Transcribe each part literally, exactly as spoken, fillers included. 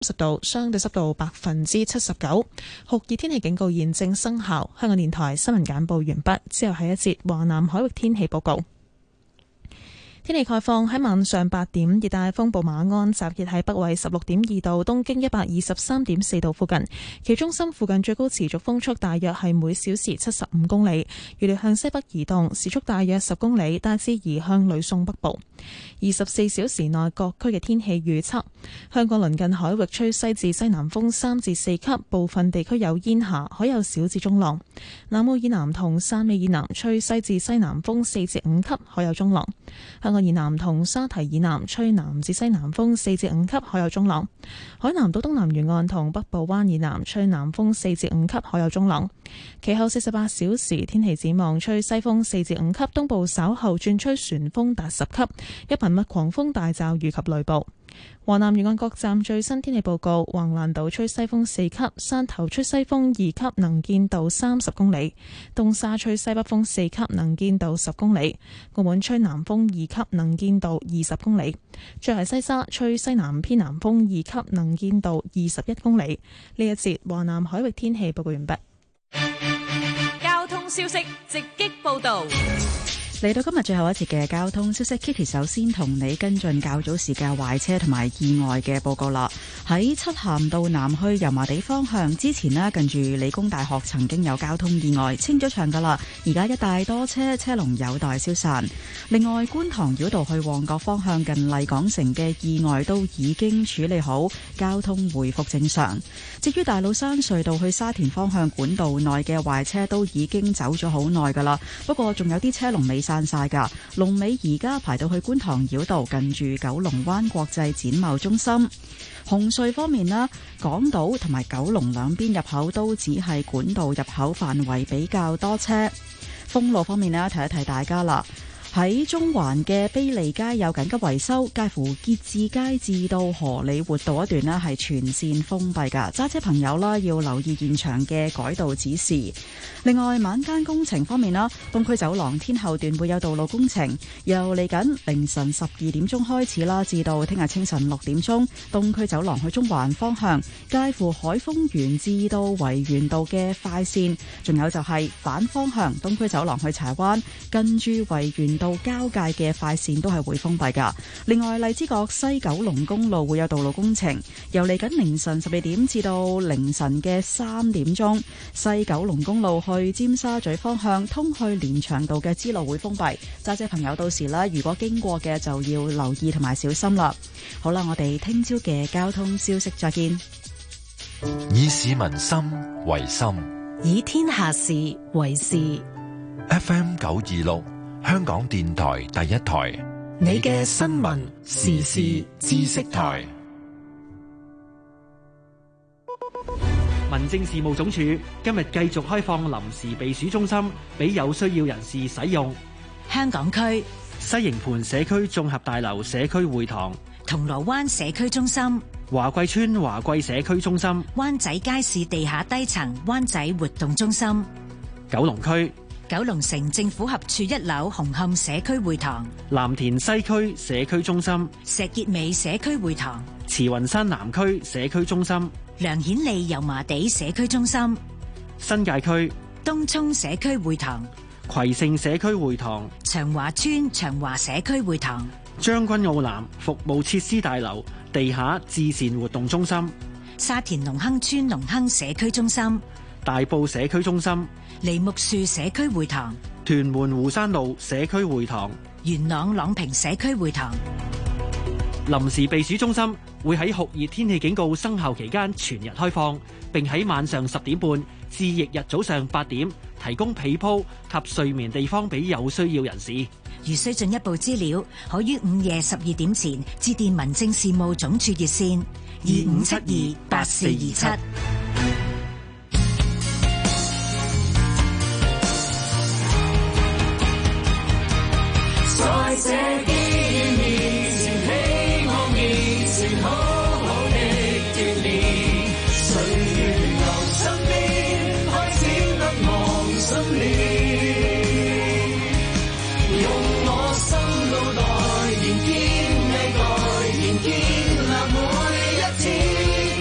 十度，相對濕度百分之七十九，酷熱天氣警告現正生效。香港電台新聞簡報完畢，之後係一節華南海域天氣報告。天氣概況，喺晚上八點，熱帶風暴馬鞍集結喺北緯十六點二度、東經一百二十三點四度附近，其中心附近最高持續風速大約係每小時七十五公里，預料向西北移動，時速大約十公里，大致移向呂宋北部。二十四小時內各區嘅天氣預測：香港鄰近海域吹西至西南風三至四級，部分地區有煙霞，海有小至中浪；南澳以南同汕尾以南吹西至西南風四至五級，海有中浪。香港以南同沙堤以南吹南至西南風四至五級，海有中浪；海南島東南沿岸同北部灣以南吹南風四至五級，海有中浪。其後四十八小時天氣展望，吹西風四至五級，東部稍後轉吹旋風達十級，一頻密狂風大驟雨及雷暴。華南沿岸各站最新天氣報告：橫瀾島吹西風四級，汕頭吹西風二級，能見度三十公里；東沙吹西北風四級，能見度十公里；澳門吹南風二級，能見度二十公里；最後西沙吹西南偏南風二級，能見度二十一公里。呢一節華南海域天氣報告完畢。 交通消息直擊報道。 嚟到今日最後一節嘅交通消息 ，Kitty 首先同你跟進較早時嘅壞車同埋意外嘅報告啦。喺漆咸道南去油麻地方向之前呢，近住理工大學曾經有交通意外，清咗場噶啦。而家一帶多車，車龍有待消散。另外，觀塘繞道去旺角方向近麗港城嘅意外都已經處理好，交通回復正常。至於大老山隧道去沙田方向管道內嘅壞車都已經走咗好耐噶啦，不過仲有啲車龍尾散晒噶，龍尾而家排到去觀塘繞道近住九龍灣國際展貿中心。紅隧方面啦，港島同埋九龍兩邊入口都只係管道入口範圍比較多車。封路方面呢，提一提大家啦。喺中環嘅卑利街有緊急維修，介乎結志街至到荷里活道一段呢係全線封閉噶，揸車朋友啦要留意現場嘅改道指示。另外，晚間工程方面啦，東區走廊天後段會有道路工程，由嚟緊凌晨十二點鐘開始啦，至到聽日清晨六點鐘，東區走廊去中環方向，介乎海峰園至到維園道嘅快線，仲有就係反方向東區走廊去柴灣，跟住維園到交界嘅快線都係會封閉噶。另外，荔枝角西九龍公路會有道路工程，由嚟緊凌晨十二點至到凌晨嘅三點鐘，西九龍公路去尖沙咀方向通去連翔道嘅支路會封閉，揸車朋友到時啦，如果經過嘅就要留意同埋小心啦。好啦，我哋聽朝嘅交通消息再見。 以市民心為心， 以天下事為事。 F M 九二六。香港電台第一台，你嘅新聞時事知識台。 民政事務總署今日繼續開放臨時避暑中心俾有需要人士使用。 香港區西營盤社區綜合大樓社區會堂、 銅鑼灣社區中心、 華貴村華貴社區中心、 灣仔街市地下低層灣仔活動中心、 九龍區九龍城政府合署一樓紅磡社區會堂、 藍田西區社區中心、 石硤尾社區會堂、 慈雲山南區社區中心、 梁顯利油麻地社區中心、 新界區東涌社區會堂、 葵盛社區會堂、 長華村長華社區會堂、 將軍澳南服務設施大樓地下至善活動中心、 沙田隆亨村隆亨社區中心、 大埔社區中心、 梨木樹社區會堂、 屯門湖山路社區會堂、 元朗朗屏社區會堂。 臨時避暑中心會喺酷熱天氣警告生效期間全日開放，並喺晚上十點半至翌日早上八點提供被鋪及睡眠地方俾有需要人士。 如需進一步資料，可於午夜十二點前致電民政事務總署熱線二五七二八四二七。 在這機遇面前，希望面前好好的鍛鍊，歲月由身邊開始不忘信念，用我心腦袋燃點你，代言建立每一天。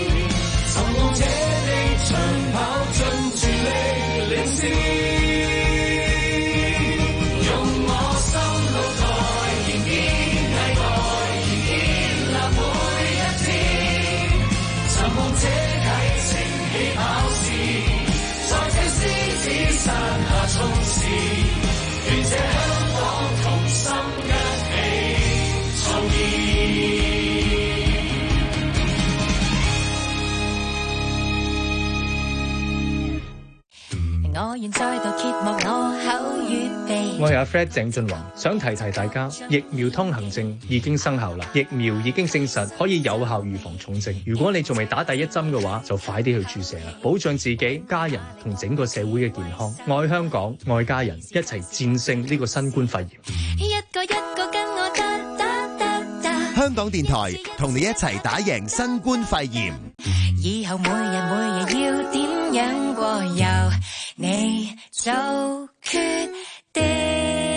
我願再度揭幕我口語地。 我係阿 Fred 鄭俊弘，想提提大家，疫苗通行證已經生效啦，疫苗已經證實可以有效預防重症。如果你仲未打第一針嘅話，就快啲去注射啦，保障自己、家人同整個社會嘅健康。愛香港，愛家人，一齊戰勝呢個新冠肺炎。 一個一個跟我得得得得。 香港電台同你一齊打贏新冠肺炎。 以後每日每日要點樣過，由你做決定。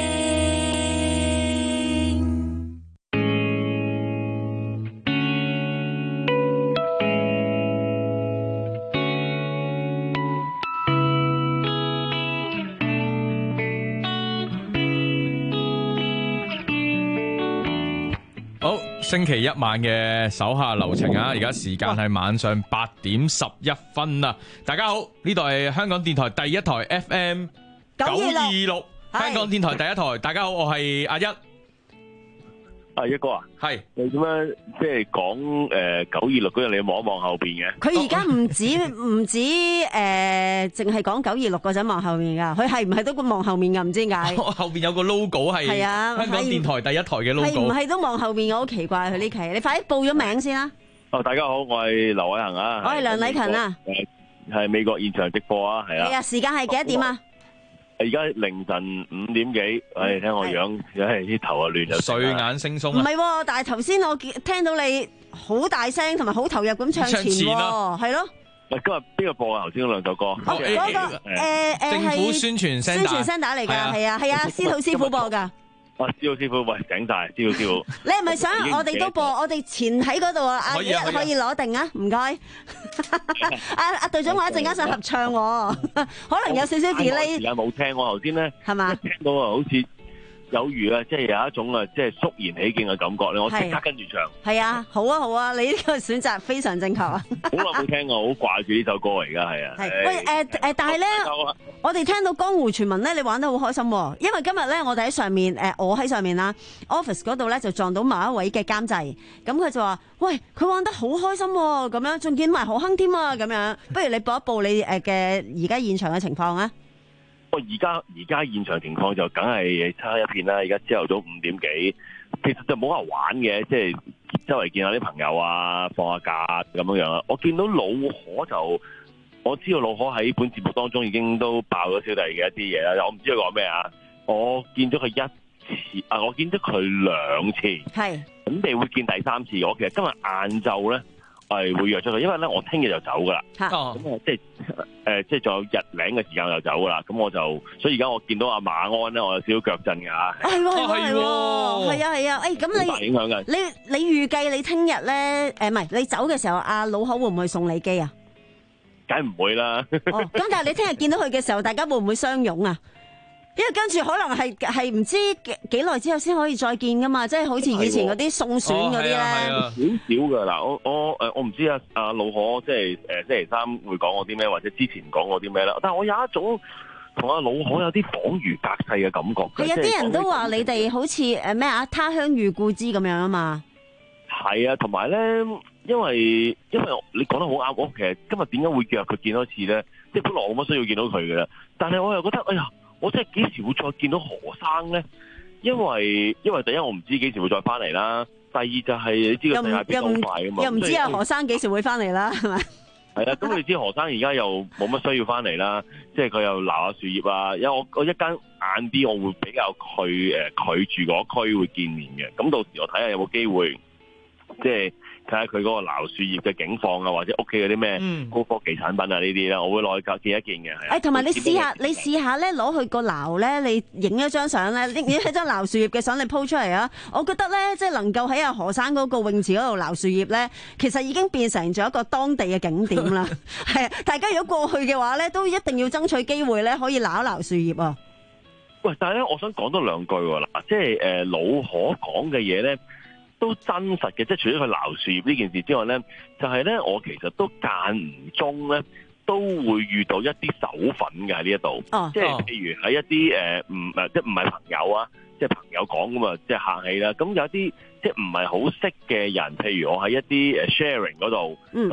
好，星期一晚嘅手下留情啊！而家時間係晚上八點十一分啊！大家好，呢度係香港電台第一台 F M 九二六，香港電台第一台。大家好，我係阿一。 啊，一哥啊， 係你點樣即係講誒九二六嗰日，你望一望後邊嘅？ 佢而家唔止唔止誒，淨係講九二六嗰陣望後面噶，佢係唔係都望後面噶？唔知點解。 後邊有個 logo 係係啊， 香港電台第一台嘅 logo。 係唔係都望後面？我好奇怪佢呢期，你快啲報咗名先啦。 哦，大家好，我係劉偉恒啊。 我係梁禮勤啊。 誒，係美國現場直播啊，係啊。 係啊，時間係幾多點啊？ 而家凌晨五點幾，唉，聽我樣，唉，啲頭啊亂又睡眼惺忪。 唔係，但係頭先我聽到你好大聲同埋好投入咁唱前喎，係咯。 喂，今日邊個播啊？頭先嗰兩首歌。 哦，嗰個誒誒政府宣傳聲宣傳聲帶嚟㗎，係啊係啊，司徒師傅播㗎。 啊，司徒師傅，喂，醒晒，司徒師傅。 你係咪想我哋都播？我哋前喺嗰度啊，阿一可以攞定啊，唔該。阿阿隊長話一陣間想合唱，可能有少少 delay。 時間冇聽，我頭先咧係嘛？ 聽到啊，好似有如啊，即係有一種啊，即係肅然起敬嘅感覺咧，我即刻跟住唱。 係啊，好啊好啊，你呢個選擇非常正確啊！ 好耐冇聽過，好掛住呢首歌啊！而家係啊。 係喂誒誒，但係咧，我哋聽到江湖傳聞咧，你玩得好開心喎，因為今日咧，我哋喺上面誒，我喺上面啦 ，office 嗰度咧就撞到某一位嘅監製，咁佢就話：喂，佢玩得好開心喎，咁樣仲見埋何亨添啊，咁樣，不如你報一報你誒嘅而家現場嘅情況啊！ 我而家而家現場情況就梗係差一片啦！而家朝頭早五點幾，其實就冇話玩嘅，即係周圍見下啲朋友啊，放下假咁樣樣啦。我見到老可就，我知道老可喺本節目當中已經都爆咗小弟嘅一啲嘢啦。我唔知佢講咩啊，我見咗佢一次啊，我見咗佢兩次， 係咁你會見第三次。我其實今日晏晝咧。係會約咗佢，因為咧我聽日就走噶啦，咁啊即係誒即係仲有日零嘅時間就走噶啦，咁我就所以而家我見到阿馬鞍咧，我有少少腳震噶嚇。 係喎係喎，係啊係啊，誒咁你大影響嘅。 你你預計你聽日咧誒唔係你走嘅時候，阿老可會唔會送你機啊？ 梗唔會啦。 哦，咁但係你聽日見到佢嘅時候，大家會唔會相擁啊？因為跟住可能係係唔知幾幾耐之後先可以再見噶嘛，即係好似以前嗰啲送選嗰啲咧， 少少噶嗱，我我誒我唔知啊，阿老可即係誒星期三會講我啲咩，或者之前講我啲咩啦，但係我有一種同阿老可有啲恍如隔世嘅感覺。 係啊，啲人都話你哋好似誒咩啊，他鄉遇故知咁樣啊嘛。 係啊，同埋咧，因為因為你講得好啱，我其實今日點解會約佢見多次咧？即係本來我冇乜需要見到佢嘅啦，但係我又覺得哎呀。我真係幾時會再見到何生咧？因為因為第一我唔知幾時會再翻嚟啦，第二就係你知個世界變好快噶嘛， 又唔知阿何生幾時會翻嚟啦，係咪？ 係啊，咁你知何生而家又冇乜需要翻嚟啦，即係佢又鬧下樹葉啊，因為我我一間晏啲我會比較去誒佢住嗰區會見面嘅，咁到時我睇下有冇機會即係。睇下佢嗰個撈樹葉嘅境況啊，或者屋企嗰啲咩高科技產品啊呢啲啦，我會攞去見一見嘅。係。 誒，同埋你試下，你試下咧攞去個撈咧，你影一張相咧，影一張撈樹葉嘅相，你 po 出嚟啊！我覺得咧，即係能夠喺阿何生嗰個泳池嗰度撈樹葉咧，其實已經變成咗一個當地嘅景點啦。係啊，大家如果過去嘅話咧，都一定要爭取機會咧，可以撈一撈樹葉啊！ 喂，但係咧，我想講多兩句喎嗱，即係誒老可講嘅嘢咧。都真實嘅，即係除咗佢撈樹葉呢件事之外咧，就係、是、咧，我其實都間唔中咧，都會遇到一啲手粉嘅喺呢一度，哦、即係譬如喺一啲誒唔誒，即係唔係朋友啊，即係朋友講㗎嘛，即係客氣啦。咁有啲即係唔係好識嘅人，譬如我喺一啲誒 sharing 嗰度，咁、嗯、即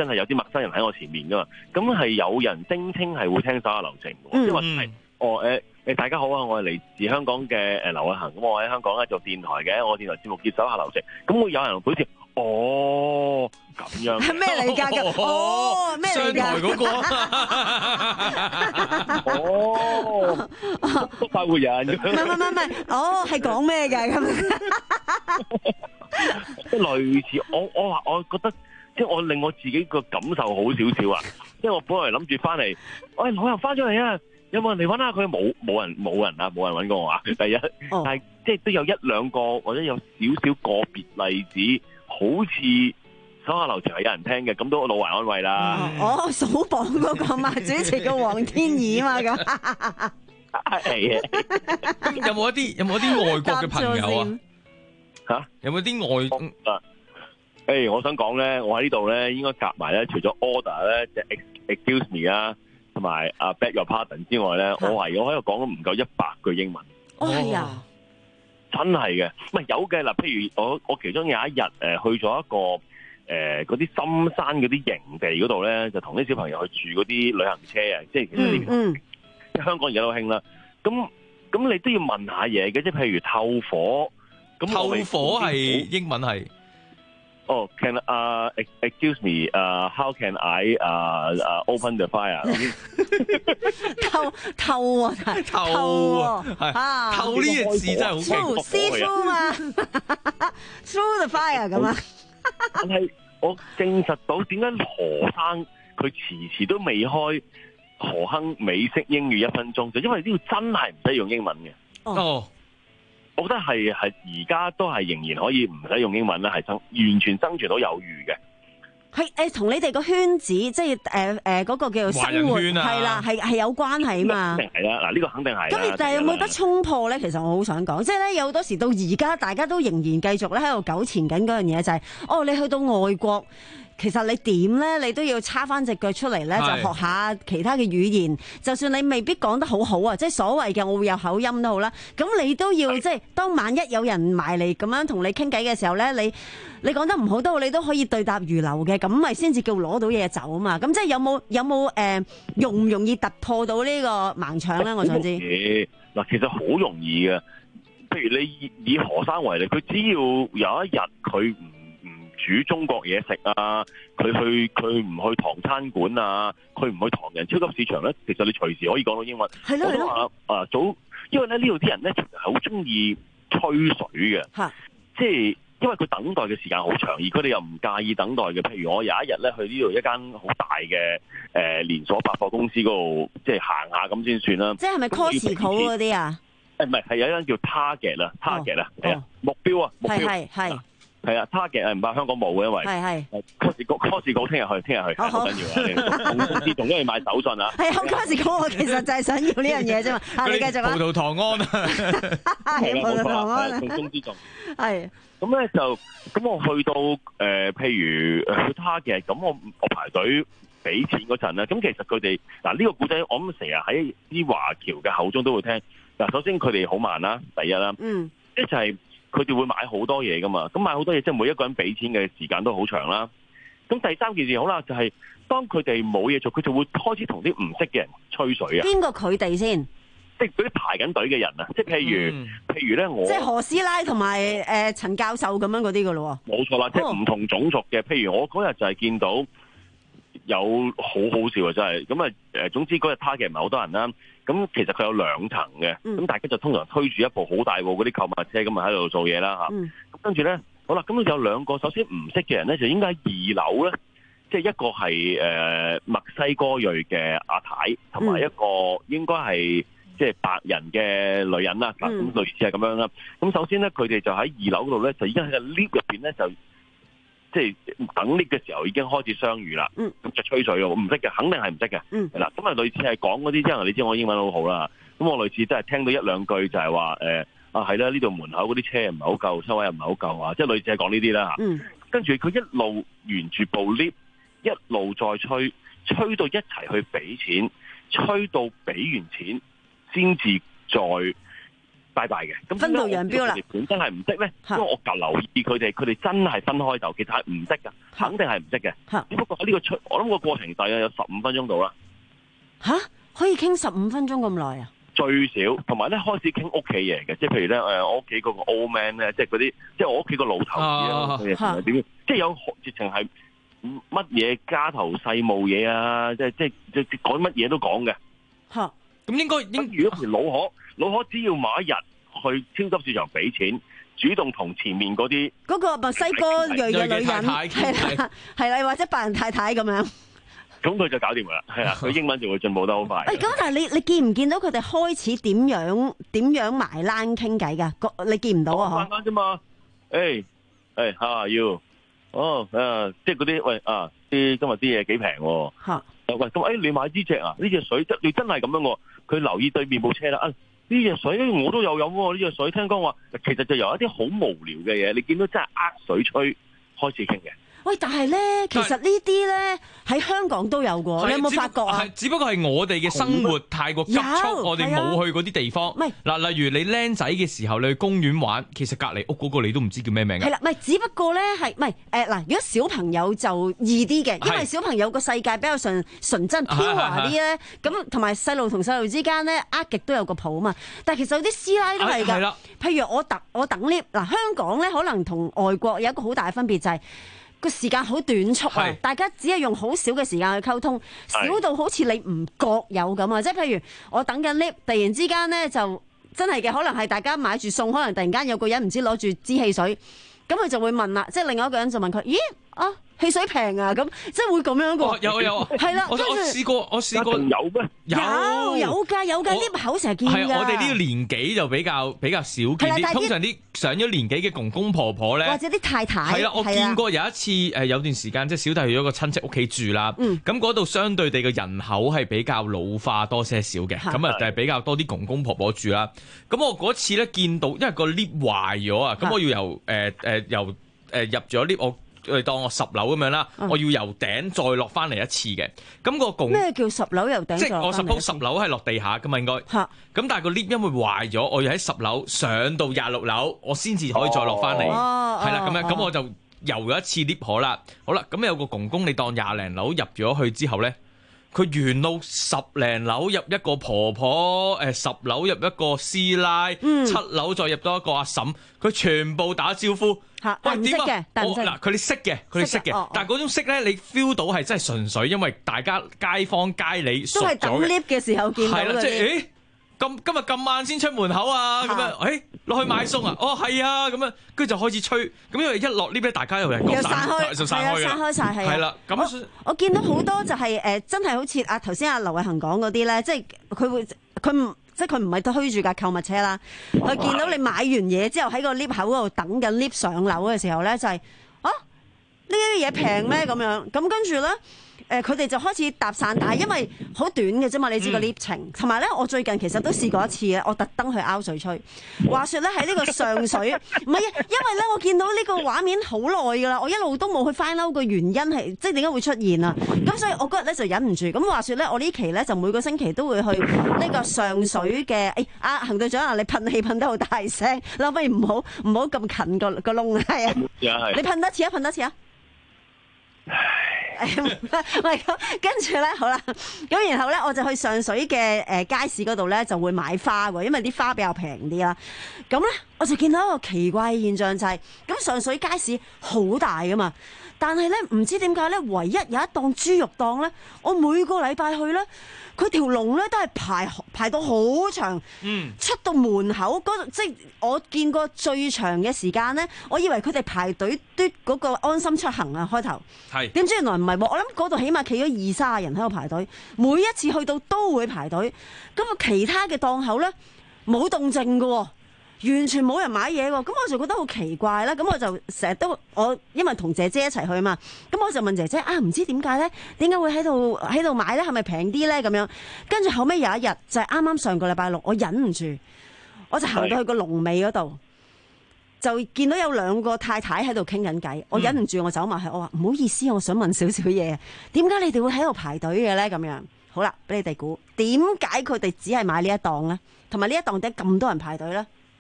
真係有啲陌生人喺我前面噶嘛，咁係有人聲稱係會聽手下留情嘅，即係話係哦誒誒大家好啊，我係嚟自香港嘅誒劉偉恒，咁我喺香港咧做電台嘅，我電台節目叫手下留情，咁會有人表示哦咁樣係咩嚟㗎？哦咩嚟㗎？ 哦，快活人咁樣。 唔係唔係唔係，哦係講咩㗎咁？ 即係類似，我我話我覺得，即係我令我自己個感受好少少啊！即係我本來諗住翻嚟，喂老友翻咗嚟啊！有冇人嚟揾下佢？冇冇人冇人啊！冇人揾過我啊！第一， 哦、 但係即係都有一兩個或者有少少個別例子，好似手下留情係有人聽嘅，咁都老懷安慰啦。 哦，數榜嗰個嘛，主持個黃天怡啊嘛咁。 係啊。 咁有冇一啲有冇一啲外國嘅朋友啊？ 吓？ 有冇啲外啊？誒，我想講咧，我喺呢度咧，應該夾埋咧，除咗 order 咧，即係 excuse me 啊。同埋啊 beg your pardon 之外咧，我懷疑我喺度講咗唔夠一百句英文。 哦，係啊， 真係嘅，唔係有嘅嗱。譬如我我其中有一日誒去咗一個誒嗰啲深山嗰啲營地嗰度咧，就同啲小朋友去住嗰啲旅行車啊，即係其實呢邊即係香港而家都興啦。咁咁你都要問下嘢嘅，即係譬如透火。咁透火係英文係。 哦、oh, ，can 啊、uh, excuse me 啊、uh, ，how can I 啊、uh, 啊、uh, open the fire？ 透透啊，透啊，透呢個字真係好勁， 師傅嘛 ，through the fire 咁啊。 但係我證實到點解何生佢遲遲都未開何亨美式英語一分鐘，就因為呢個真係唔使用英文嘅。 哦。Oh. 我覺得係係而家都係仍然可以唔使用英文咧，係生完全生存到有餘嘅。 係誒，同你哋個圈子，即係誒誒嗰個叫做生活，係啦，係係有關係嘛。 肯定係啦，嗱呢個肯定係。 咁但係有冇得衝破咧？其實我好想講，即係咧有好多時到而家，大家都仍然繼續咧喺度糾纏緊嗰樣嘢，就係哦，你去到外國。其實你點咧，你都要叉翻隻腳出嚟咧，就學下其他嘅語言。就算你未必講得好好啊，即係所謂嘅我會有口音都好啦。咁你都要即係當萬一有人埋嚟咁樣同你傾偈嘅時候咧，你你講得唔好都好，你都可以對答如流嘅，咁咪先至叫攞到嘢走啊嘛。咁即係有冇有冇誒、呃、容唔容易突破到呢個盲腸咧？我想知。 嗱，其實好容易嘅。譬如你以以何生為例，佢只要有一日佢唔煮中國嘢食啊！佢去佢唔去唐餐館啊！佢唔去唐人超級市場咧，其實你隨時可以講到英文。 係咯係咯。 我都話啊，早，因為咧呢度啲人咧其實係好中意吹水嘅， 嚇， 即係因為佢等待嘅時間好長，而佢哋又唔介意等待嘅。譬如我有一日咧去呢度一間好大嘅誒連鎖百貨公司嗰度，即係行下咁先算啦。 即係係咪 Costco 嗰啲啊？ 誒唔係，係有一間叫 Target 啦 ，Target 啊，係啊，目標啊，目標係係。 係啊 ，Target 係唔怕香港冇嘅，因為係係 Costco，Costco 聽日去，聽日去，好緊要啊！同公司仲因為買手信啊， 係啊 ，Costco 我其實就係想要呢樣嘢啫嘛。啊，你繼續啊！ 葡萄糖胺啊， 係啦， 葡萄糖胺啊， 同公司仲係。 咁咧就咁我去到誒、呃，譬如去 Target，咁我我排隊俾錢嗰陣咧，咁其實佢哋嗱呢個故仔，我諗成日喺啲華僑嘅口中都會聽。嗱，首先佢哋好慢啦，第一啦， 嗯， 一就係。佢哋會買好多嘢噶嘛，咁買好多嘢即係每一個人俾錢嘅時間都好長啦。咁第三件事好啦，就係、是、當佢哋冇嘢做，佢就會開始同啲唔識嘅人吹水啊。 邊個佢哋先？ 即係嗰啲排緊隊嘅人啊！即係譬如、嗯、譬如咧，我即係何師奶同埋誒陳教授咁樣嗰啲噶咯喎。冇錯啦，即係唔同種族嘅。譬如我嗰日就係見到有好好笑啊！真係咁啊誒，總之嗰日 Target唔係好多人啦。咁其實佢有兩層嘅，咁、嗯、大家就通常推住一部好大部嗰啲購物車咁啊喺度做嘢啦嚇。咁、嗯、跟住咧，好啦，咁有兩個首先唔識嘅人咧，就應該喺二樓咧，即係一個係誒、呃、墨西哥裔嘅阿太，同埋一個應該係即係白人嘅女人啦。嗱、嗯，咁類似係咁樣啦。咁首先咧，佢哋就喺二樓嗰度咧，就已經喺個 lift 入邊咧就。即係等 lift 嘅時候已經開始相遇啦，咁、嗯、就吹水咯，唔識嘅，肯定係唔識嘅，係、嗯、啦，咁啊類似係講嗰啲，因為你知我英文好好啦，咁我類似真係聽到一兩句就係話誒啊係啦，呢度門口嗰啲車唔係好夠，車位又唔係好夠啊，即係類似係講呢啲啦嚇，嗯、跟住佢一路沿住部 lift 一路再吹，吹到一齊去俾錢，吹到俾完錢先至再拜拜嘅。咁分道揚鑣啦。 本身係唔識咧，因為我舊留意佢哋，佢哋真係分開就其實係唔識㗎，肯定係唔識嘅。只不過喺呢個出，我諗個過程大約有十五分鐘到啦。 吓，可以傾十五分鐘咁耐啊？ 最少，同埋咧開始傾屋企嘢嘅，即係譬如咧誒，我屋企嗰個 old man 咧，即係嗰啲，即係我屋企個老頭子啦，點？即係有直情係乜嘢家頭細務嘢啊，即係即係即係講乜嘢都講嘅。 嚇， 咁應該應如果譬如老可，老可只要某一日去超級市場俾錢，主動同前面嗰啲嗰個墨西哥裔嘅女人係啦，係啦，或者白人太太咁樣。 咁佢就搞掂噶啦，係啊，佢英文就會進步得好快。 誒，咁但係你你見唔見到佢哋開始點樣點樣埋欄傾偈㗎？你見唔到啊？ 嗬，啫嘛。誒誒，how are you？哦，誒，即係嗰啲喂啊，啲今日啲嘢幾平喎。嚇。喂，咁誒，你買呢隻啊？呢隻水真你真係咁樣喎。佢留意對面部車啦。啊，呢隻水我都有飲喎。呢隻水聽講話，其實就由一啲好無聊嘅嘢，你見到真係呃水吹開始傾嘅。 喂，但係咧，其實呢啲咧喺香港都有㗎，你有冇發覺啊？ 係，只不過係我哋嘅生活太過急促，我哋冇去嗰啲地方。唔係嗱，例如你僆仔嘅時候，你去公園玩，其實隔離屋嗰個你都唔知叫咩名嘅。 係啦，唔係，只不過咧係唔係誒嗱？如果小朋友就易啲嘅，因為小朋友個世界比較純純真、飄華啲咧，咁同埋細路同細路之間咧，呃極都有個譜啊嘛。但係其實有啲師奶都係㗎，譬如我等我等 lift 嗱，香港咧可能同外國有一個好大嘅分別就係。個時間好短促啊！大家只係用好少嘅時間去溝通，少到好似你唔覺有咁啊！即係譬如我等緊 lift，突然之間咧就真係嘅，可能係大家買住餸，可能突然間有個人唔知攞住支汽水，咁佢就會問啦，即係另外一個人就問佢：咦啊，汽水平啊？咁即係會咁樣個。 有有係啦， 我我試過，我試過有咩？ 有有㗎有㗎，lift 口成日見㗎。 係我哋呢個年紀就比較比較少見啲，通常啲上咗年紀嘅公公婆婆咧， 或者啲太太。 係啦，我見過有一次誒，有段時間即係小弟去咗個親戚屋企住啦。咁嗰度相對地嘅人口係比較老化多些少嘅，咁啊就係比較多啲公公婆婆住啦。咁我嗰次咧見到，因為個 lift 壞咗啊，咁我要由誒誒由誒入咗 lift 我。誒當我十樓咁樣啦，嗯、我要由頂再落翻嚟一次嘅。咁、個共咩叫十樓由頂？ 即係我 suppose 十樓係落地下噶嘛，應該。嚇！咁但係個 lift 因為壞咗，我要喺十樓上到廿六樓，我先至可以再落翻嚟。哦，係啦，咁樣咁我就遊咗一次 lift 河啦。好啦，咁有個公公，你當廿零樓入咗去之後咧，佢沿路十零樓入一個婆婆，誒十樓入一個師奶，嗯、七樓再入多一個阿嬸，佢全部打招呼。 嚇，但唔識嘅，但唔識。 嗱，佢哋識嘅，佢哋識嘅，但係嗰種識咧，你 feel 到係真係純粹因為大家街坊街里熟咗嘅。都係等 lift 嘅時候見到嗰啲。係啦，即係誒，咁今日咁晚先出門口啊，咁樣，誒落去買餸啊，哦係啊，咁樣，跟住就開始吹，咁因為一落 lift 咧，大家又係又散開， 就散開嘅， 散開曬係。 係啦，咁我見到好多就係誒，真係好似啊頭先阿劉偉恒講嗰啲咧，即係佢會佢唔。即係佢唔係推住架購物車啦，佢見到你買完嘢之後喺個 lift 口嗰度等緊 lift 上樓嘅時候咧，就係、是、啊呢啲嘢平咩咁樣？咁跟住咧，誒佢哋就開始搭訕，但係因為好短嘅啫嘛，你知個 lift 程。同埋咧，我最近其實都試過一次嘅，我特登去拗水吹。話說咧喺呢個上水，唔係啊，因為咧我見到呢個畫面好耐㗎啦，我一路都冇去 find out 個原因係即係點解會出現啊？咁所以我嗰日咧就忍唔住。咁話說咧，我呢期咧就每個星期都會去呢個上水嘅。誒，阿行隊長啊，你噴氣噴得好大聲，嗱，不如唔好唔好咁近個個窿係啊。你噴多次啊，噴多次啊。唔係咁，跟住咧好啦，咁然後咧我就去上水嘅誒街市嗰度咧就會買花喎，因為啲花比較平啲啦。咁咧我就見到一個奇怪嘅現象就係、是，咁上水街市好大噶嘛，但係咧唔知點解咧，唯一有一檔豬肉檔咧，我每個禮拜去咧，佢條龍咧都係排排到好長，嗯，出到門口嗰即係我見過最長嘅時間咧，我以為佢哋排隊嘟嗰個安心出行啊，開頭係點知原來唔係喎，我諗嗰度起碼企咗二卅人喺度排隊，每一次去到都會排隊，咁啊其他嘅檔口咧冇動靜嘅喎。完全冇人買嘢喎，咁我就覺得好奇怪啦。咁我就成日都我因為同姐姐一齊去嘛，咁我就問姐姐啊，唔知點解咧？點解會喺度喺度買咧？係咪平啲咧？咁樣跟住後尾有一日就係啱啱上個禮拜六，我忍唔住，我就行到去個龍尾嗰度，就見到有兩個太太喺度傾緊偈。我忍唔住，我走埋去，我話唔好意思，我想問少少嘢，點解你哋會喺度排隊嘅咧？咁樣好啦，俾你哋估點解佢哋只係買呢一檔咧？同埋呢一檔點解咁多人排隊咧？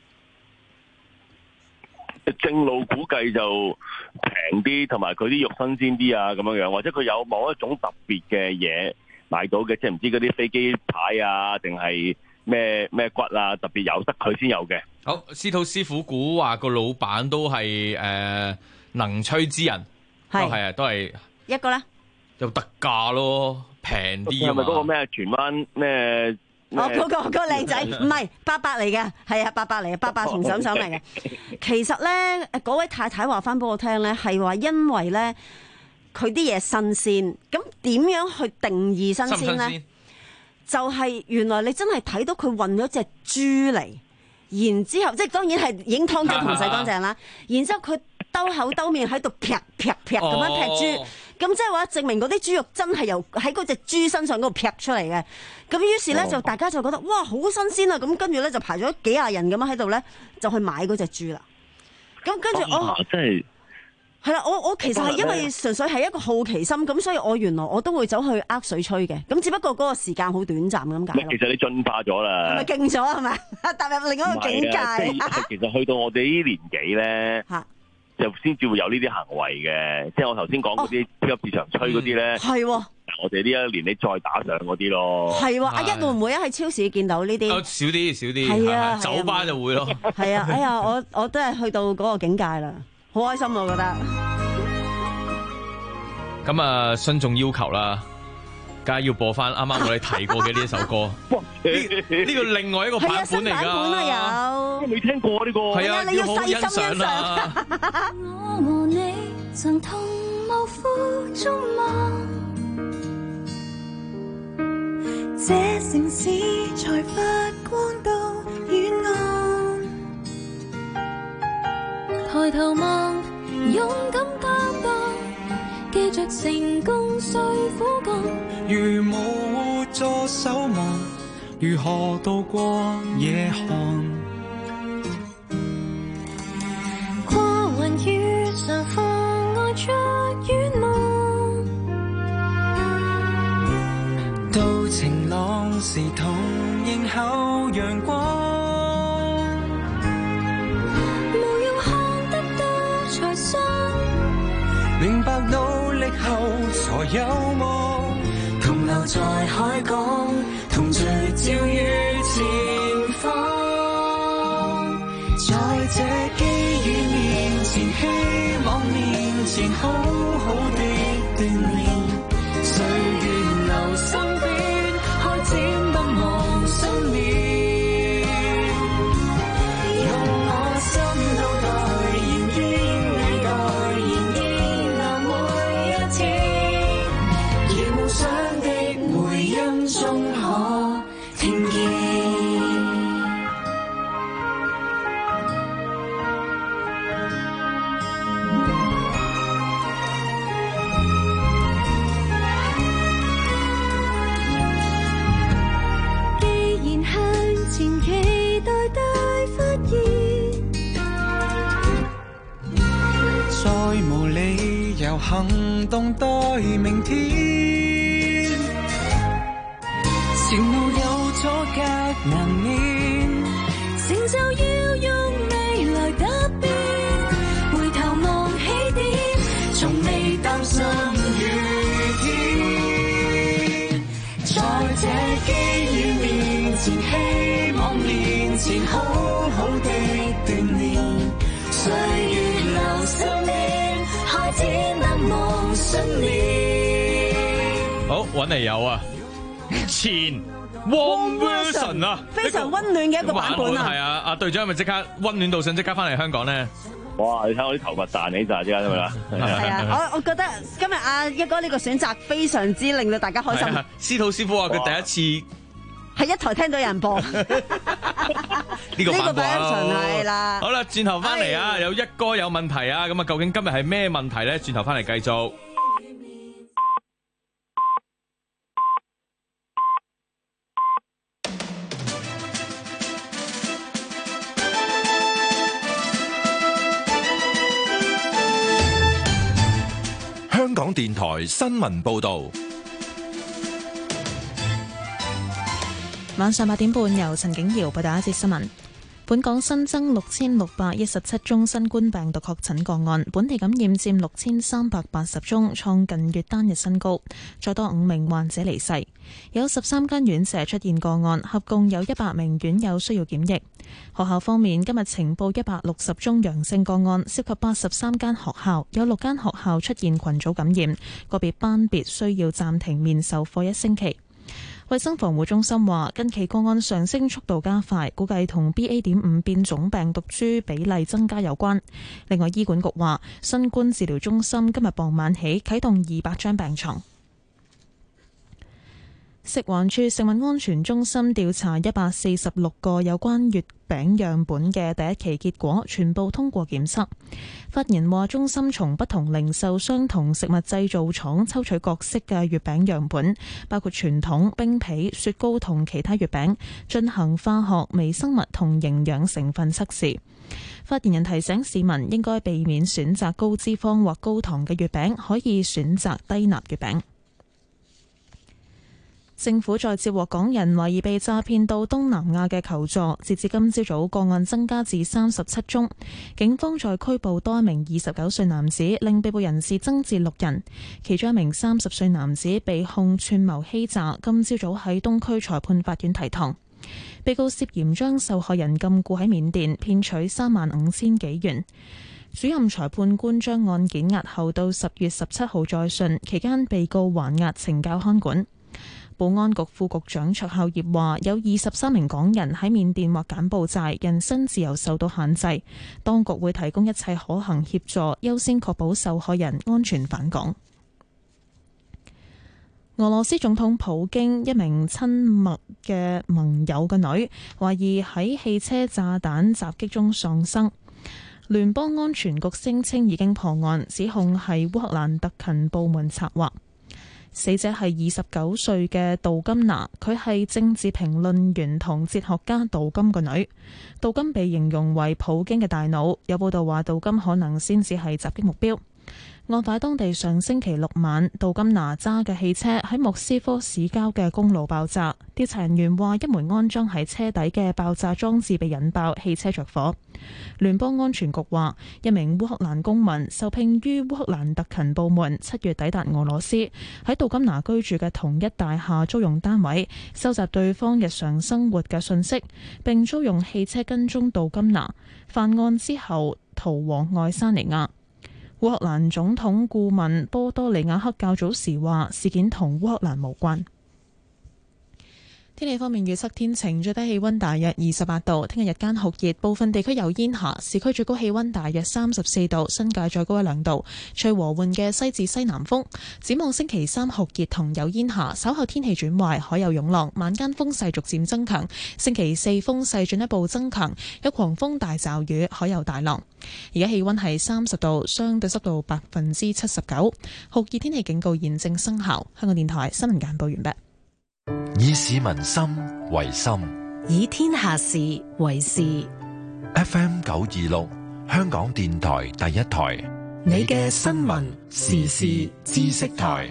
正路估計就平啲，同埋佢啲肉新鮮啲啊咁樣樣，或者佢有某一種特別嘅嘢買到嘅，即係唔知嗰啲飛機牌啊，定係咩咩骨啊，特別有得佢先有嘅。 好，司徒師傅估話個老闆都係誒、呃、能吹之人，都係啊，都係一個咧， 有特價咯，平啲啊嘛。 係咪嗰個咩荃灣咩？ 哦，嗰、嗰個嗰、嗰個靚仔唔係伯伯嚟嘅，係啊，伯伯嚟嘅，伯伯同嬸嬸嚟嘅。其實咧，嗰位太太話翻俾我聽咧，係話因為咧佢啲嘢新鮮，咁點樣去定義新鮮咧？就係原來你真係睇到佢運咗隻豬嚟，然之後即係當然係已經劏咗同洗乾淨啦，然之後佢兜口兜面喺度劈劈劈咁樣劈豬。咁即係話證明嗰啲豬肉真係由喺嗰隻豬身上嗰度劈出嚟嘅，咁於是咧就大家就覺得哇好新鮮啊！咁跟住咧就排咗幾廿人咁樣喺度咧就去買嗰隻豬啦。咁跟住我真係係啦，我我其實係因為純粹係一個好奇心，咁所以我原來我都會走去呃水吹嘅。咁只不過嗰個時間好短暫咁解咯。 其實你進化咗啦， 係咪勁咗係咪？踏入另一個境界。 啊、其實去到我哋呢年紀咧。就先至會有呢啲行為嘅，即係我頭先講嗰啲超級市場吹嗰啲咧， 係、哦、 我哋呢一年你再打上嗰啲咯， 係阿一會唔會啊？喺超市見到呢啲？ 少啲少啲， 係啊， 酒吧就會咯。 係啊，哎呀，我我都係去到嗰個境界啦，好開心我覺得。 咁啊，信眾要求啦。梗係要播翻啱啱我哋提過嘅呢一首歌，呢呢個另外一個版本嚟㗎， 版本啊有， 未聽過呢個， 係啊，你要細心欣賞。 我和你曾同臥苦中望，這城市才發光到遠岸，抬頭望，勇敢擔當。記着成功需苦幹， 如無助守望，如何渡過夜寒？ 過雲雨常妨礙着遠望， 到晴朗時同迎候陽光， 無用看得到才信， 明白努力後才有望，同留在海港，同聚焦於前方。在這機遇面前，希望面前好好的鍛鍊，歲月留身邊，開展不忘信念。 行動待明天，前路有阻隔難免， 成就要用未來答辯，回頭望起點，從未擔心雨天。 在這機遇面前，希望面前好好的鍛鍊，歲月留生命，開展難忘信念。 好，揾嚟有啊，前 One Version 啊， 非常溫暖嘅一個版本啊。 係啊，阿隊長係咪即刻溫暖到想即刻翻嚟香港咧？ 哇！你睇我啲頭髮彈起晒，即刻係咪啦？ 係啊，我我覺得今日阿一哥呢個選擇非常之令到大家開心。 司徒師傅話佢第一次係一台聽到有人播呢個版本係啦。 好啦，轉頭翻嚟啊，有一哥有問題啊，咁啊，究竟今日係咩問題咧？轉頭翻嚟繼續。 香港電台新聞報道， 晚上八點半由陳景瑤報道一節新聞。 本港新增六千六百一十七宗新冠病毒確診個案，本地感染佔六千三百八十宗，創近月單日新高。再多五名患者離世，有十三間院舍出現個案，合共有一百名院友需要檢疫。學校方面，今日呈報一百六十宗陽性個案，涉及八十三間學校，有六間學校出現群組感染，個別班別需要暫停面授課一星期。衛生防護中心話，近期個案上升速度加快，估計同 B A 點五 變種病毒株比例增加有關。另外，醫管局話，新冠治療中心今日傍晚起啟動二百張病床。食環署食物安全中心調查一百四十六個有關月餅樣本嘅第一期結果，全部通過檢測。發言人話，中心從不同零售商同食物製造廠抽取各式嘅月餅樣本，包括傳統、冰皮、雪糕同其他月餅，進行化學、微生物同營養成分測試。發言人提醒市民應該避免選擇高脂肪或高糖嘅月餅，可以選擇低鈉月餅。政府再接獲港人懷疑被詐騙到東南亞嘅求助，截至今朝早個案增加至三十七宗。警方再拘捕多一名二十九歲男子，令被捕人士增至六人。其中一名三十歲男子被控串謀欺詐，今朝早喺東區裁判法院提堂。被告涉嫌將受害人禁錮喺緬甸，騙取三萬五千幾元。主任裁判官將案件押後到十月十七號再訊，期間被告還押懲教看管。保安局副局長卓孝業話，有二十三名港人喺緬甸或柬埔寨人身自由受到限制，當局會提供一切可行協助，優先確保受害人安全返港。俄羅斯總統普京一名親密嘅盟友嘅女懷疑喺汽車炸彈襲擊中喪生，聯邦安全局聲稱已經破案，指控係烏克蘭特勤部門策劃。死者係二十九歲嘅杜金娜，佢係政治評論員同哲學家杜金個女。杜金被形容為普京嘅大腦，有報道話杜金可能先至係襲擊目標。案發當地上星期六晚，杜金娜揸嘅汽車喺莫斯科市郊嘅公路爆炸。調查人員話，一枚安裝喺車底嘅爆炸裝置被引爆，汽車着火。聯邦安全局話，一名烏克蘭公民受聘於烏克蘭特勤部門，七月抵達俄羅斯，喺杜金娜居住嘅同一大廈租用單位，收集對方日常生活嘅信息，並租用汽車跟蹤杜金娜。犯案之後逃往愛沙尼亞。烏克蘭總統顧問波多利亞克較早時話，事件同烏克蘭無關。天氣方面預測天晴，最低氣溫大約二十八度。聽日日間酷熱，部分地區有煙霞。市區最高氣溫大約三十四度，新界再高一兩度。吹和緩嘅西至西南風。展望星期三酷熱同有煙霞，稍後天氣轉壞，海有湧浪，晚間風勢逐漸增強。星期四風勢進一步增強，有狂風大驟雨，海有大浪。而家氣溫係三十度，相對濕度百分之七十九。酷熱天氣警告現正生效。香港電台新聞簡報完畢。 以市民心為心， 以天下事為事。 F M 九二六，香港電台第一台，你嘅新聞時事知識台。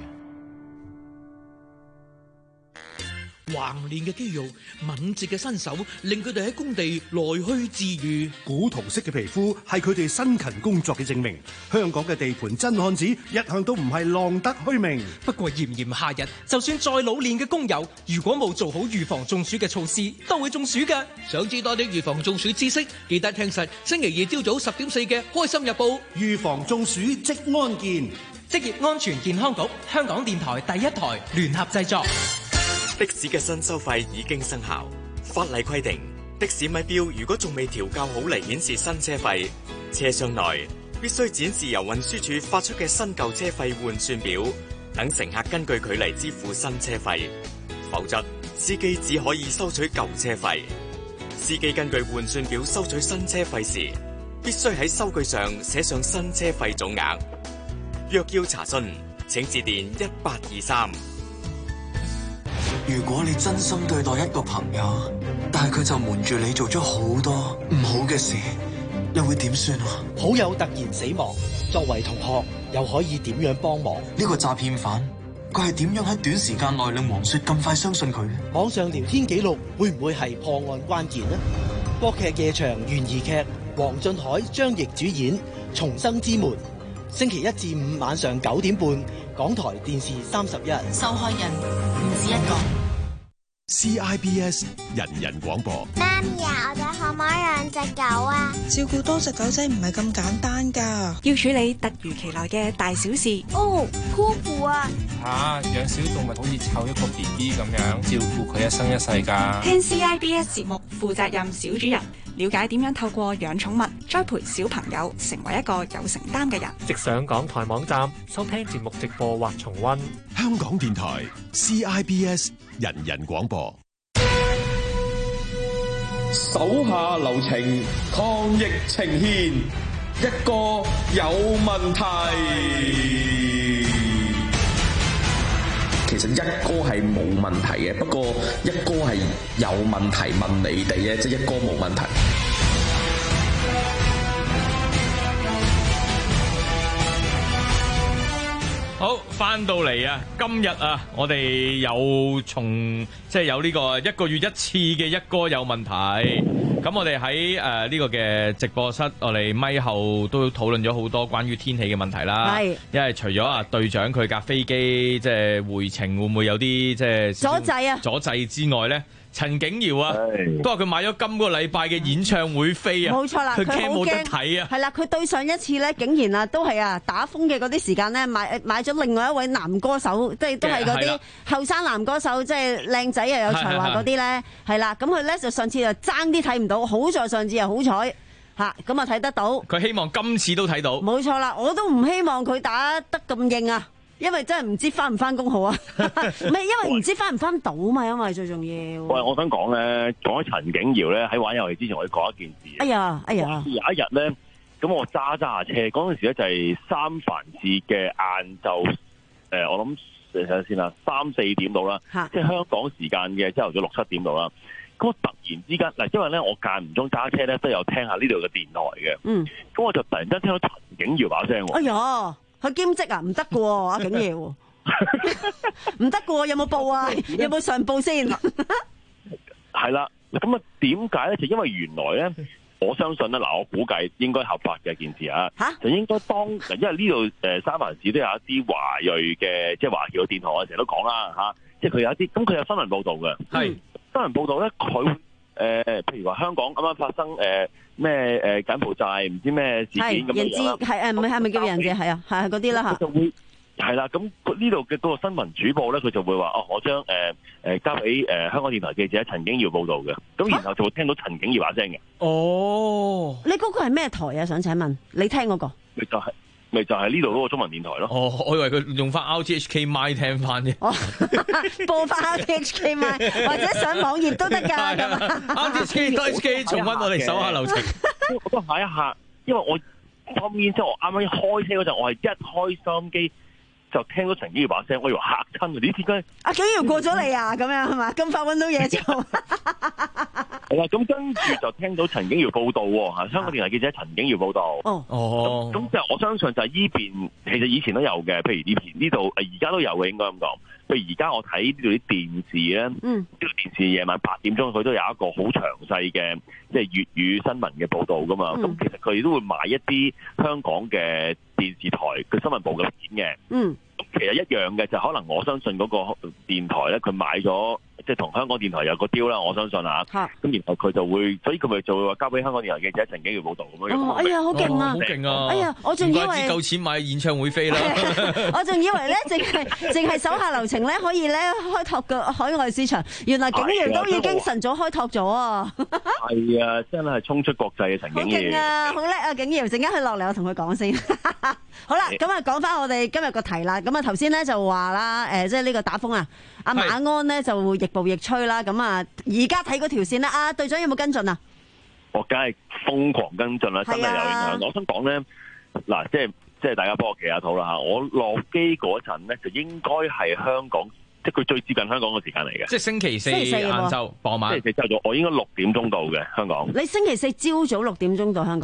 橫練嘅肌肉、敏捷嘅身手，令佢哋喺工地來去自如。 古銅色嘅皮膚係佢哋辛勤工作嘅證明。香港嘅地盤真漢子一向都唔係浪得虛名。 不過炎炎夏日，就算再老練嘅工友，如果冇做好預防中暑嘅措施，都會中暑㗎。想知多啲預防中暑知識，記得聽實星期二朝早十點四嘅《開心日報》。 預防中暑即安健， 職業安全健康局、香港電台第一台聯合製作。 的士嘅新收費已經生效，法例規定的士咪錶如果仲未調校好嚟顯示新車費，車廂內必須展示由運輸署發出嘅新舊車費換算表，等乘客根據距離支付新車費，否則司機只可以收取舊車費。司機根據換算表收取新車費時，必須喺收據上寫上新車費總額。若要查詢，請致電一八二三。 如果你真心對待一個朋友，但係佢就瞞住你做咗好多唔好嘅事，你會點算啊？ 好友突然死亡，作為同學又可以點樣幫忙？ 呢個詐騙犯，佢係點樣喺短時間內令黃雪咁快相信佢？ 網上聊天記錄會唔會係破案關鍵呢？ 國劇夜場懸疑劇，黃俊凱、張譯主演《重生之門》，星期一至五晚上九點半，港台電視三十一。 受害人唔止一個。 C I B S 人人廣播。 媽咪啊，我哋可唔可以養隻狗啊？ 照顧多隻狗仔唔係咁簡單㗎，要處理突如其來嘅大小事。 哦，鋪布啊！ 吓，養小動物好似湊一個 B B 咁樣，照顧佢一生一世㗎。 聽 C I B S 節目，負責任小主人，了解點樣透過養寵物栽培小朋友，成為一個有承擔嘅人。 直上港台網站收聽節目直播或重溫。 香港電台 C I B S 人人廣播。 手下留情，抗疫呈現，一個有問題。其實一哥係冇問題嘅，不過一哥係有問題問你哋嘅，即係一哥冇問題。 好，翻到嚟啊！今日啊，我哋有從即係有呢個一個月一次嘅一哥有問題。咁我哋喺誒呢個嘅直播室，我哋咪後都討論咗好多關於天氣嘅問題啦。係，因為除咗啊隊長佢架飛機即係回程會唔會有啲即係阻滯啊？ 阻滯之外咧，陳景堯啊，都話佢買咗今個禮拜嘅演唱會飛啊， 冇錯啦， 佢驚冇得好驚睇啊。 係啦，佢對上一次咧，竟然啊都係啊打風嘅嗰啲時間咧，買買咗另外一位男歌手，即係都係嗰啲後生男歌手，即係靚仔又有才華嗰啲咧，係啦。咁佢咧就上次就爭啲睇唔到，好在上次又好彩嚇，咁啊睇得到。 佢希望今次都睇到。 冇錯啦，我都唔希望佢打得咁硬啊。因為真係唔知翻唔翻工好啊，唔係因為唔知翻唔翻到嘛，因為最重要。 喂，我想講咧，講起陳景堯咧，喺玩遊戲之前，我要講一件事。 哎呀，哎呀！ 有一日咧，咁我揸揸下車，嗰陣時咧就係三藩市嘅晏晝，誒、呃，我諗睇下先啦，三四點到啦，即係香港時間嘅朝頭早六七點到啦。咁我突然之間嗱，因為咧我間唔中揸車咧都有聽下呢度嘅電台嘅，嗯，咁我就突然間聽到陳景堯把聲喎。 哎呀！佢兼職啊，唔得嘅喎，阿景堯，唔得嘅喎，有冇報啊？有冇上報先？ 係啦，咁啊點解咧？就因為原來咧，我相信咧，嗱，我估計應該合法嘅一件事啊，就應該當，因為呢度誒三藩市都有一啲華裔嘅，即係華僑嘅電台，我成日都講啦嚇，即係佢有一啲，咁佢有新聞報導嘅，係新聞報導咧，佢。誒、呃，譬如話香港啱啱發生誒咩誒柬埔寨唔知咩事件咁樣啦， 係誒唔係係咪叫人質？係啊，係係嗰啲啦嚇。就會係啦，咁呢度嘅嗰個新聞主播咧，佢就會話哦，我將誒誒交俾誒、呃、香港電台記者陳景堯報導嘅，咁然後就會聽到陳景堯把聲嘅。 哦， 你嗰個係咩台啊？想請問你聽嗰、那個？ 咪就係、是。咪就係呢度嗰個中文電台咯。 哦，我以為佢用翻 R T H K My 聽翻啫。 哦，播翻 R T H K My 或者上網頁都得㗎，咁啊。 R T H K、R T H K 重溫我哋手下留情。 我都下一下，因為我當面即係我啱啱一開車嗰陣，我係一開收音機就聽到陳景堯把聲，我以為嚇親嗰啲點解？ 阿景堯過咗嚟啊，咁樣係嘛？咁快揾到嘢做。 係啦，咁跟住就聽到陳景堯報道喎，嚇香港電台記者陳景堯報道。哦，哦，咁就我相信就係依邊，其實以前都有嘅，譬如呢邊呢度誒，而家都有嘅，應該咁講。譬如而家我睇呢度啲電視咧，嗯，呢度電視夜晚八點鐘佢都有一個好詳細嘅即係粵語新聞嘅報導噶嘛。咁、嗯、其實佢哋都會賣一啲香港嘅電視台嘅新聞部嘅片嘅。嗯，咁其實一樣嘅，就可能我相信嗰個電台咧，佢買咗。即係同香港電台有個 deal 啦，我相信啊。咁然後佢就會，所以佢咪就會話交俾香港電台記者陳景堯報導咁樣。 哦，哎呀，好勁啊！ 好勁啊！ 哎呀，我仲以為夠錢買演唱會飛啦。 我仲以為咧，淨係淨係手下留情咧，可以咧開拓個海外市場。原來景堯都已經晨早開拓咗啊！ 係啊，真係衝出國際嘅陳景堯。好勁啊！好叻啊！景堯，陣間佢落嚟，我同佢講先。好啦，咁啊講翻我哋今日個題啦。咁啊頭先咧就話啦，誒即係呢個打風啊，阿馬鞍咧就逆暴逆吹啦。咁啊，而家睇嗰條線咧，啊隊長有冇跟進啊？ 我梗係瘋狂跟進啦，真係有影響。我想講咧，嗱，即係即係大家幫我企下肚啦嚇。我落機嗰陣咧，就應該係香港，即係佢最接近香港嘅時間嚟嘅。 即係星期四晏晝傍晚。 星期四朝早，我應該六點鐘到嘅香港。 你星期四朝早六點鐘到香港？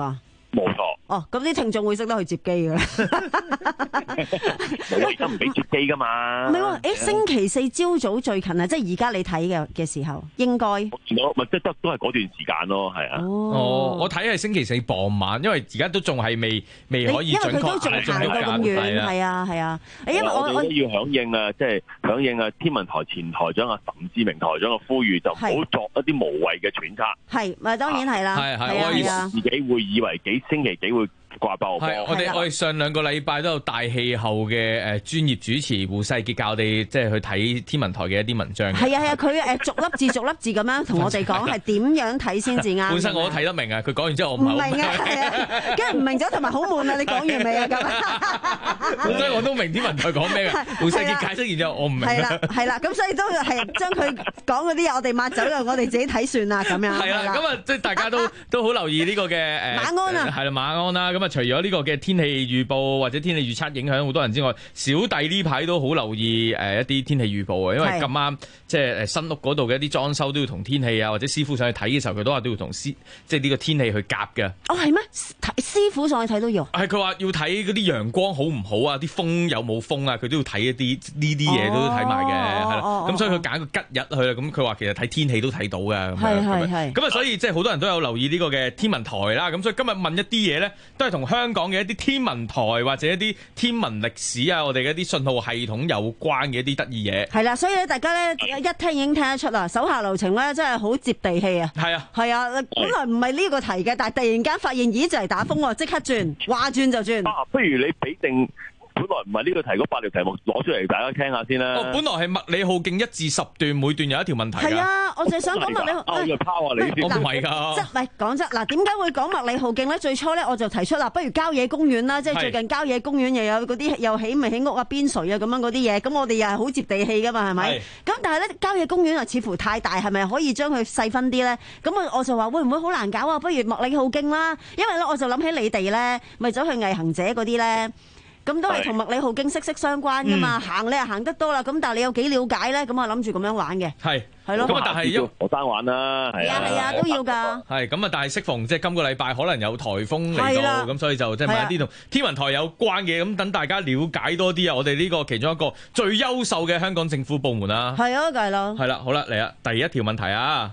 冇錯。 哦，咁啲聽眾會識得去接機㗎啦。 我而家唔俾接機㗎嘛。 唔係喎，誒星期四朝早最近啊，即係而家你睇嘅嘅時候，應該見到咪即係都都係嗰段時間咯，係啊。 哦，我睇係星期四傍晚，因為而家都仲係未未可以準確， 因為佢都仲行到咁遠，係啊係啊。誒，因為我我哋都要響應啊，即係響應啊天文台前台長啊岑志明台長嘅呼籲，就唔好作一啲無謂嘅揣測。 係，咪當然係啦。 係係， 係啊。 自己會以為幾星期幾會掛爆波。 係，我哋我哋上兩個禮拜都有大氣候嘅誒專業主持胡世傑教我哋即係去睇天文台嘅一啲文章。 係啊係啊，佢誒逐粒字逐粒字咁樣同我哋講係點樣睇先至啱。 本身我都睇得明啊，佢講完之後我唔明啊，係啊，跟住唔明咗同埋好悶啊！你講完未啊？咁， 本身我都明天文台講咩嘅，胡世傑解釋完之後我唔明。 係啦係啦，咁所以都係將佢講嗰啲嘢我哋抹走咗，我哋自己睇算啦咁樣。 係啦，咁啊即係大家都都好留意呢個嘅誒馬鞍啊， 係啦馬鞍啦，咁啊除咗呢個嘅天氣預報或者天氣預測影響好多人之外，小弟呢排都好留意誒一啲天氣預報啊，因為咁啱即係誒新屋嗰度嘅一啲裝修都要同天氣啊，或者師傅上去睇嘅時候，佢都話都要同師即係呢個天氣去夾嘅。 哦，係咩？師傅上去睇都要？ 係佢話要睇嗰啲陽光好唔好啊，啲風有冇風啊，佢都要睇一啲呢啲嘢都睇埋嘅，係啦。咁所以佢揀個吉日去啦。咁佢話其實睇天氣都睇到嘅。 係係係。 咁啊，所以即係好多人都有留意呢個嘅天文台啦。咁所以今日問一啲嘢咧，都係同香港嘅一啲天文台或者一啲天文歷史啊，我哋嘅一啲信號系統有關嘅一啲得意嘢。 係啦，所以咧大家咧一聽已經聽得出啦，手下留情咧真係好接地氣啊。 係啊， 係啊，本來唔係呢個題嘅，但係突然間發現咦就嚟打風喎，即刻轉，話轉就轉。 啊，不如你俾定。本來唔係呢個題，嗰八條題目攞出嚟大家聽下先啦。 哦，本來係麥理浩徑一至十段，每段有一條問題。 係啊，我就係想講麥理浩。 我又拋啊你先。 我唔係㗎。 即係唔係講真嗱？點解會講麥理浩徑咧？最初咧我就提出啦，不如郊野公園啦，即係最近郊野公園又有嗰啲又起咪起屋啊、邊陲啊咁樣嗰啲嘢，咁我哋又係好接地氣㗎嘛，係咪？咁但係咧郊野公園啊，似乎太大，係咪可以將佢細分啲咧？咁我我就話會唔會好難搞啊？不如麥理浩徑啦，因為咧我就諗起你哋咧，咪走去毅行者嗰啲咧。咁都係同麥理浩徑息息相關噶嘛，行、嗯、你又行得多啦，咁但係你有幾了解咧？咁我諗住咁樣玩嘅， 係係咯。 咁啊，但係因為學生玩啦，係啊係啊都要㗎。 係咁啊，但係適逢即係今個禮拜可能有颱風嚟到，咁所以就即係問一啲同天文台有關嘅，咁等大家了解多啲啊！我哋呢個其中一個最優秀嘅香港政府部門啊， 係啊，梗係啦。 係啦，好啦，嚟啊，第一條問題啊。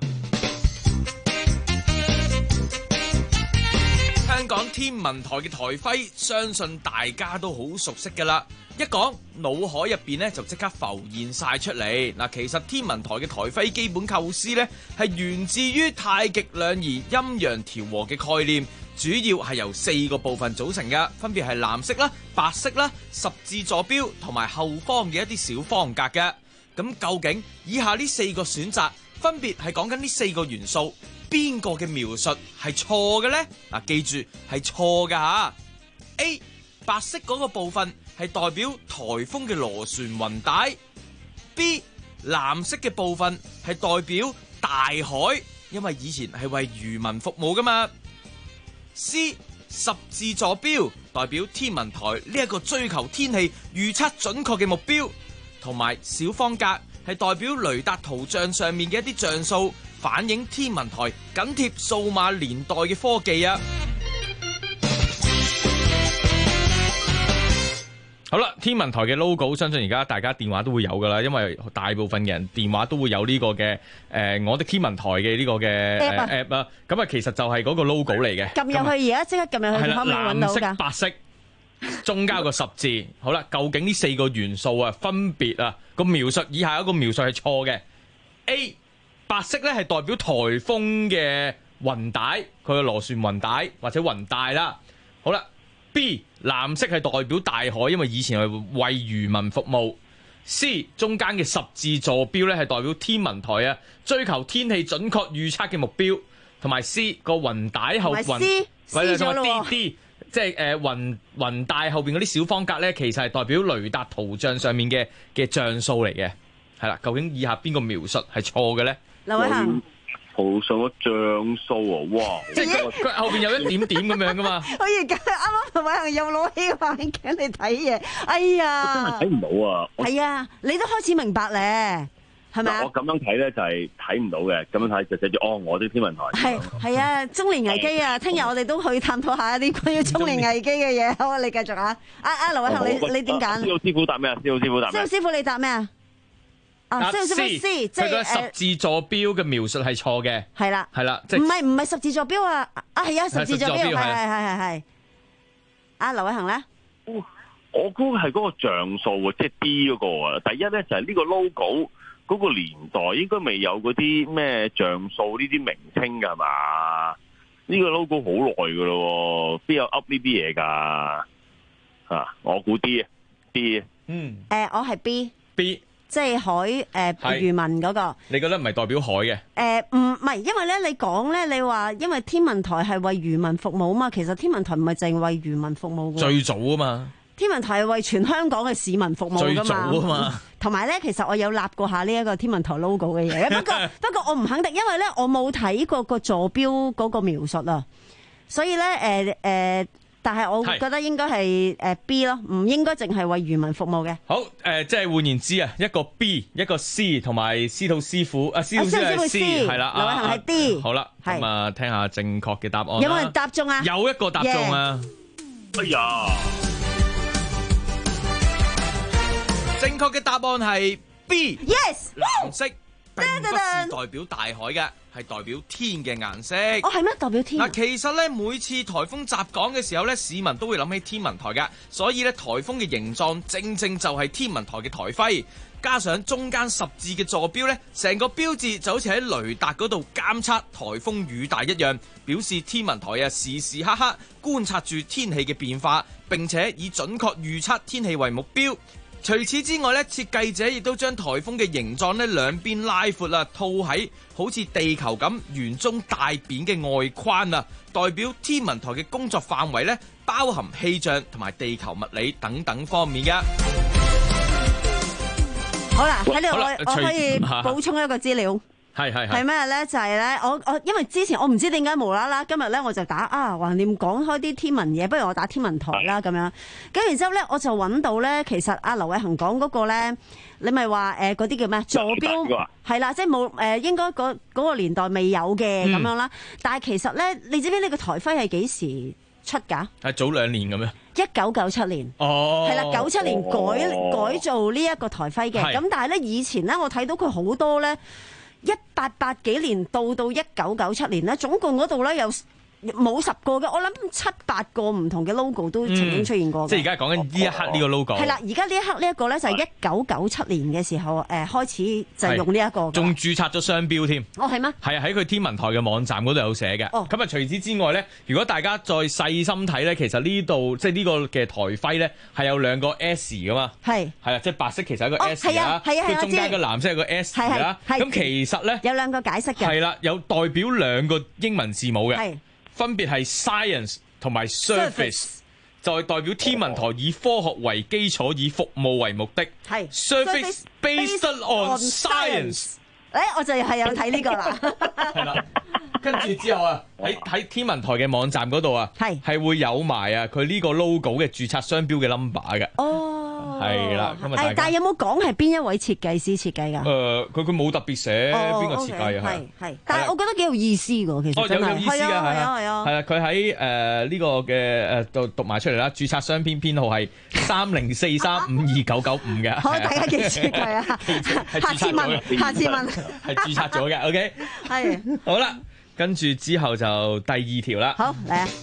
香港天文台嘅台徽，相信大家都好熟悉噶啦。一講腦海入邊咧，就即刻浮現晒出嚟。嗱，其實天文台嘅台徽基本構思咧，係源自於太極兩儀陰陽調和嘅概念，主要係由四個部分組成嘅，分別係藍色啦、白色啦、十字坐標同埋後方嘅一啲小方格嘅。咁究竟以下呢四個選擇，分別係講緊呢四個元素，邊個嘅描述係錯嘅呢？嗱，記住係錯㗎吓。A 白色嗰個部分係代表颱風嘅螺旋雲帶。B 藍色嘅部分係代表大海，因為以前係為漁民服務㗎嘛。C 十字坐標代表天文台呢一個追求天氣預測準確嘅目標，同埋小方格係代表雷達圖像上面嘅一啲像素，反映天文台緊貼數碼年代嘅科技啊！好啦，天文台嘅 logo， 相信而家大家電話都會有噶啦，因為大部分嘅人電話都會有呢個嘅誒、呃，我的天文台嘅呢個嘅 app 啊。咁啊，其實就係嗰個 logo 嚟嘅。 撳入去而家即刻撳入去，可唔可以揾到㗎？ 藍色、白色，中間個十字。好啦，究竟呢四個元素啊，分別啊個描述以下一個描述係錯嘅。A 白色咧係代表颱風嘅雲帶，佢嘅螺旋雲帶或者雲帶啦。好啦。B 藍色係代表大海，因為以前係為漁民服務。C 中間嘅十字坐標咧係代表天文台啊，追求天氣準確預測嘅目標。同埋 C 個雲帶後雲，或者同埋 D D 即係誒雲雲帶後邊嗰啲小方格咧，其實係代表雷達圖像上面嘅嘅像素嚟嘅。係啦，究竟以下邊個描述係錯嘅咧？ 劉偉恒。 圖上個像素啊，哇！ 即係佢佢後邊有一點點咁樣噶嘛？ 可以啱啱同偉恒又攞起個眼鏡嚟睇嘢，哎呀！ 我真係睇唔到啊！ 係啊，你都開始明白咧。 係咪啊？ 我咁樣睇咧就係睇唔到嘅，咁樣睇就寫住哦，我的天文台。 係係啊，中年危機啊！聽日我哋都去探討下一啲關於中年危機嘅嘢。好啊，你繼續啊！阿阿劉偉恒，你你點揀？ 司徒師傅答咩啊？司徒師傅答咩？ 司徒師傅你答咩啊？啊，司徒師傅 C， 即係佢個十字座標嘅描述係錯嘅。 係啦， 係啦，即係唔係唔係十字座標啊？啊係啊，十字座標係係係係係。阿劉偉恒咧？ 我估係嗰個像素啊，即係 D 嗰個啊。第一咧就係呢個 logo 嗰個年代應該未有嗰啲咩像素呢啲名稱㗎嘛？呢個 logo 好耐㗎咯，邊有 up 呢啲嘢㗎？啊，我估 D 啊 D。 嗯。 誒，我係 B。 B。 即係海誒漁民嗰個。 你覺得唔係代表海嘅？ 誒唔唔係，因為咧你講咧，你話因為天文台係為漁民服務啊嘛，其實天文台唔係淨係為漁民服務㗎。 最早啊嘛。天文台係為全香港嘅市民服務㗎嘛。 最早啊嘛。 同埋咧，其實我有立過下呢一個天文台 logo 嘅嘢，不過不過我唔肯定，因為咧我冇睇過個座標嗰個描述啊，所以咧誒誒，但係我覺得應該係誒 B 咯，唔應該淨係為漁民服務嘅。 好誒、呃，即係換言之啊，一個 B， 一個 C， 同埋司徒師傅啊，司徒師傅係 C， 係啦，劉偉恒係 D。好啦，咁啊，聽下正確嘅答案啦。 有冇人答中啊？ 有一個答中啊！ Yeah. 哎呀！ 正確嘅答案係 B。Yes， 藍色並不是代表大海嘅，係代表天嘅顏色。 哦，係咩？代表天？ 嗱，其實咧每次颱風襲港嘅時候咧，市民都會諗起天文台嘅，所以咧颱風嘅形狀正正就係天文台嘅台徽，加上中間十字嘅座標咧，成個標誌就好似喺雷達嗰度監測颱風雨大一樣，表示天文台啊時時刻刻觀察住天氣嘅變化，並且以準確預測天氣為目標。除此之外咧，設計者亦都將颱風嘅形狀咧兩邊拉闊啦，套喺好似地球咁圓中帶扁嘅外框啊，代表天文台嘅工作範圍咧包含氣象同埋地球物理等等方面嘅。 好啦，喺呢度我我可以補充一個資料。 係係係咩咧？就係咧，我我因為之前我唔知點解無啦啦，今日咧我就打啊，橫掂講開啲天文嘢，不如我打天文台啦咁樣。咁然之後咧，我就揾到咧，其實阿劉偉恒講嗰個咧，你咪話誒嗰啲叫咩座標係啦，即係冇誒應該嗰嗰個年代未有嘅咁樣啦。但係其實咧，你知唔知呢個台徽係幾時出㗎？ 係早兩年咁樣。 一九九七年。哦。係啦，九七年改、哦、改造呢一個台徽嘅。咁但係咧，以前咧我睇到佢好多咧。一八八幾年到到一九九七年咧，總共嗰度咧有冇十個嘅，我諗七八個唔同嘅 logo 都曾經出現過、嗯。即係而家講緊呢一刻呢個 logo。係啦，而家呢一刻呢一個咧就係一九九七年嘅時候誒、呃、開始就用呢、這、一個。仲註冊咗商標添。哦，係咩？係啊，喺佢天文台嘅網站嗰度有寫嘅。哦。咁啊，除此之外咧，如果大家再細心睇咧，其實呢度即係呢個嘅台徽咧係有兩個 S 噶嘛。係。係啊，即係白色其實係一個 S 啦。係啊，係啊，係啊。中間個藍色係個 S 啦。係。咁其實咧有兩個解釋嘅。係啦，有代表兩個英文字母嘅。係。分別係 science 同埋 surface， 就係代表天文台以科學為基礎，以服務為目的。係 surface based on science。誒，我就係有睇呢個啦。係啦，跟住之後啊，喺喺天文台嘅網站嗰度啊，係係會有埋啊佢呢個 logo 嘅註冊商標嘅 number 嘅。哦。係啦，咁啊，但係有冇講係邊一位設計師設計㗎？誒，佢佢冇特別寫邊個設計啊，係係。但係我覺得幾有意思㗎，其實真係。哦，有有意思㗎，係啊係啊。係啊，佢喺誒呢個嘅誒讀讀埋出嚟啦，註冊商標編號係三零四三五二九九五嘅。好，大家記住佢啊，下次問，下次問，係註冊咗嘅。OK，係。好啦，跟住之後就第二條啦。好，嚟啊！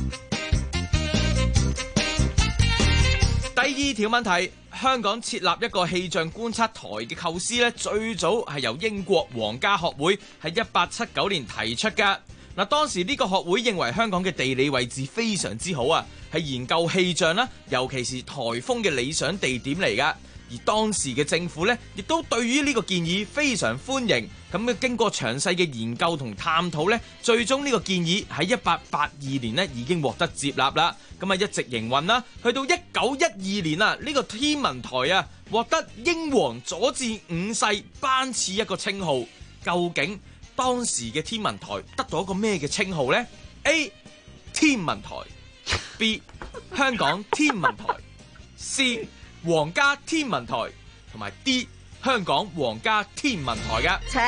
第二條問題，香港設立一個氣象觀測台嘅構思咧，最早係由英國皇家學會喺一八七九年提出㗎。嗱，當時呢個學會認為香港嘅地理位置非常之好啊，係研究氣象啦，尤其是颱風嘅理想地點嚟㗎。而當時嘅政府咧，亦都對於呢個建議非常歡迎。咁嘅經過詳細嘅研究同探討咧，最終呢個建議喺一八八二年咧已經獲得接納啦。咁啊一直營運啦，去到一九一二年啊，呢個天文台啊獲得英皇佐治五世頒賜一個稱號。究竟當時嘅天文台得到一個咩嘅稱號呢？ A. 天文台 B. 香港天文台C. 皇家天文台同埋 D. 香港皇家天文台嘅。 切，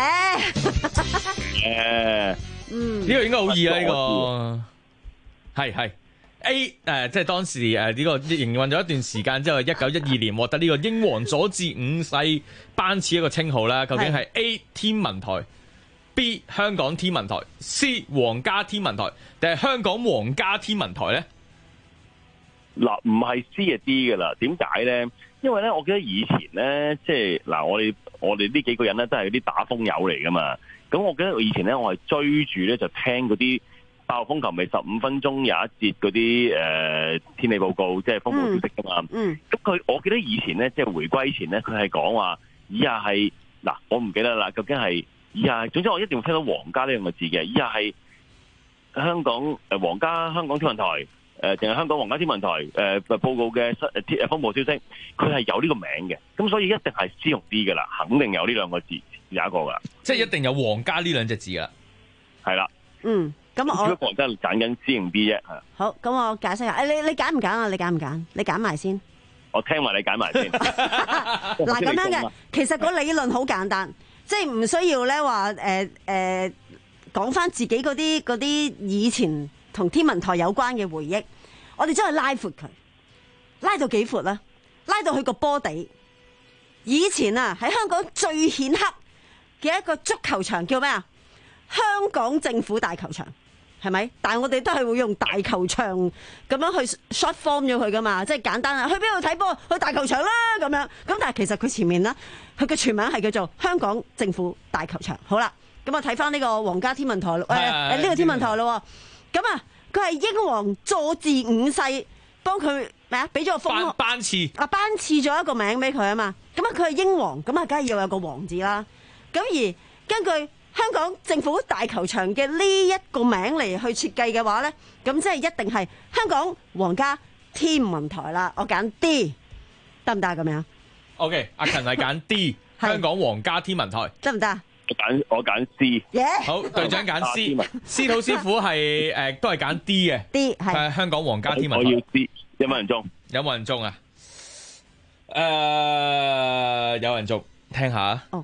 誒， 嗯， 呢個應該好易啊！呢個係係 A 誒，即係當時誒呢個營運咗一段時間之後，一九一二年獲得呢個英皇佐治五世頒賜一個稱號啦。究竟係 A 天文台、B 香港天文台、C 皇家天文台定係香港皇家天文台咧？ 嗱，唔係 C 就 D 噶啦。點解咧？因為咧，我記得以前咧，即係嗱，我哋我哋呢幾個人咧都係啲打風友嚟噶嘛。咁我記得以前咧，我係追住咧就聽嗰啲爆風球，咪十五分鐘有一節嗰啲誒天氣報告，即係風暴消息噶嘛。嗯。咁佢，我記得以前咧，即係回歸前咧，佢係講話以下係嗱，我唔記得啦，究竟係以下，總之我一定會聽到皇家呢兩個字嘅，以下係香港誒皇家香港天文台。誒，淨係香港皇家天文台誒、呃、報告嘅誒天風暴消息，佢係有呢個名嘅，咁所以一定係 C 同 D 嘅啦，肯定有呢兩個字有一個噶， 即係一定有皇家呢兩隻字噶， 係啦。 嗯，咁我只不過真係揀緊 C 同 D 啫。 好，咁我解釋下，誒，你你揀唔揀啊？你揀唔揀？你揀埋先。 我聽埋你揀埋先。 嗱，咁樣嘅，其實個理論好簡單，即係唔需要咧話誒誒講翻自己嗰啲嗰啲以前同天文台有關嘅回憶，我哋將佢拉闊佢，拉到幾闊啦？拉到去個波地。以前啊，喺香港最顯赫嘅一個足球場叫咩啊？香港政府大球場，係咪？但係我哋都係會用大球場咁樣去 short form 咗佢噶嘛，即係簡單啊！去邊度睇波？去大球場啦咁樣。咁但係其實佢前面咧，佢嘅全名係叫做香港政府大球場。好啦，咁啊睇翻呢個皇家天文台誒誒呢個天文台咯。咁啊，佢係英皇佐治五世幫佢咩啊？俾咗個封頒賜啊，頒賜咗一個名俾佢啊嘛。咁啊，佢係英皇，咁啊，梗係要有個皇字啦。咁而根據香港政府大球場嘅呢一個名嚟去設計嘅話咧，咁即係一定係香港皇家天文台啦。我揀 D 得唔得咁樣 ？OK， 阿勤係揀 D 香港皇家天文台得唔得？ 我揀我揀 C。 Yeah. 好，隊長揀 C， 司徒師傅係誒、呃、都係揀 D 嘅。 D 係香港皇家天文台。 我要 D， 有冇人中？ 有冇人中啊？誒、呃，有人中，聽下。哦。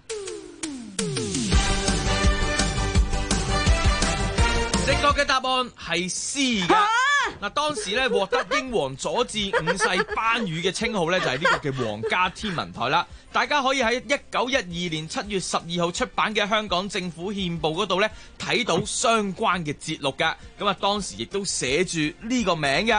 正確嘅答案係 C 噶。嗱，當時咧獲得英皇佐治五世頒予嘅稱號咧，就係呢個嘅皇家天文台啦。大家可以喺一九一二年七月十二號出版嘅香港政府憲報嗰度咧睇到相關嘅節錄噶。咁啊，當時亦都寫住呢個名嘅。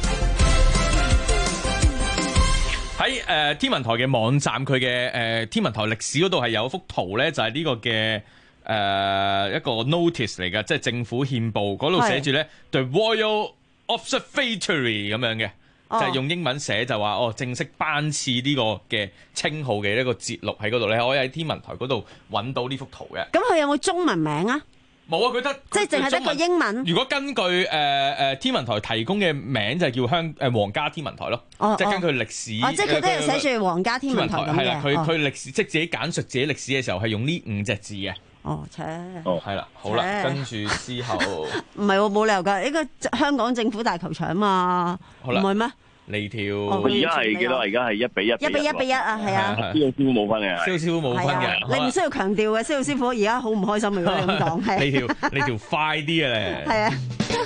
喺誒、呃、天文台嘅網站，佢嘅誒天文台歷史嗰度係有幅圖咧，就係、是、呢個嘅誒、呃、一個 notice 嚟嘅，即係政府憲報嗰度寫住咧 The Royal Observatory 咁樣嘅，哦、就係用英文寫就話哦，正式頒賜呢個嘅稱號嘅一個節錄喺嗰度咧，你可以喺天文台嗰度揾到呢幅圖嘅。 咁佢有冇中文名啊？ 冇啊，佢得即係淨係得個英文。 如果根據誒誒、呃、天文台提供嘅名就係叫香誒皇家天文台咯，哦、即係根據歷史。 哦，即係佢都係寫住皇家天文台咁嘅。 係啦，佢佢歷史、 哦、 即係自己簡述自己歷史嘅時候係用呢五隻字嘅。 哦，切。 哦，係啦，好啦，跟住之後。 唔係喎，冇理由㗎，呢個香港政府大球場啊嘛，唔係咩？ 呢條而家係幾多？而家係一比一。 一比一比一啊，係啊。 呢個師傅冇分嘅， 蕭師傅冇分嘅。 你唔需要強調嘅，蕭師傅而家好唔開心，如果你咁講。係。 你條你條快啲嘅咧。 係啊。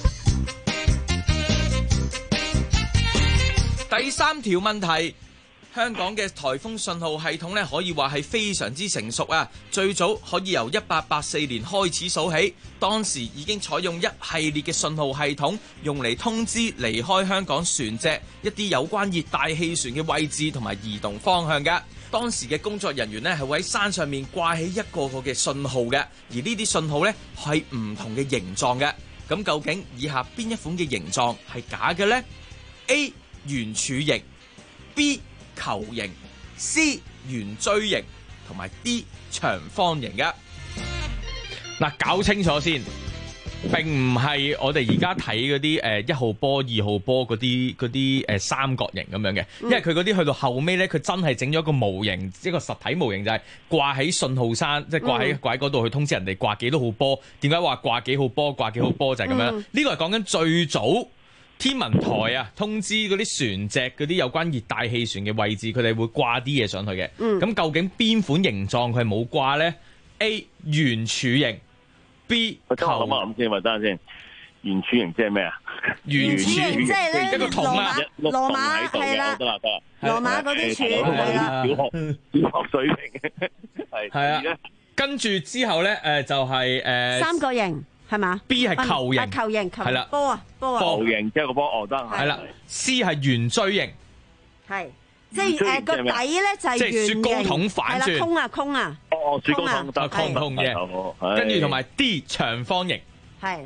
第三條問題。香港嘅颱風信號系統咧，可以話係非常之成熟啊！最早可以由一八八四年開始數起，當時已經採用一系列嘅信號系統，用嚟通知離開香港船隻一啲有關熱帶氣旋嘅位置同埋移動方向嘅。當時嘅工作人員咧係會喺山上面掛起一個個嘅信號嘅，而呢啲信號咧係唔同嘅形狀嘅。咁究竟以下邊一款嘅形狀係假嘅呢？ A 圓柱形 B球形 C 圓錐形同埋 D 長方形嘅。嗱，搞清楚先，並唔係我哋而家睇嗰啲誒一號波、二號波嗰啲嗰啲誒三角形咁樣嘅，因為佢嗰啲去到後尾咧，佢真係整咗個模型，一個實體模型就係掛喺信號山，即係掛喺掛喺嗰度去通知人哋掛幾多號波。點解話掛幾號波、掛幾號波就係咁樣？呢個係講緊最早天文台啊通知嗰啲船隻嗰啲有關熱帶氣旋嘅位置，佢哋會掛啲嘢上去嘅。咁、 嗯、 究竟邊款形狀佢係冇掛呢？ A 圓柱形 ，B 球。 我諗下諗先，咪等陣先。圓柱形即係咩啊？ 圓柱形即係咧， 一個桶啊， 羅馬係啦， 得啦得啦。 羅馬嗰啲柱係啦， 小學小學水平係係啊。跟住之後咧，誒就係誒三角形係嘛 ？B 係球形， 球形球係啦， 波啊波啊， 球形即係個波哦得係啦。C 係圓錐形， 係即係誒個底咧就係即係雪糕筒反轉， 空啊空啊， 哦雪糕筒得空空嘅，跟住同埋 D 長方形， 係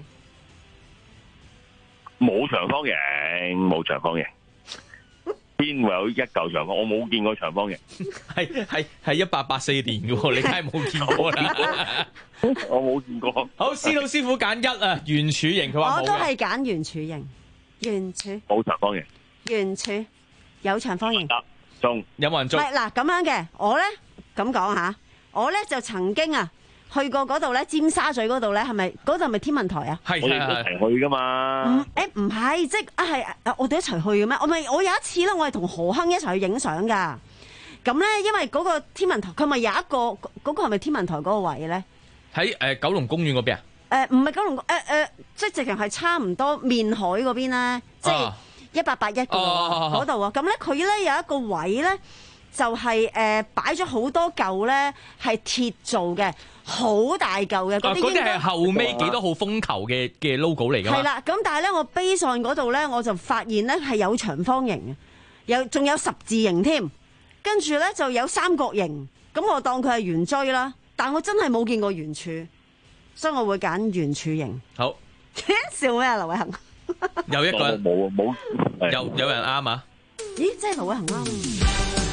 冇長方形，冇長方形。邊會有一嚿長方？我冇見過長方形， 係係係一八八四年嘅喎，你梗係冇見過啦。 我冇見過。 好，司徒師傅揀一啊，圓柱形，佢話冇嘅。 我都係揀圓柱形，圓柱冇長方形， 圓柱有長方形。 中有冇人中？ 唔係嗱咁樣嘅，我咧咁講吓，我咧就曾經啊。去過嗰度咧，尖沙咀嗰度咧，係咪嗰度係咪天文台啊？ 係我哋一齊去噶嘛？ 誒唔係，即係啊係啊，我哋一齊去嘅咩？我咪我有一次咧，我係同何亨一齊去影相噶。咁咧，因為嗰個天文台，佢咪有一個嗰、嗰個係咪天文台嗰個位咧？ 喺誒、呃、九龍公園嗰邊啊？ 誒唔係九龍誒誒、呃呃，即係直情係差唔多面海嗰邊咧，即係一八八一嗰度啊。咁咧佢咧有一個位咧。就係誒擺咗好多嚿咧，係鐵做嘅，好大嚿嘅。嗰啲係後尾幾多號風球嘅嘅 logo 嚟㗎嘛？ 係啦，咁但係咧，我 base on 嗰度咧，我就發現咧係有長方形嘅，有仲有十字形添，跟住咧就有三角形。咁我當佢係圓錐啦，但我真係冇見過圓柱，所以我會揀圓柱形。 好笑咩啊，劉偉恒？ 有一個人冇冇有有人啱啊？ 咦，真係劉偉恒啱。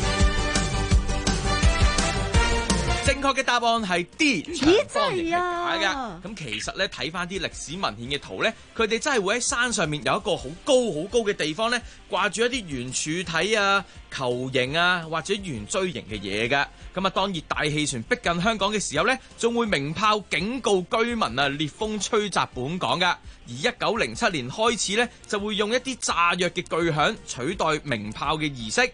正確嘅答案係 D 長方形係㗎。咁其實咧睇翻啲歷史文獻嘅圖咧，佢哋真係會喺山上面有一個好高好高嘅地方咧，掛住一啲圓柱體啊、球形啊或者圓錐形嘅嘢㗎。咁啊，當熱帶氣旋逼近香港嘅時候咧，仲會鳴炮警告居民啊，烈風吹襲本港㗎。而一九零七年開始咧，就會用一啲炸藥嘅巨響取代鳴炮嘅儀式。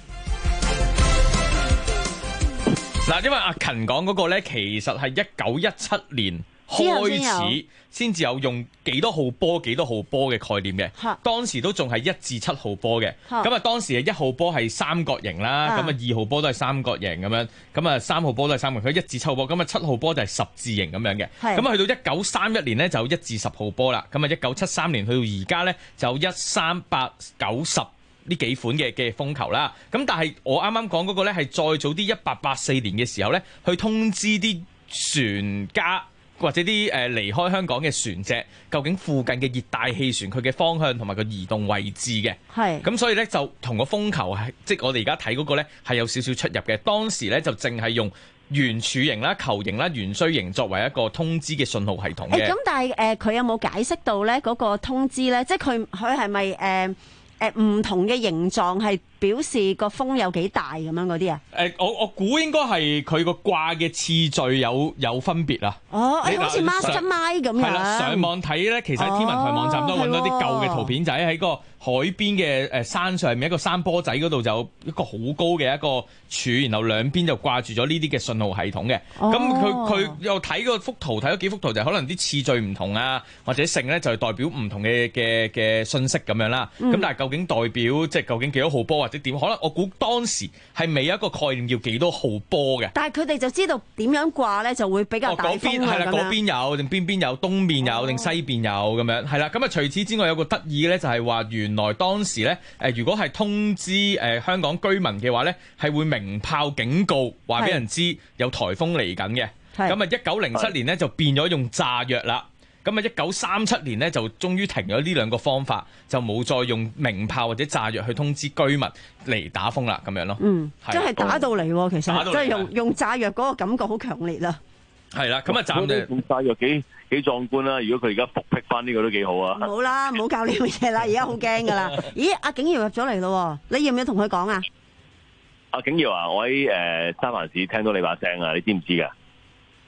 嗱，因為阿勤講嗰個咧，其實係一九一七年開始先至有用幾多號波、幾多號波嘅概念嘅。當時都仲係一至七號波嘅。咁啊，當時係一號波係三角形啦，咁啊二號波都係三角形咁樣，咁啊三號波都係三角形。佢一至七號波，咁啊七號波就係十字形咁樣嘅。咁啊去到一九三一年咧就一至十號波啦。咁啊一九七三年去到而家咧就一三八九十。呢幾款嘅嘅風球啦，咁但係我啱啱講嗰個咧係再早啲一八八四年嘅時候咧，去通知啲船家或者啲誒離開香港嘅船隻，究竟附近嘅熱帶氣旋佢嘅方向同埋個移動位置嘅。係咁，所以咧就同個風球係即係我哋而家睇嗰個咧係有少少出入嘅。當時咧就淨係用圓柱形啦、球形啦、圓錐形作為一個通知嘅信號系統嘅。 咁但係誒佢有冇解釋到咧嗰個通知咧？即係佢佢係咪誒？誒唔同嘅形狀係表示個風有幾大咁樣嗰啲啊？ 誒，我我估應該係佢個掛嘅次序有有分別啊！ 哦，誒好似 Mastermind 咁樣。係啦， 上網睇咧，其實喺天文台網站都揾到啲舊嘅圖片仔喺個海邊嘅誒山上面一個山坡仔嗰度就有一個好高嘅一個柱，然後兩邊就掛住咗呢啲嘅信號系統嘅。咁佢佢又睇個幅圖，睇咗幾幅圖就可能啲次序唔同啊，或者性咧就係代表唔同嘅嘅嘅信息咁樣啦。咁、嗯、但係究竟代表即係究竟幾多號波或者點？可能我估當時係未有一個概念叫幾多號波嘅。 但係佢哋就知道點樣掛咧，就會比較大風啊咁樣。嗰邊係啦， 嗰邊有定邊邊有，東面有定西邊有咁樣係啦。咁啊，除此之外有個得意嘅咧，就係話原來當時咧誒，如果係通知誒香港居民嘅話咧，係會鳴炮警告，話俾人知有颱風嚟緊嘅。咁啊，一九零七年咧就變咗用炸藥啦。咁啊，一九三七年咧就終於停咗呢兩個方法，就冇再用鳴炮或者炸藥去通知居民嚟打風啦，咁樣咯。嗯， 真係打到嚟喎，其實即係用用炸藥嗰個感覺好強烈啦。 係啦，咁啊，暫時用炸藥幾幾壯觀啦！如果佢而家復辟翻呢個都幾好啊。 唔好啦，唔好教呢樣嘢啦，而家好驚噶啦。咦，阿景堯入咗嚟咯，你要唔要同佢講啊？ 阿景堯啊，我喺誒三藩市聽到你把聲啊，你知唔知噶？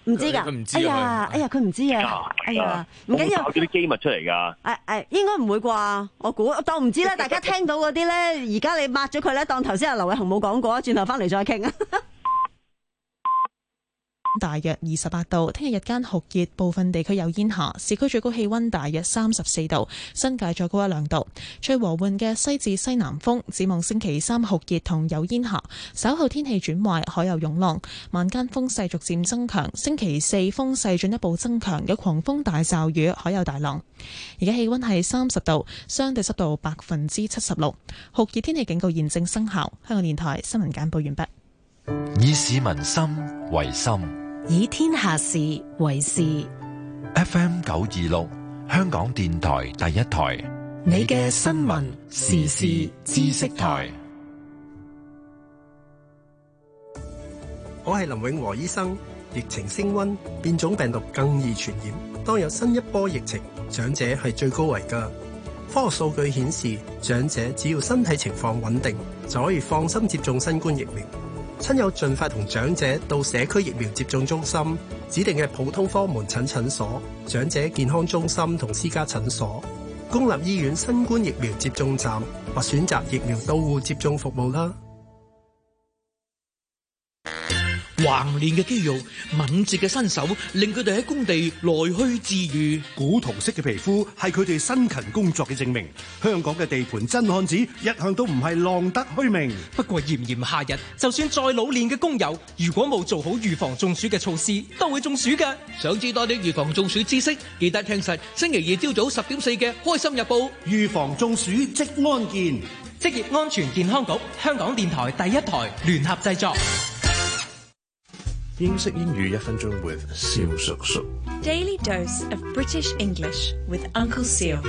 唔知㗎， 佢唔知哎呀，哎呀，佢唔知啊，哎呀，唔緊要。 爆咗啲機密出嚟㗎。 誒誒，應該唔會啩？我估當唔知咧，大家聽到嗰啲咧，而家你抹咗佢咧，當頭先阿劉偉雄冇講過，轉頭翻嚟再傾啊。 大約二十八度，聽日日間酷熱，部分地區有煙霞，市區最高氣溫大約三十四度，新界再高一兩度。吹和緩嘅西至西南風，展望星期三酷熱同有煙霞，稍後天氣轉壞，海有湧浪，晚間風勢逐漸增強。星期四風勢進一步增強，有狂風大驟雨，海有大浪。而家氣溫係三十度，相對濕度百分之七十六，酷熱天氣警告現正生效。香港電台新聞簡報完畢。 以市民心為心， 以天下事為事。 F M 九二六，香港電台第一台，你嘅新聞時事知識台。 我係林永和醫生。疫情升溫，變種病毒更易傳染。當有新一波疫情，長者係最高危㗎。科學數據顯示，長者只要身體情況穩定，就可以放心接種新冠疫苗。親友盡快同長者到社區疫苗接種中心、指定嘅普通科門診診所、長者健康中心同私家診所、公立醫院新冠疫苗接種站或選擇疫苗到戶接種服務啦。 橫練嘅肌肉、敏捷嘅身手，令佢哋喺工地來去自如。 古銅色嘅皮膚係佢哋辛勤工作嘅證明。香港嘅地盤真漢子一向都唔係浪得虛名。 不過炎炎夏日，就算再老練嘅工友，如果冇做好預防中暑嘅措施，都會中暑㗎。想知多啲預防中暑知識，記得聽實星期二朝早十點四嘅《開心日報》。 預防中暑即安健， 職業安全健康局、香港電台第一台聯合製作。 英式英語一分鐘 with 蕭叔叔。 Daily dose of British English with Uncle Seal.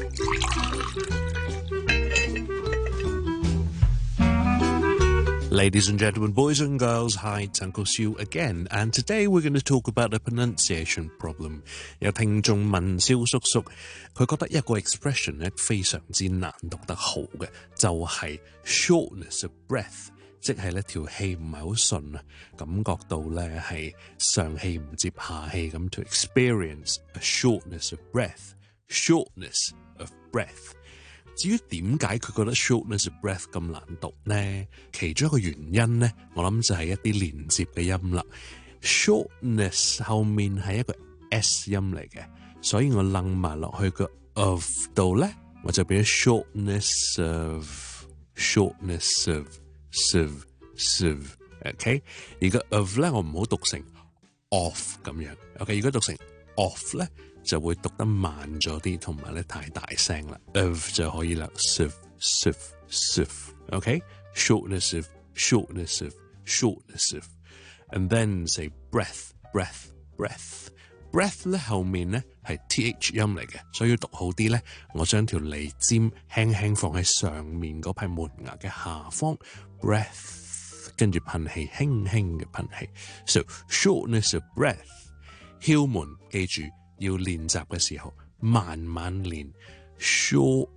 Ladies and gentlemen, boys and girls, hi, it's Uncle Seal again, and today we're going to talk about a pronunciation problem. 有聽眾問蕭叔叔，佢覺得一個 expression 咧非常之難讀得好嘅，就係 shortness of breath。即係呢條氣唔係好順啊，感覺到咧係上氣唔接下氣咁 to experience a shortness of breath, shortness of breath。至於點解佢覺得 shortness of breath 咁難讀呢？其中一個原因呢，我諗就係一啲連接嘅音啦。shortness 後面係一個 S 音嚟嘅，所以我楞埋落去個 of 度咧，我就變咗 shortness of, shortness of。Sieve, sieve, OK。而個 of 咧，我唔好讀成 off 咁樣 ，OK。如果讀成 off 咧，就會讀得慢咗啲，同埋咧太大聲啦。of 就可以啦 ，sieve, sieve, sieve, OK。shortness of, shortness of, shortness of, and then say breath, breath, breath。breath 咧後面咧係 th 音嚟嘅，所以要讀好啲咧，我將條脷尖輕輕放喺上面嗰排門牙嘅下方 ，breath 跟住噴氣，輕輕嘅噴氣。So shortness of breath， 竅門記住要練習嘅時候慢慢練 shortness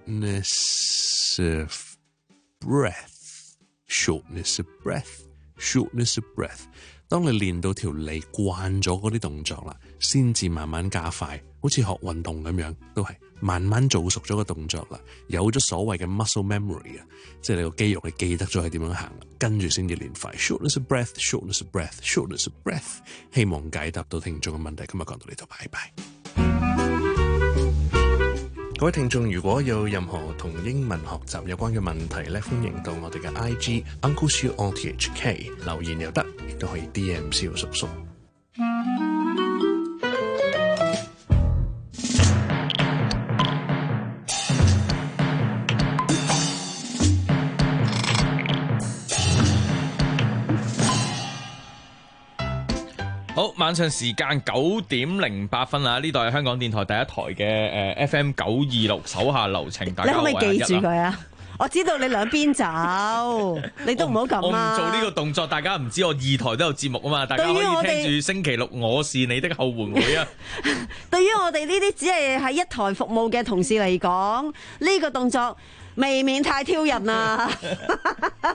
of breath，shortness of breath，shortness of breath。當你練到條脷慣咗嗰啲動作啦，先至慢慢加快，好似學運動咁樣，都係慢慢做熟咗個動作啦，有咗所謂嘅 muscle memory 啊，即係你個肌肉你記得咗係點樣行，跟住先至練快。Shortness of breath, shortness of breath, shortness of breath。希望解答到聽眾嘅問題，今日講到呢度，拜拜。各位聽眾，如果有任何同英文學習有關嘅問題咧，歡迎到我哋嘅 I G Uncle Siu O T H K 留言又得，亦都可以 D M 蕭叔叔。 好，晚上時間九點零八分啊！呢度係香港電台第一台嘅誒 F M 九二六手下留情，大家你可唔可以記住佢啊？我知道你兩邊走，你都唔好咁啊！ 我唔做呢個動作，大家唔知我二台都有節目啊嘛，大家可以聽住星期六我是你的後援會啊！ 對於我哋呢啲只係喺一台服務嘅同事嚟講，呢個動作未免太挑人啦。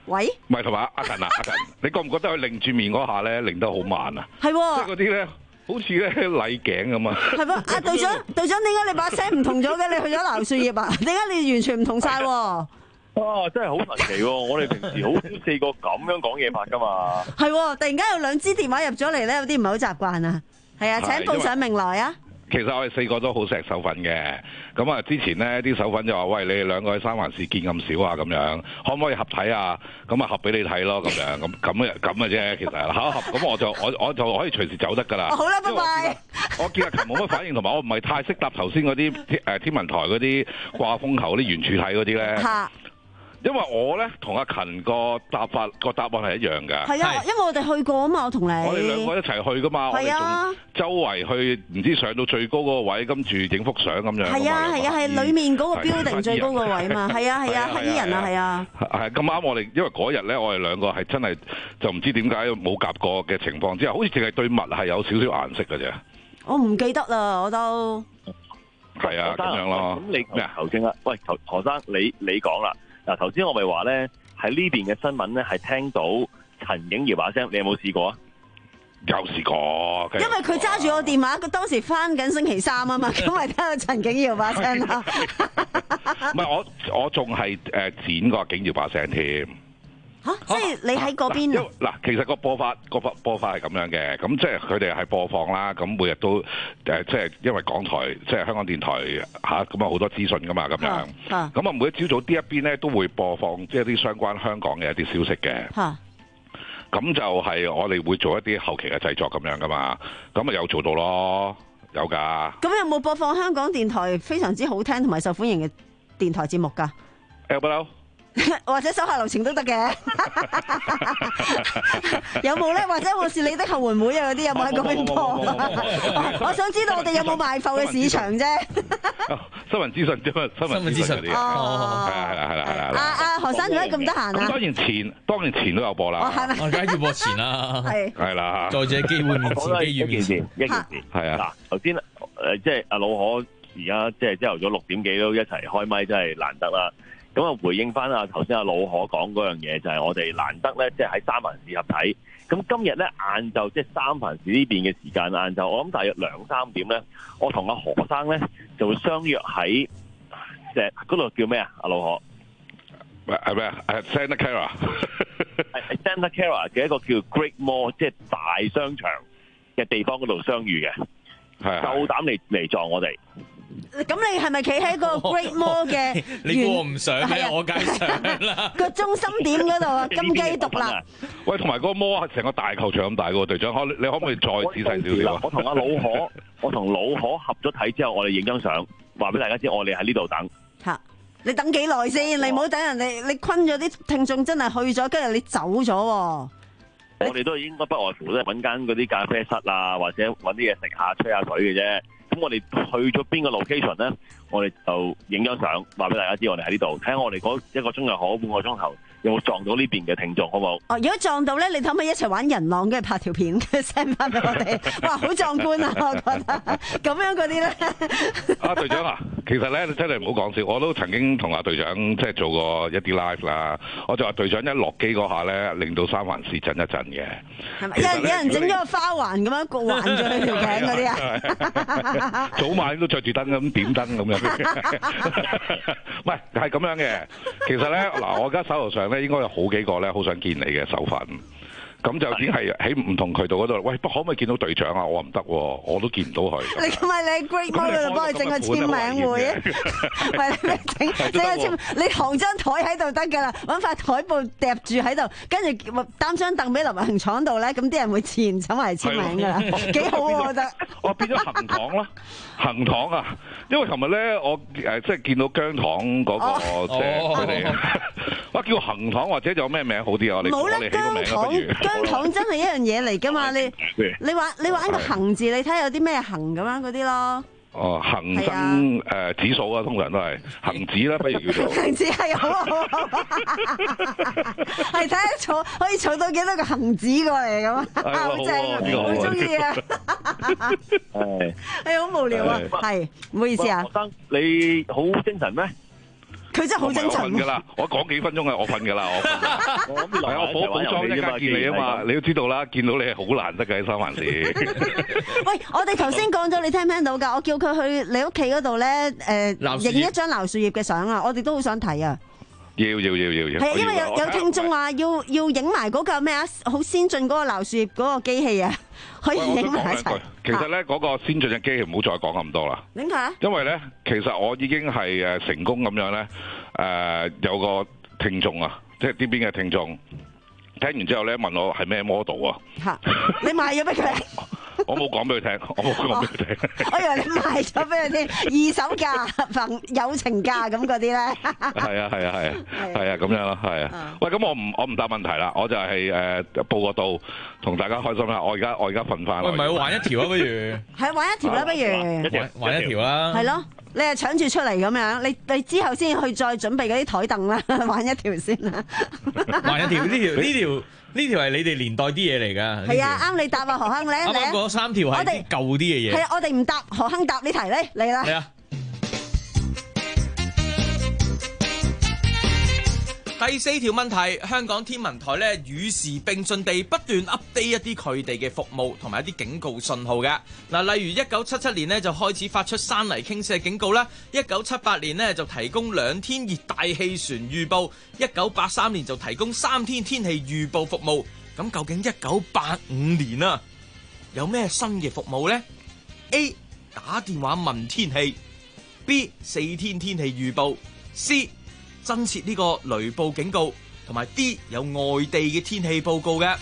喂， 唔係同埋阿陳啊，阿陳，你覺唔覺得佢擰住面嗰下咧擰得好慢啊？ 係喎， 即係嗰啲咧，好似咧禮頸咁啊！ 係喎，阿隊長，隊長點解你把聲唔同咗嘅？你去咗撈樹葉啊？點解你完全唔同晒？哇！ 真係好神奇喎！我哋平時好少試過咁樣講嘢法噶嘛。 係喎，突然間有兩支電話入咗嚟咧，有啲唔係好習慣啊。係啊，請報上名來啊！ 其實我哋四個都好錫手粉嘅，咁啊之前呢啲手粉就話：喂，你哋兩個喺三藩市見咁少啊，咁樣可唔可以合體啊？咁啊合俾你睇咯，咁樣咁咁嘅咁嘅啫。其實合合咁我就我我就可以隨時走得㗎啦。 好啦，拜拜。 我見阿琴冇乜反應，同埋我唔係太識答頭先嗰啲誒天文台嗰啲掛風球嗰啲圓柱體嗰啲咧。因為我咧同阿勤個答法個答案係一樣㗎。 係啊，因為我哋去過啊嘛，我同你。 我哋兩個一齊去㗎嘛，我哋仲周圍去，唔知上到最高嗰個位，跟住影幅相咁樣。係啊係啊係，裡面嗰個 building 最高個位嘛。係啊係啊，黑衣人啊係啊。 係咁啱，我哋因為嗰日咧，我哋兩個係真係就唔知點解冇夾過嘅情況之下，好似淨係對襪係有少少顏色㗎啫。我唔記得啦，我都。係啊，咁樣咯。 咁你咩啊？頭先啊，喂，何何生，你你講啦。嗱，頭先我咪話咧，喺呢邊嘅新聞咧係聽到陳景堯把聲，你有冇試過啊？ 有試過。 因為佢揸住我電話，佢當時翻緊星期三啊嘛，咁咪聽到陳景堯把聲啦。 唔係我，我仲係誒剪過景堯把聲添。 嚇！即係你喺嗰邊啊？ 嗱，其實個播法個播播法係咁樣嘅，咁即係佢哋係播放啦，咁每日都誒，即係因為港台即係香港電台嚇，咁啊好多資訊噶嘛，咁樣，咁啊每一朝早呢一邊咧都會播放即係啲相關香港嘅一啲消息嘅。嚇！咁就係我哋會做一啲後期嘅製作咁樣噶嘛，咁咪有做到咯，有㗎。咁有冇播放香港電台非常之好聽同埋受歡迎嘅電台節目㗎？誒，不嬲。或者手下留情都得嘅，有冇咧？或者我是你的後援會啊？嗰啲有冇喺嗰邊播？我想知道我哋有冇賣埠嘅市場啫。新聞資訊啫嘛，新聞資訊嗰啲。哦，係啊，係啦，係啦，係啦。阿阿何生點解咁得閒啊？咁當然前，當然前都有播啦。哦，係咪？我梗係要播前啦。係。係啦。在這機會面前，機遇面前，一件事。係啊。嗱，頭先誒，即係阿老可而家即係朝頭早六點幾都一齊開咪，真係難得啦。咁啊，回應翻啊頭先阿老可講嗰樣嘢，就係我哋難得咧，即係喺三藩市合體。咁今日咧晏晝，即係三藩市呢邊嘅時間晏晝，我諗大約兩三點咧，我同阿何生咧就會相約喺即係嗰度叫咩啊？阿老可係咩啊？誒 Santa Clara 係係 Santa Clara 嘅一個叫 Great Mall， 即係大商場嘅地方嗰度相遇嘅，係夠膽嚟嚟撞我哋。咁你係咪企喺個 Great Mall 嘅？你估我唔想咩？我梗係想啦。個中心點嗰度啊，金雞獨立。喂，同埋嗰個 mall 係成個大球場咁大嘅喎，隊長，可你可唔可以再仔細少少啊？我同阿老可，我同老可合咗體之後，我哋影張相，話俾大家知，我哋喺呢度等。嚇！你等幾耐先？你唔好等人哋，你昆咗啲聽眾真係去咗，跟住你走咗喎。我哋都應該不外乎都係揾間嗰啲咖啡室啊，或者揾啲嘢食下、吹下水嘅啫。咁我哋去咗邊個 location 咧？我哋就影張相，話俾大家知我哋喺呢度。睇下我哋嗰一個鐘又好，半個鐘頭有冇撞到呢邊嘅聽眾，好唔好？哦，如果撞到咧，你可唔可以一齊玩人浪，跟住拍條片，send 翻俾我哋？哇，好壯觀啊！我覺得咁樣嗰啲咧。阿隊長啊，其實咧真係唔好講笑，我都曾經同阿隊長即係做過一啲 live 啦。我就話隊長一落機嗰下咧，令到三環市震一震嘅。係咪？有有人整咗個花環咁樣環住佢條頸嗰啲啊？早晚都着住燈咁點燈咁樣。唔係，係咁樣嘅。其實咧，嗱，我而家手頭上咧應該有好幾個咧，好想見你嘅手粉。咁就已經係喺唔同渠道嗰度。喂，不可唔可以見到隊長啊？我唔得，我都見唔到佢。你咁咪你 Great Mall 嗰度幫佢整個簽名會啊？喂，你整整個簽，你扛張台喺度得㗎啦，揾塊台布疊住喺度，跟住擔張凳俾林榮廠度咧，咁啲人會自然走埋嚟簽名㗎啦，幾好啊！我覺得。我變咗行堂啦，行堂啊！因為琴日咧，我誒即係見到姜糖嗰個即係佢哋，哇叫行堂或者仲有咩名好啲啊？我哋我哋起個名啊，不如。姜糖真係一樣嘢嚟㗎嘛？你你玩你玩個行字，你睇下有啲咩行咁樣嗰啲咯。哦，恒生誒指數啊，通常都係恒指啦，不如叫做恒指係好啊，係睇下儲可以儲到幾多個恒指過嚟咁啊，好正，好中意啊！係係好無聊啊，係唔好意思啊。學生你好精神咩？ 佢真係好精神㗎啦！我講幾分鐘啊，我瞓㗎啦，我瞓。我係我補補妝一間見你啊嘛，你都知道啦，見到你係好難得嘅喺三藩市。 喂，我哋頭先講咗，你聽唔聽到㗎？我叫佢去你屋企嗰度咧，誒影一張鬧樹葉嘅相啊！我哋都好想睇啊！ 要要要要要。係啊， 因為有有聽眾話要要影埋嗰個咩啊，好先進嗰個鬧樹葉嗰個機器啊，可以影埋一齊。 其實咧，嗰個先進嘅機器唔好再講咁多啦。 點解？ 因為咧，其實我已經係誒成功咁樣咧，誒、呃、有個聽眾啊，即係呢邊嘅聽眾，聽完之後咧問我係咩 model 啊？嚇！ 你賣咗俾佢？ 我冇講俾佢聽，我冇講俾佢聽。 我以為你賣咗俾佢添，二手價、朋友情價咁嗰啲咧。係啊係啊係啊係啊咁樣咯，係啊。喂，咁我唔我唔答問題啦，我就係誒報個到，同大家開心啦。我而家我而家瞓翻。喂， 唔係玩一條啊，不如。係玩一條啦，不如。 玩玩一條啦。 係咯，你係搶住出嚟咁樣，你你之後先去再準備嗰啲台凳啦，玩一條先啦。 玩一條呢條呢條。呢條係你哋年代啲嘢嚟㗎。係啊，啱你答啊，何亨，你啱啱嗰三條係啲舊啲嘅嘢。 係啊，我哋唔答，何亨答呢題咧，嚟啦。係啊。 第四條問題，香港天文台咧與時並進地不斷 update 一啲佢哋嘅服務同埋一啲警告信號嘅。嗱，例如一九七七年咧就開始發出山泥傾瀉警告啦，一九七八年咧就提供兩天熱帶氣旋預報，一九八三年就提供三天天氣預報服務。咁究竟一九八五年啊有咩新嘅服務呢？ A 打電話問天氣， B 四天天氣預報， C增設呢個雷暴警告，同埋 D 有外地嘅天氣報告嘅。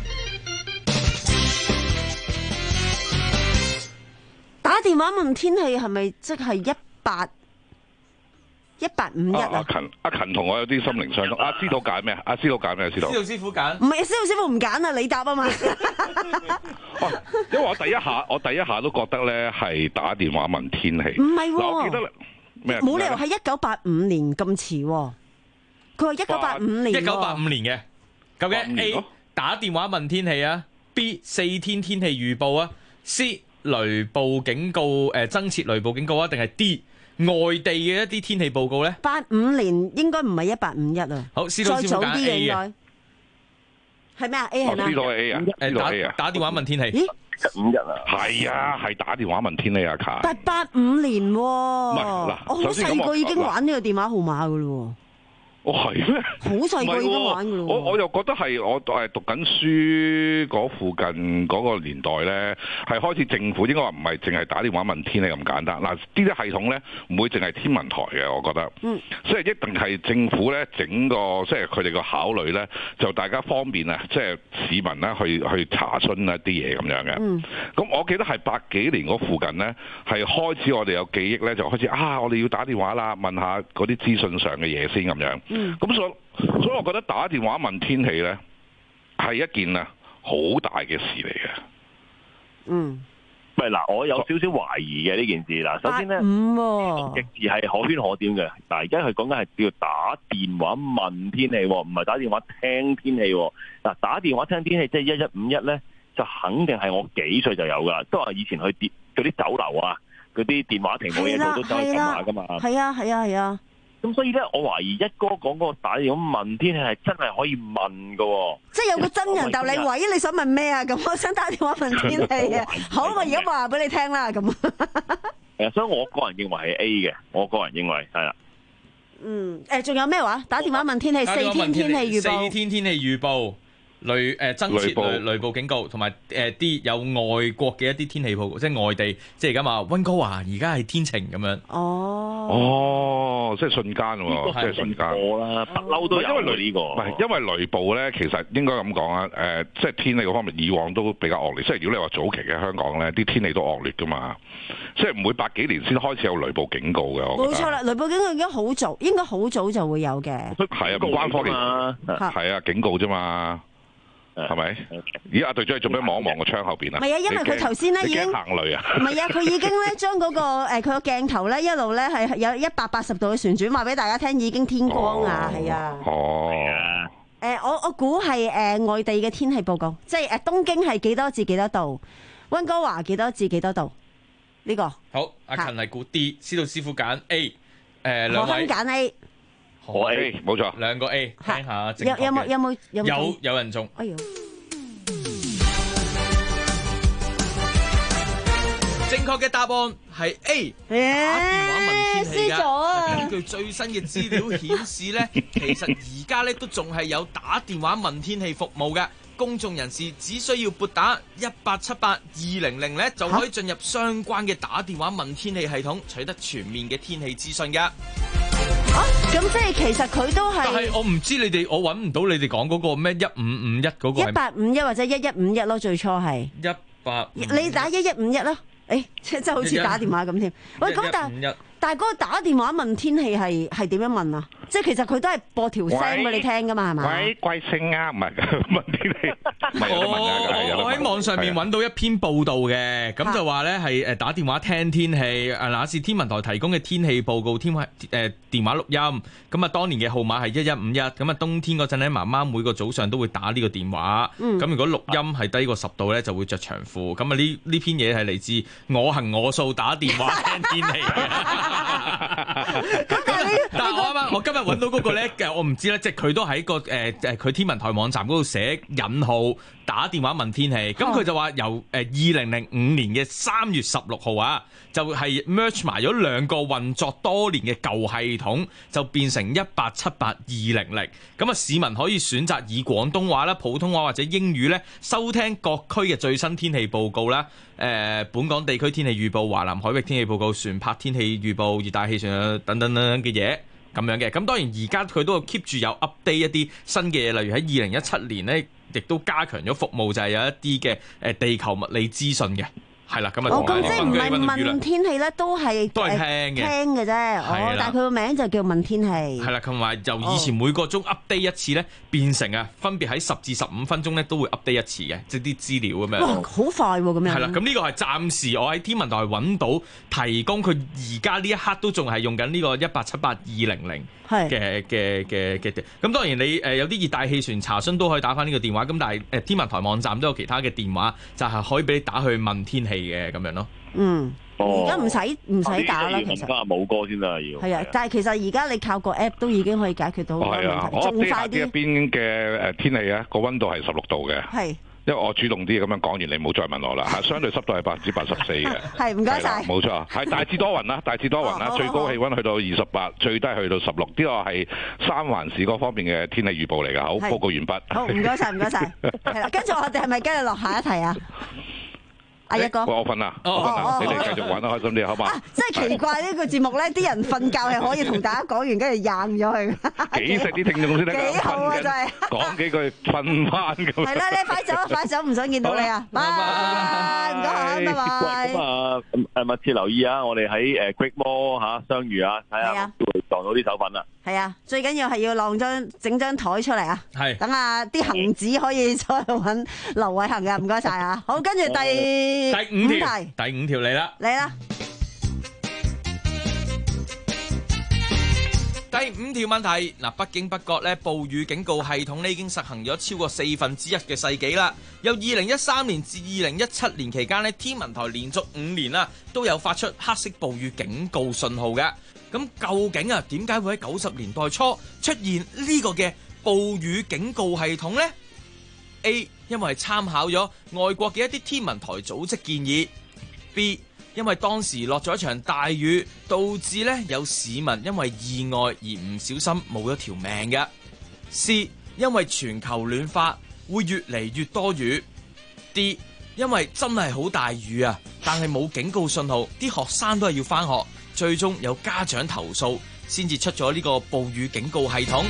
打電話問天氣係咪即係一八一八五一啊？ 阿勤阿勤同我有啲心靈相通。阿司徒揀咩啊？阿司徒揀咩？司徒。 司徒師傅揀。 唔係，司徒師傅唔揀啊，你答啊嘛。 因為我第一下我第一下都覺得咧係打電話問天氣。 唔係喎。 我記得冇理由係一九八五年咁遲，佢話一九八五年。 一九八五年嘅，究竟 A 打電話問天氣啊 ，B 四天天氣預報啊 ，C 雷暴警告誒增設雷暴警告啊，定係 D 外地嘅一啲天氣報告咧？ 八五年應該唔係一八五一啊， 好，司徒師傅揀 A 嘅， 係咩啊 ？A 係咩？ 司徒 A 啊， 誒打打電話問天氣。 咦？ 五日啊，係啊，係打電話問天氣啊，卡。 但係八五年喎， 唔係嗱， 我好細個已經玩呢個電話號碼噶咯。 哦，係咩？ 好細個已經玩噶咯。 我我又覺得係我誒讀緊書嗰附近嗰個年代咧，係開始政府應該話唔係淨係打電話問天氣咁簡單。嗱，呢啲系統咧唔會淨係天文台嘅，我覺得。嗯。即係一定係政府咧整個，即係佢哋個考慮咧，就大家方便啊，即係市民咧去去查詢一啲嘢咁樣嘅。嗯。咁我記得係八幾年嗰附近咧，係開始我哋有記憶咧，就開始啊，我哋要打電話啦，問下嗰啲資訊上嘅嘢先咁樣。嗯，咁所以所以我覺得打電話問天氣咧係一件啊好大嘅事嚟嘅。 嗯， 唔係嗱，我有少少懷疑嘅呢件事嗱。首先咧，極字係可圈可點嘅。嗱，而家佢講緊係叫打電話問天氣，唔係打電話聽天氣。嗱，打電話聽天氣即係一一五一咧，就肯定係我幾歲就有噶。都話以前去跌嗰啲酒樓啊，嗰啲電話亭冇嘢做都走去撳下噶嘛。 係啊係啊係啊。 咁所以咧，我懷疑一哥講嗰個打電話問天氣係真係可以問㗎， 即係有個真人答你，喂，你想問咩啊？咁我想打電話問天氣啊！好，我而家話俾你聽啦，咁。 誒，所以我個人認為係 A 嘅，我個人認為係啦。 嗯，誒，仲有咩話？打電話問天氣，四天天氣預報， 四天天氣預報。雷誒增設雷雷暴警告，同埋誒啲有外國嘅一啲天氣報告，即係外地，即係而家話溫哥華而家係天晴咁樣。 哦， 哦，即係瞬間喎，即係瞬間。 啦，不嬲都有。因為雷呢個， 唔係因為雷暴咧，其實應該咁講啊。誒，即係天氣嗰方面，以往都比較惡劣。即係如果你話早期嘅香港咧，啲天氣都惡劣噶嘛。即係唔會百幾年先開始有雷暴警告嘅。 冇錯啦，雷暴警告應該好早，應該好早就會有嘅。 係啊，唔關科技，係啊，警告啫嘛。係咪？咦，阿隊長做咩望一望個窗後邊啊？ 唔係啊，因為佢頭先咧已經行雷啊！ 唔係啊，佢已經咧將嗰個誒佢個鏡頭咧一路咧係有一百八十度嘅旋轉，話俾大家聽已經天光啊，係啊。 哦。 誒，我我估係誒外地嘅天氣報告，即係誒東京係幾多至幾多度，溫哥華幾多至幾多度？呢個好，阿勤係估 D，司徒師傅揀 A，誒兩位揀 A。 我 A 冇錯， 兩個 A， 聽下正確嘅。 有有冇有冇有有有人中？ 哎呦！ 正確嘅答案係 A， 打電話問天氣㗎。根據最新嘅資料顯示咧，其實而家咧都仲係有打電話問天氣服務嘅。公眾人士只需要撥打一八七八二零零咧，就可以進入相關嘅打電話問天氣系統，取得全面嘅天氣資訊㗎。 啊，咁即係其實佢都係， 但係我唔知你哋，我揾唔到你哋講嗰個咩一五五一嗰個一八五一或者一一五一咯，最初係一八， 你打一一五一咯。誒，即係好似打電話咁添。喂，咁但係但係嗰個打電話問天氣係係點樣問啊？即係其實佢都係播條聲俾你聽噶嘛，係嘛？ 喂，貴姓啊？唔係問天氣，唔係有得問㗎。 我喺網上面揾到一篇報道嘅，咁就話咧係誒打電話聽天氣，誒那是天文台提供嘅天氣報告，天誒電話錄音。咁啊，當年嘅號碼係一一五一。咁啊，冬天嗰陣咧，媽媽每個早上都會打呢個電話。咁如果錄音係低過十度咧，就會着長褲。咁啊，呢呢篇嘢係嚟自我行我素打電話聽天氣嘅。但係我啱啱我今日揾到嗰個咧，我唔知咧，即係佢都喺個誒誒佢天文台網站嗰度寫引號打電話問天氣。咁佢就話由誒二零零五年嘅三月十六號啊，就係 merge 埋咗兩個運作多年嘅舊系統，就變成一八七八二零零。咁啊，市民可以選擇以廣東話啦、普通話或者英語咧收聽各區嘅最新天氣報告啦。誒、呃，本港地區天氣預報、華南海域天氣報告、船舶天氣預報、熱帶氣象等等等等嘅嘢咁樣嘅。咁當然而家佢都 keep 住有 update 一啲新嘅嘢，例如喺二零一七年咧，亦都加強咗服務，就係有一啲嘅誒地球物理資訊嘅。係啦，咁啊， 哦，咁即係唔係問天氣咧，都係都係聽嘅， 聽嘅啫。哦，但係佢個名就叫問天氣。係啦，同埋由以前每個鐘 update 一次咧，變成啊，分別喺十至十五分鐘咧都會 update 一次嘅，即係啲資料咁樣。 哇，好快喎！咁樣。係啦，咁呢個係暫時我喺天文台揾到提供，佢而家呢一刻都仲係用緊呢個一八七八二零零嘅嘅嘅嘅。咁當然你誒有啲熱帶氣旋查詢都可以打翻呢個電話，咁但係誒天文台網站都有其他嘅電話，就係可以俾你打去問天氣嘅咁樣咯。 嗯，而家唔使唔使打啦，其實。 問翻冇歌先啦，要。 係啊，但係其實而家你靠個 app 都已經可以解決到好多問題，仲快啲。 呢一邊嘅誒天氣啊，個溫度係十六度嘅。係。因為我主動啲咁樣講完，你唔好再問我啦嚇。相對濕度係百分之八十四嘅。 係，唔該晒。 冇錯，係大致多雲啦，大致多雲啦，最高氣溫去到二十八，最低去到十六。呢個係三環市嗰方面嘅天氣預報嚟㗎。好，報告完畢。 好，唔該晒，唔該晒。係啦，跟住我哋係咪跟住落下一題啊？阿一哥， 我瞓啦，我瞓啦，你哋繼續玩得開心啲，好嘛？ 真係奇怪呢個節目咧，啲人瞓覺係可以同大家講完，跟住硬咗佢。 幾識啲聽眾先得， 幾好啊！真係講幾句瞓翻咁。 係啦，你快走啊！快走，唔想見到你啊！拜拜，唔該嚇，拜拜。 咁啊誒密切留意啊！我哋喺誒 Great Mall 嚇相遇啊，睇下會撞到啲手粉啦。 係啊，最緊要係要晾張整張台出嚟啊！係，等啊啲行子可以再揾劉偉恒嘅，唔該晒啊！好，跟住第第五條，第五條嚟啦， 嚟啦！ 第五條問題，嗱，不經不覺咧，暴雨警告系統咧已經實行咗超過四分之一嘅世紀啦。由二零一三年至二零一七年期間咧，天文台連續五年啦都有發出黑色暴雨警告信號嘅。咁究竟啊，點解會喺九十年代初出現呢個嘅暴雨警告系統呢？ A 因為參考咗外國嘅一啲天文台組織建議。 B 因為當時落咗一場大雨，導致咧有市民因為意外而唔小心冇咗條命嘅。 C 因為全球暖化會越嚟越多雨。 D 因為真係好大雨啊，但係冇警告信號，啲學生都係要返學，最終有家長投訴，先至出咗呢個暴雨警告系統。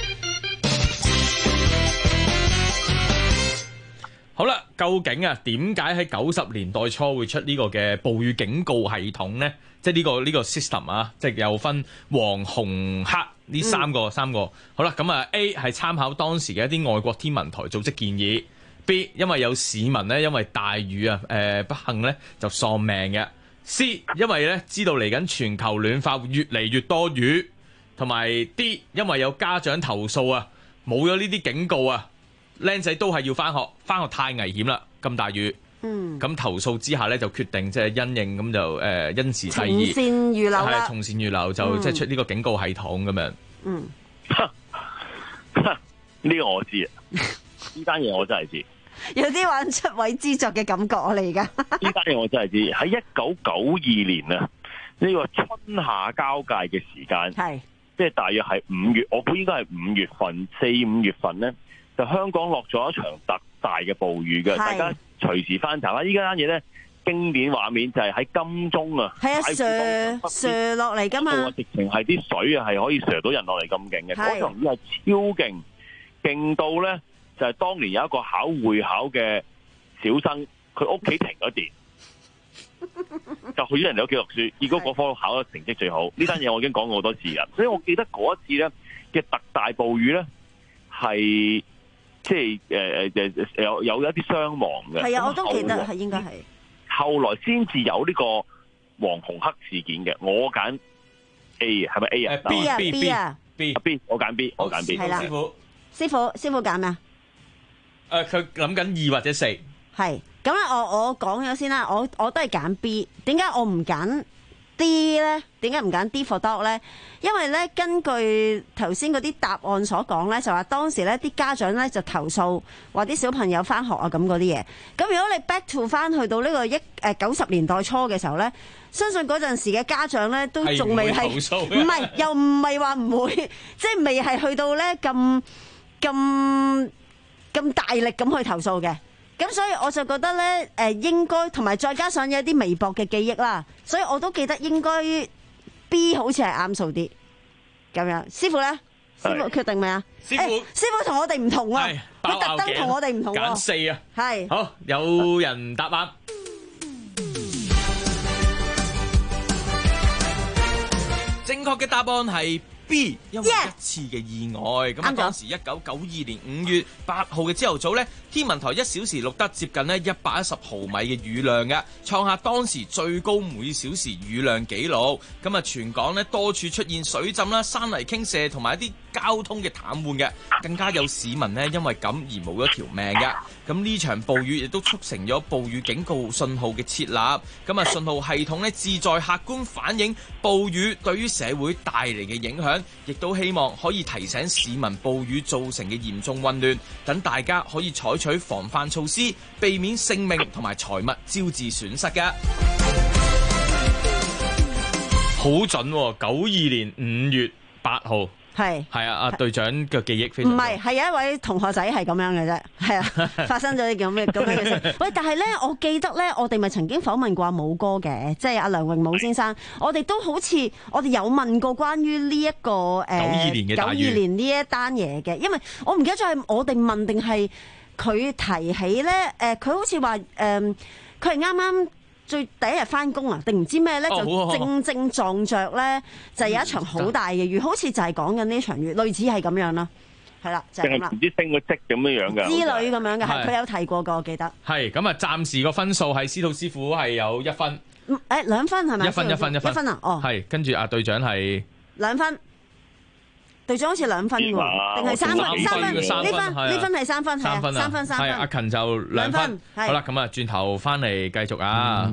好啦，究竟啊點解喺九十年代初會出呢個嘅暴雨警告系統呢？即係呢個呢個 system 啊，即係有分黃、紅、黑呢三個、嗯、三個。好啦，咁啊 A 係參考當時嘅一啲外國天文台組織建議。B 因為有市民咧因為大雨啊，誒、呃、不幸咧就喪命嘅。C 因為咧知道嚟緊全球暖化會越嚟越多雨，同埋 D 因為有家長投訴啊，冇咗呢啲警告啊，僆仔都係要翻學，翻學太危險啦，咁大雨。嗯，咁投訴之下咧就決定即係因應咁就誒、呃、因時制宜， 從善如流啦， 係從善如流就即係出呢個警告系統咁樣。 嗯， 呢個我知啊，呢單嘢我真係知。 有啲玩出位之作嘅感覺啊！你而家呢單嘢我真係知。喺一九九二年啊，呢個春夏交界嘅時間， 係即係大約係五月，我估應該係五月份、四五月份咧，就香港落咗一場特大嘅暴雨嘅。大家隨時翻查啦。依家單嘢咧，經典畫面就係喺金鐘啊， 係啊，射射落嚟噶嘛， 直情係啲水啊，係可以射到人落嚟咁勁嘅。嗰場雨係超勁，勁到咧。就係、是、當年有一個考會考嘅小生，佢屋企停咗電，就去咗人哋屋企讀書，結果嗰科考得成績最好。呢單嘢我已經講過好多次啦，所以我記得嗰一次咧嘅特大暴雨咧係即係誒誒誒有有一啲傷亡嘅。係啊，我都記得係應該係。後來先至有呢個黃紅黑事件嘅，我揀 A 係咪 A 啊 ？B 啊 B 啊 B B 我揀 B， 我揀 B。 係啦，師傅師傅師傅揀咩啊？ 誒，佢諗緊二或者四。係， 咁咧我我講咗先啦，我我都係揀 B。點解我唔揀 D 咧？點解唔揀 D for dog 咧？因為咧根據頭先嗰啲答案所講咧，就話當時咧啲家長咧就投訴話啲小朋友翻學啊咁嗰啲嘢。咁如果你 back to 翻去到呢個一誒九十年代初嘅時候咧，相信嗰陣時嘅家長咧都仲未係唔係又唔係話唔會，即係未係去到咧咁咁。咁大力咁去投訴嘅，咁所以我就覺得咧，誒應該同埋再加上有啲微薄嘅記憶啦，所以我都記得應該 B 好似係啱數啲咁樣。師傅咧，師傅決定未啊？師傅，師傅同我哋唔同啊，佢特登同我哋唔同。 揀四啊， 係好，有人答啱。正確嘅答案係B， 因為一次嘅意外，咁、yeah. 啊當時一九九二年五月八號嘅朝頭早呢，天文台一小時錄得接近呢一百一十毫米嘅雨量嘅，創下當時最高每小時雨量紀錄。咁啊，全港呢多處出現水浸啦、山泥傾瀉同埋一啲交通嘅癱瘓嘅，更加有市民呢因為咁而冇咗條命嘅。咁呢場暴雨亦都促成咗暴雨警告信號嘅設立。咁啊，信號系統呢旨在客觀反映暴雨對於社會帶嚟嘅影響，亦都希望可以提醒市民暴雨造成嘅嚴重混亂，等大家可以採取防範措施，避免性命同埋財物招致損失嘅。好準喎，九二年五月八號。係係啊！阿隊長嘅記憶非常唔係，係有一位同學仔係咁樣嘅啫，係啊，發生咗啲咁嘅咁樣嘅事。喂，但係咧，我記得咧，我哋咪曾經訪問過阿武哥嘅，即係阿梁榮武先生。我哋都好似我哋有問過關於呢一個誒九二年嘅九二年呢一單嘢嘅，因為我唔記得咗係我哋問定係佢提起咧？誒，佢好似話誒，佢係啱啱最第一日翻工啊，定唔知咩咧？就正正撞着咧，就有一場好大嘅雨，好似就係講緊呢場雨，類似係咁樣啦，係啦，就係咁啦。唔知升個職咁樣樣嘅之類咁樣嘅，係佢有提過嘅，我記得。係咁啊，暫時個分數係司徒師傅係有一分，誒兩分係咪？一分一分一分一分啊！哦，係跟住阿隊長係兩分。隊長好似兩分喎，定係三分？三分呢分呢分係三分，係三分三分三分。係阿勤就兩分。好啦，咁啊，轉頭翻嚟繼續啊。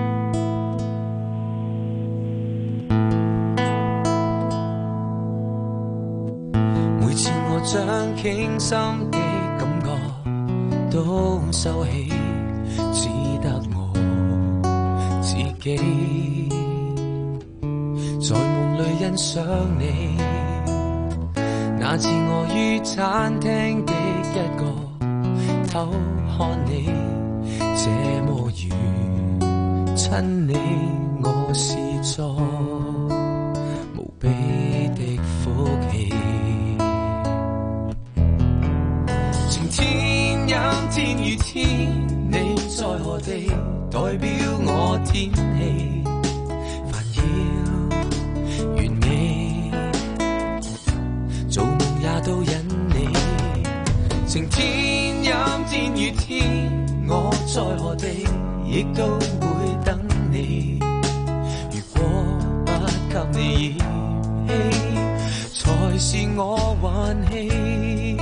每次我將傾心的感覺都收起，只得我自己在夢裏欣賞你。那次我於餐廳的一個偷看你，這麼遠親你，我是作無比的福氣。晴天陰天雨天，你在何地？代表我天氣煩擾完美，做夢也都引你。晴天陰天雨天，我在何地亦都會等你。如果不給你嫌棄，才是我運氣。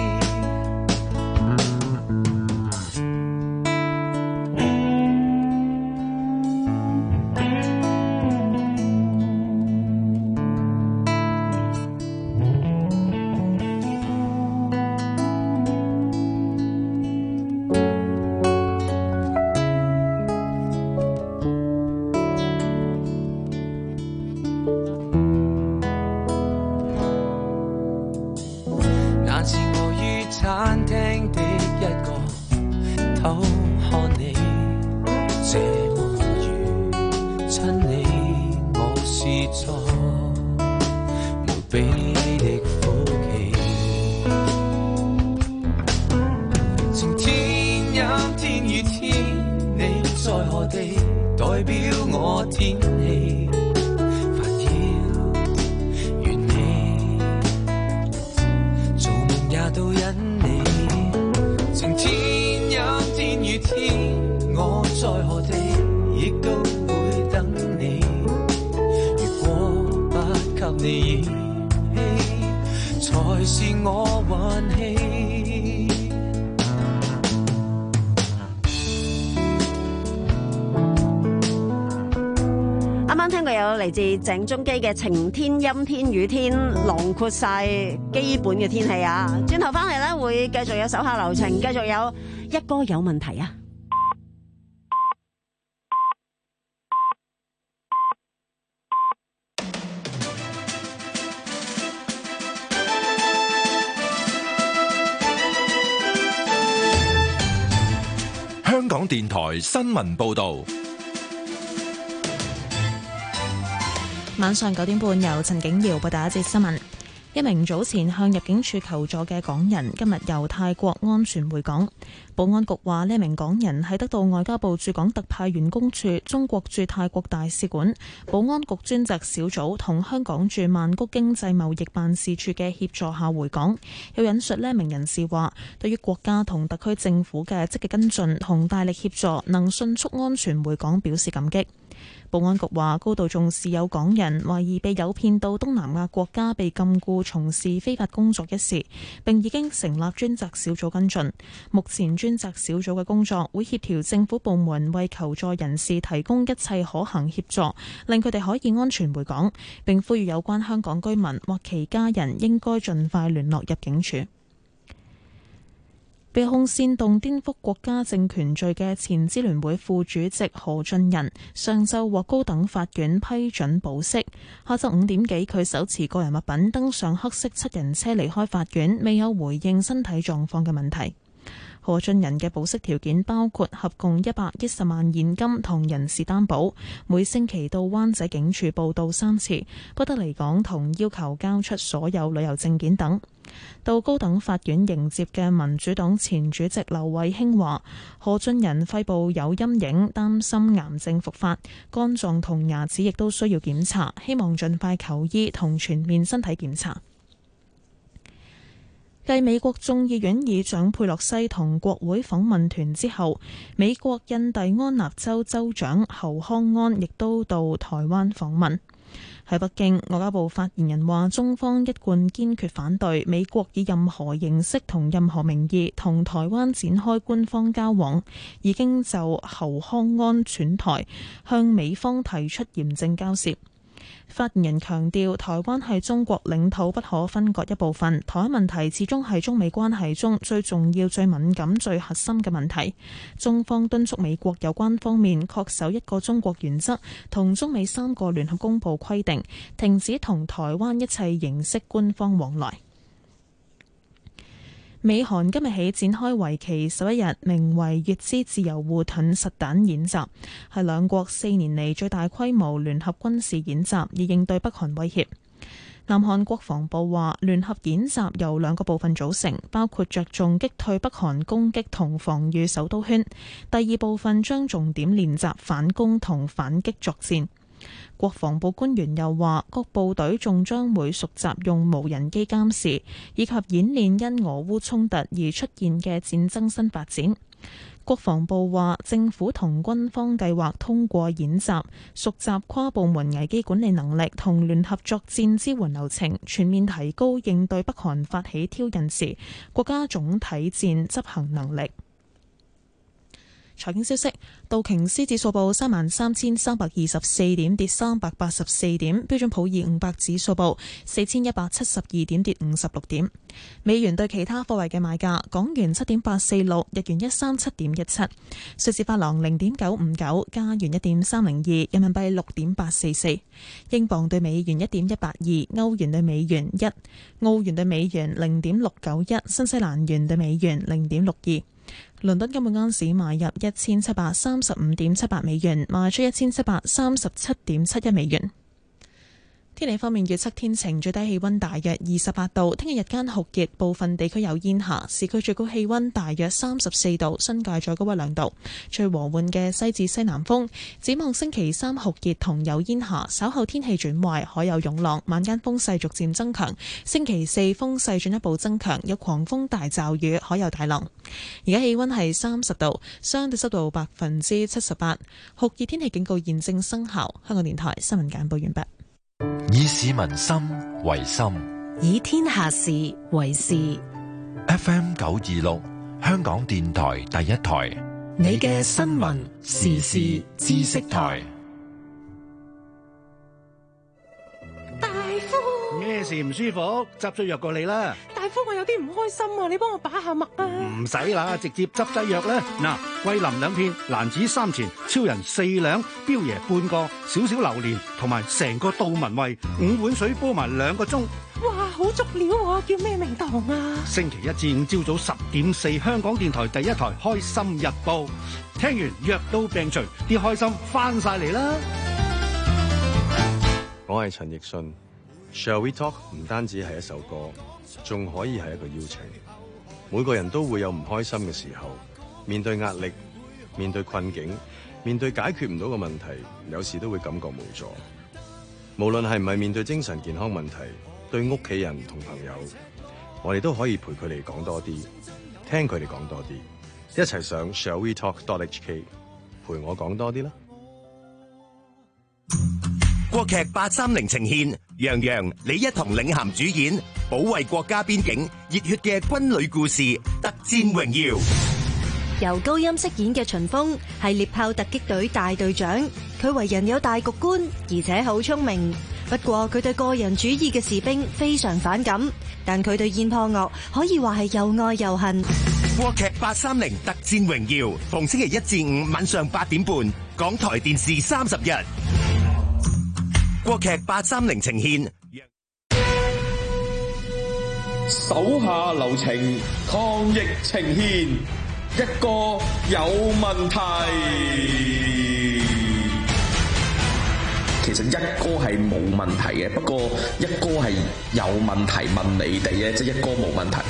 這麼如親你，我是錯，無比的福氣。晴天陰天雨天，你在何地？代表我天氣。煩擾怨你，做夢也都因你。晴天陰天雨天，我在何地，亦都會等你。如果不給你嫌棄，才是我運氣。 啱啱聽過有嚟自鄭中基嘅晴天、陰天、雨天，囊括晒基本嘅天氣啊！轉頭翻嚟咧，會繼續有手下留情，繼續有一哥有問題啊！ 香港電台新聞報導。 晚上九點半，由陳景瑤報道一節新聞。一名早前向入境處求助嘅港人，今日由泰國安全回港。保安局話，呢名港人係得到外交部駐港特派員公署、中國駐泰國大使館、保安局專責小組同香港駐曼谷經濟貿易辦事處嘅協助下回港。有引述呢名人士話，對於國家同特區政府嘅積極跟進同大力協助，能迅速安全回港表示感激。保安局話高度重視有港人懷疑被誘騙到東南亞國家被禁錮從事非法工作一事，並已經成立專責小組跟進。目前專責小組嘅工作會協調政府部門為求助人士提供一切可行協助，令佢哋可以安全回港，並呼籲有關香港居民或其家人應該盡快聯絡入境處。被控煽動顛覆國家政權罪嘅前支聯會副主席何俊仁，上晝獲高等法院批准保釋。下晝五點幾，佢手持個人物品登上黑色七人車離開法院，未有回應身體狀況嘅問題。何俊仁嘅保釋條件包括合共一百一十萬現金同人事擔保，每星期到灣仔警署報到三次，不得離港同要求交出所有旅遊證件等。到高等法院迎接嘅民主黨前主席劉慧卿話，何俊仁肺部有陰影，擔心癌症復發，肝臟同牙齒亦都需要檢查，希望盡快求醫同全面身體檢查。繼美國眾議院議長佩洛西同國會訪問團之後，美國印第安納州州長侯康安亦都到台灣訪問。喺北京，外交部發言人話，中方一貫堅決反對美國以任何形式同任何名義同台灣展開官方交往，已經就侯康安竄台向美方提出嚴正交涉。發言人強調，台灣係中國領土不可分割一部分，台灣問題始終係中美關係中最重要、最敏感、最核心嘅問題。中方敦促美國有關方面恪守一個中國原則同中美三個聯合公報規定，停止同台灣一切形式官方往來。美韓今日起展開為期十一日，名為乙支自由護盾實彈演習，係兩國四年嚟最大規模聯合軍事演習，以應對北韓威脅。南韓國防部話，聯合演習由兩個部分組成，包括着重擊退北韓攻擊同防禦首都圈，第二部分將重點練習反攻同反擊作戰。國防部官員又話，各部隊仲將會熟習用無人機監視，以及演練因俄烏衝突而出現嘅戰爭新發展。國防部話，政府同軍方計劃通過演習，熟習跨部門危機管理能力同聯合作戰支援流程，全面提高應對北韓發起挑釁時國家總體戰執行能力。財經消息，道瓊斯指數報三萬三千三百二十四點，跌三百八十四點；標準普爾五百指數報四千一百七十二點，跌五十六點。美元對其他貨幣嘅賣價：港元七點八四六，日元一三七點一七，瑞士法郎零點九五九，加元一點三零二，人民幣六點八四四，英鎊對美元一點一八二，歐元對美元一，澳元對美元零點六九一，新西蘭元對美元零點六二。 倫敦金每安士買入一千七百三十五點七八美元，賣出一千七百三十七點七一美元。天氣方面，預測天晴，最低氣溫大約二十八度。聽日日間酷熱，部分地區有煙霞。市區最高氣溫大約三十四度，新界再高一兩度。吹和緩嘅西至西南風。展望星期三酷熱同有煙霞，稍後天氣轉壞，海有湧浪，晚間風勢逐漸增強。星期四風勢進一步增強，有狂風大驟雨，海有大浪。而家氣溫係三十度，相對濕度百分之七十八。酷熱天氣警告現正生效。香港電台新聞簡報完畢。 以市民心為心， 以天下事為事。 F M 九二六，香港電台第一台， 你嘅新聞時事知識台。 大夫， 咩事唔舒服？執咗藥過你啦。 大夫，我有啲唔開心啊，你幫我把下脈啊。 唔使啦，直接執劑藥啦。嗱，桂林兩片，蘭子三錢，超人四兩，標爺半個，少少榴蓮，同埋成個杜文慧，五碗水煲埋兩個鐘。 哇，好足料啊！叫咩名堂啊？ 星期一至五朝早十點四，香港電台第一台《開心日報》，聽完藥到病除，啲開心翻晒嚟啦。 我係陳奕迅。Shall We Talk 唔單止係一首歌，仲可以係一個邀請。每個人都會有唔開心嘅時候，面對壓力，面對困境，面對解決唔到嘅問題，有時都會感覺無助。無論係唔係面對精神健康問題，對屋企人同朋友，我哋都可以陪佢哋講多啲，聽佢哋講多啲，一齊上 Shall We Talk dot H K 陪我講多啲啦。 國劇八三零呈現楊洋、李一桐領銜主演，保衛國家邊境熱血嘅軍旅故事《特戰榮耀》。 由高音飾演嘅秦風係獵豹突擊隊大隊長，佢為人有大局觀，而且好聰明。不過佢對個人主義嘅士兵非常反感，但佢對燕破岳可以話係又愛又恨。 國劇八三零《特戰榮耀》逢星期一至五晚上八點半，港台電視三十日。國劇八三零呈現手下留情，抗疫呈現一個有問題。其實一哥係冇問題嘅，不過一哥係有問題問你哋嘅，即係一哥冇問題。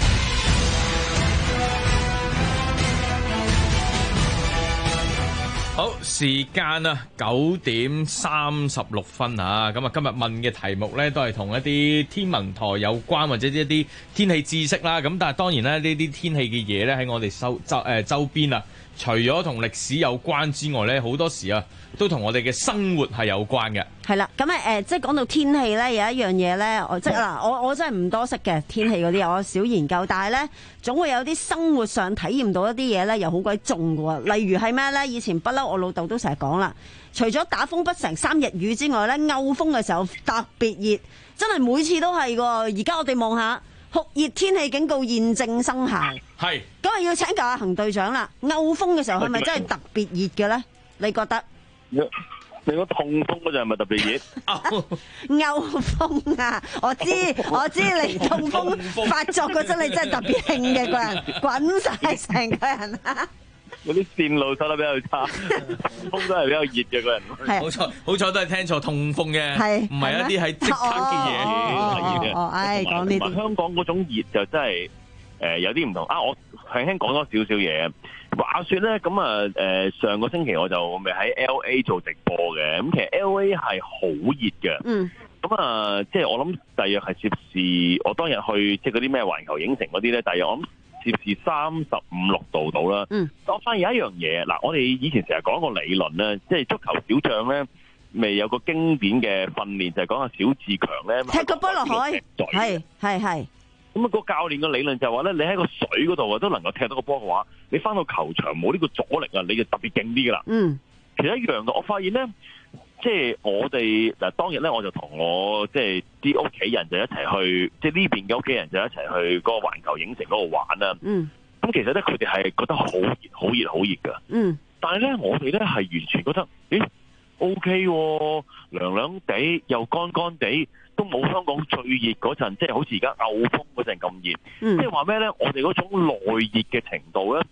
好，時間啊，九點三十六分啊！咁啊，今日問嘅題目呢，都係同一啲天文台有關，或者一啲天氣知識啦。咁但係當然咧，呢啲天氣嘅嘢呢，喺我哋周周誒周邊啊，除咗同歷史有關之外呢，好多時啊，都同我哋嘅生活係有關嘅。 係啦，咁啊誒，即係講到天氣咧，有一樣嘢咧，我即係嗱，我我真係唔多識嘅天氣嗰啲，我少研究，但係咧總會有啲生活上體驗到一啲嘢咧，又好鬼重嘅喎。例如係咩咧？以前不嬲，我老豆都成日講啦，除咗打風不成三日雨之外咧，漚風嘅時候特別熱，真係每次都係嘅。而家我哋望下酷熱天氣警告現正生效， 係咁啊要請教阿恒隊長啦，漚風嘅時候係咪真係特別熱嘅咧？你覺得？ 你講痛風嗰陣係咪特別熱？ 漚風啊！我知我知，你痛風發作嗰陣，你真係特別興嘅個人，滾晒成個人啊！ 嗰啲線路收得比較差，風都係比較熱嘅個人。 好彩好彩都係聽錯，痛風嘅，唔係一啲係即刻嘅嘢。 係哦，唉，講呢啲。 香港嗰種熱就真係誒有啲唔同啊！我輕輕講多少少嘢。話說咧，咁啊，誒，上個星期我就咪喺 L A 做直播嘅，咁其實 L A 係好熱嘅，嗯，咁啊，即係我諗大約係攝氏，我當日去即係嗰啲咩環球影城嗰啲咧，大約我諗攝氏三十五六度到啦，嗯，我發現有一樣嘢，嗱，我哋以前成日講個理論咧，即係足球小將咧，未有個經典嘅訓練就係講下小志強咧， 踢個波落海，係係係。 咁啊，個教練嘅理論就係話咧，你喺個水嗰度啊，都能夠踢到個波嘅話，你翻到球場冇呢個阻力啊，你就特別勁啲噶啦。嗯，其實一樣嘅。我發現咧，即係我哋嗱，當日咧我就同我即係啲屋企人就一齊去，即係呢邊嘅屋企人就一齊去嗰個環球影城嗰度玩啦。嗯，咁其實咧佢哋係覺得好熱、好熱、好熱噶。嗯，但係咧我哋咧係完全覺得，咦 ，OK，涼涼地又乾乾地。都冇香港最熱嗰陣，即係好似而家漚風嗰陣咁熱。即係話咩咧？我哋嗰種內熱嘅程度咧，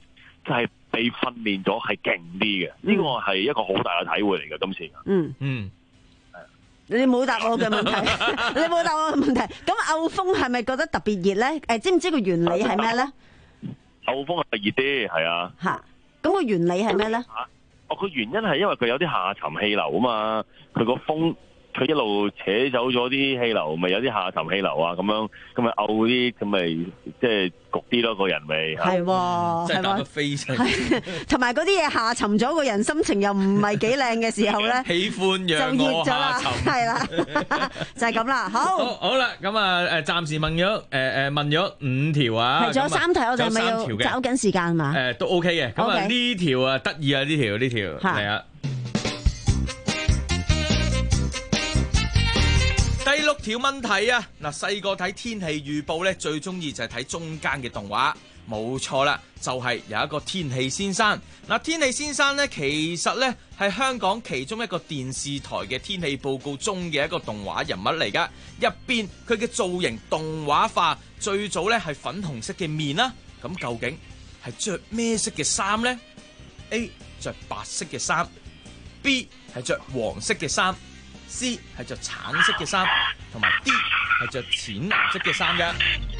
就係被訓練咗係勁啲嘅，呢個係一個好大嘅體會嚟嘅。今次， 嗯嗯， 你冇答我嘅問題，你冇答我嘅問題。咁漚風係咪覺得特別熱咧？誒，知唔知個原理係咩咧？ 漚風係熱啲，係啊。 嚇，咁個原理係咩咧？ 哦，佢原因係因為佢有啲下沉氣流啊嘛，佢個風。佢一路扯走咗啲氣流，咪有啲下沉氣流啊，咁樣咁咪漚啲，咁咪即係焗啲咯，個人咪係喎， 即係打到飛出嚟， 同埋嗰啲嘢下沉咗，個人心情又唔係幾靚嘅時候咧， 喜歡讓我下沉， 係啦，就係咁啦。好， 好，好啦，咁啊誒，暫時問咗誒誒問咗五條啊， 係仲有三題，我哋係咪要抓緊時間嘛？ 誒都 OK 嘅，咁啊呢條啊得意啊呢條呢條係啊。第六條問題啊，嗱細個睇天氣預報咧，最中意就係睇中間嘅動畫，冇錯啦，就係有一個天氣先生。嗱，天氣先生咧，其實咧係香港其中一個電視台嘅天氣報告中嘅一個動畫人物嚟噶。入邊佢嘅造型動畫化，最早咧係粉紅色嘅面啦。咁究竟係着咩色嘅衫呢？ A 着白色嘅衫 ，B 係着黃色嘅衫。C 係着橙色嘅衫，同埋 D 係着淺藍色嘅衫嘅。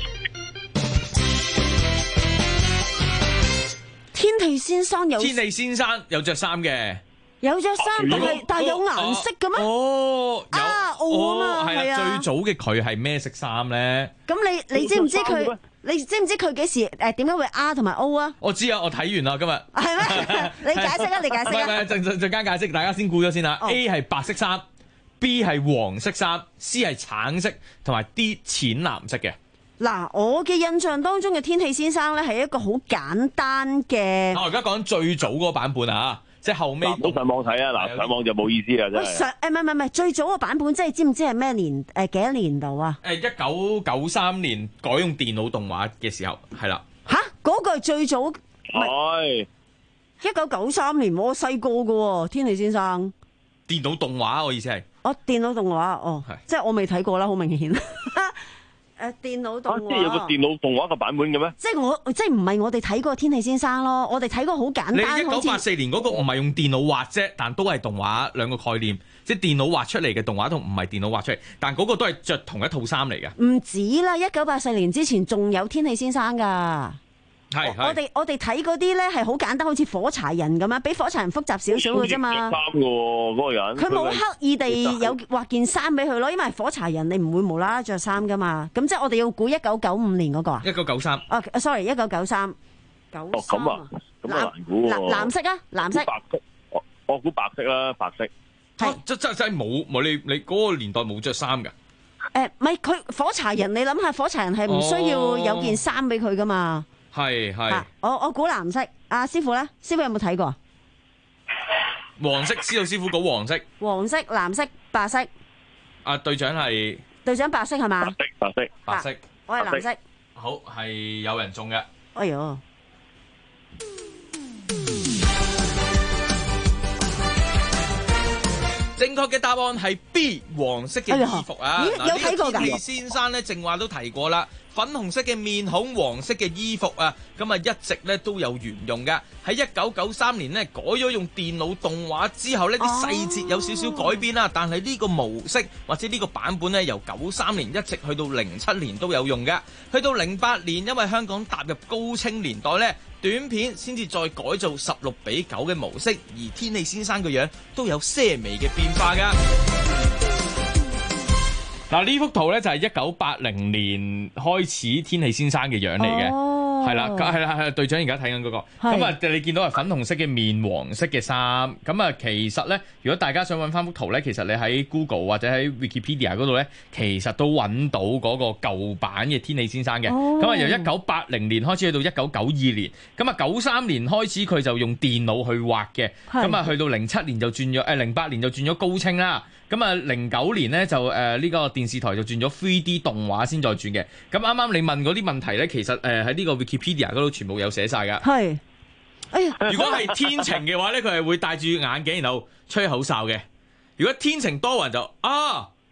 天氣先生有天氣先生有着衫嘅， 有着衫，但係但係有顏色嘅咩？ 哦，有啊，哦啊嘛，係啊。 最早嘅佢係咩色衫咧？ 咁你你知唔知佢？你知唔知佢幾時誒點解會 R 同埋 O 啊？ 我知啊，我睇完啦今日。 係咩？你解釋啊！你解釋啊！ 唔係唔係，陣陣陣間解釋，大家先估咗先啦。A 係白色衫。B 係黃色衫 ，C 係橙色，同埋 D 淺藍色嘅。 嗱，我嘅印象當中嘅天氣先生咧係一個好簡單嘅。 我而家講最早嗰個版本啊，即係後尾。 唔好上網睇啊！嗱，上網就冇意思啊，真係。 上誒唔係唔係唔係最早嘅版本，即係知唔知係咩年誒幾多年度啊？ 誒一九九三年改用電腦動畫嘅時候，係啦。 吓，嗰個係最早。 係。 一九九三年，我細個嘅喎，天氣先生。 電腦動畫，我意思係。 哦，電腦動畫，哦，即係我未睇過啦，好明顯。誒，電腦動畫， 即係有個電腦動畫嘅版本嘅咩？ 即係我，即係唔係我哋睇過天氣先生咯？我哋睇過好簡單。 你一九八四年嗰個唔係用電腦畫啫，但都係動畫兩個概念，即係電腦畫出嚟嘅動畫同唔係電腦畫出嚟，但嗰個都係着同一套衫嚟嘅。 唔止啦，一九八四年之前仲有天氣先生㗎。 係， 我哋我哋睇嗰啲咧係好簡單，好似火柴人咁樣，比火柴人複雜少少嘅啫嘛。 衫嘅喎，嗰個人。佢冇刻意地有畫件衫俾佢咯，因為火柴人你唔會無啦啦着衫噶嘛。咁即係我哋要估一九九五年嗰個啊。 一九九三。 哦 ，sorry， 一九九三。九三。 咁啊，咁啊難估喎。 藍藍色啊，藍色。 白色，我我估白色啦，白色。 係。 真真真係冇冇你你嗰個年代冇着衫㗎。 誒，唔係佢火柴人，你諗下火柴人係唔需要有件衫俾佢噶嘛？ 係係， 我我估藍色。阿師傅咧，師傅有冇睇過？ 黃色，知道師傅估黃色。 黃色、藍色、白色。 阿隊長係隊長白色係嘛？ 白色，白色， 白色。 我係藍色。 好，係有人中嘅。 哎呦！ 正確嘅答案係 B， 黃色嘅衣服啊！ 咦，有睇過㗎？ 天氣先生咧，正話都提過啦。粉紅色嘅面孔，黃色嘅衣服啊，咁啊一直咧都有沿用嘅。喺一九九三年咧改咗用電腦動畫之後呢啲細節有少少改變啦。但係呢個模式或者呢個版本咧，由九三年一直去到零七年都有用嘅。去到零八年，因為香港踏入高清年代咧，短片先至再改造十六比九嘅模式，而天氣先生個樣都有些微嘅變化噶。嗱，呢幅圖咧就係一九八零年開始天氣先生嘅樣嚟嘅，係啦、哦，係啦，係啦，隊長而家睇緊嗰個，咁啊，你見到係粉紅色嘅面、黃色嘅衫，咁啊，其實咧，如果大家想揾翻幅圖咧，其實你喺 Google 或者喺 Wikipedia 嗰度咧，其實都揾到嗰個舊版嘅天氣先生嘅，咁啊、哦，由一九八零年開始去到一九九二年，咁啊，九三年開始佢就用電腦去畫嘅，咁啊，去到零七年就轉咗，誒零八年就轉咗高清啦。咁啊，零九年咧就誒呢、呃這個電視台就轉咗 三 D 動畫先再轉嘅。咁啱啱你問嗰啲問題咧，其實誒喺呢個 Wikipedia 嗰度全部有寫晒㗎。 係，哎呀， 如果係天晴嘅話咧，佢係會戴住眼鏡然後吹口哨嘅。如果天晴多雲就啊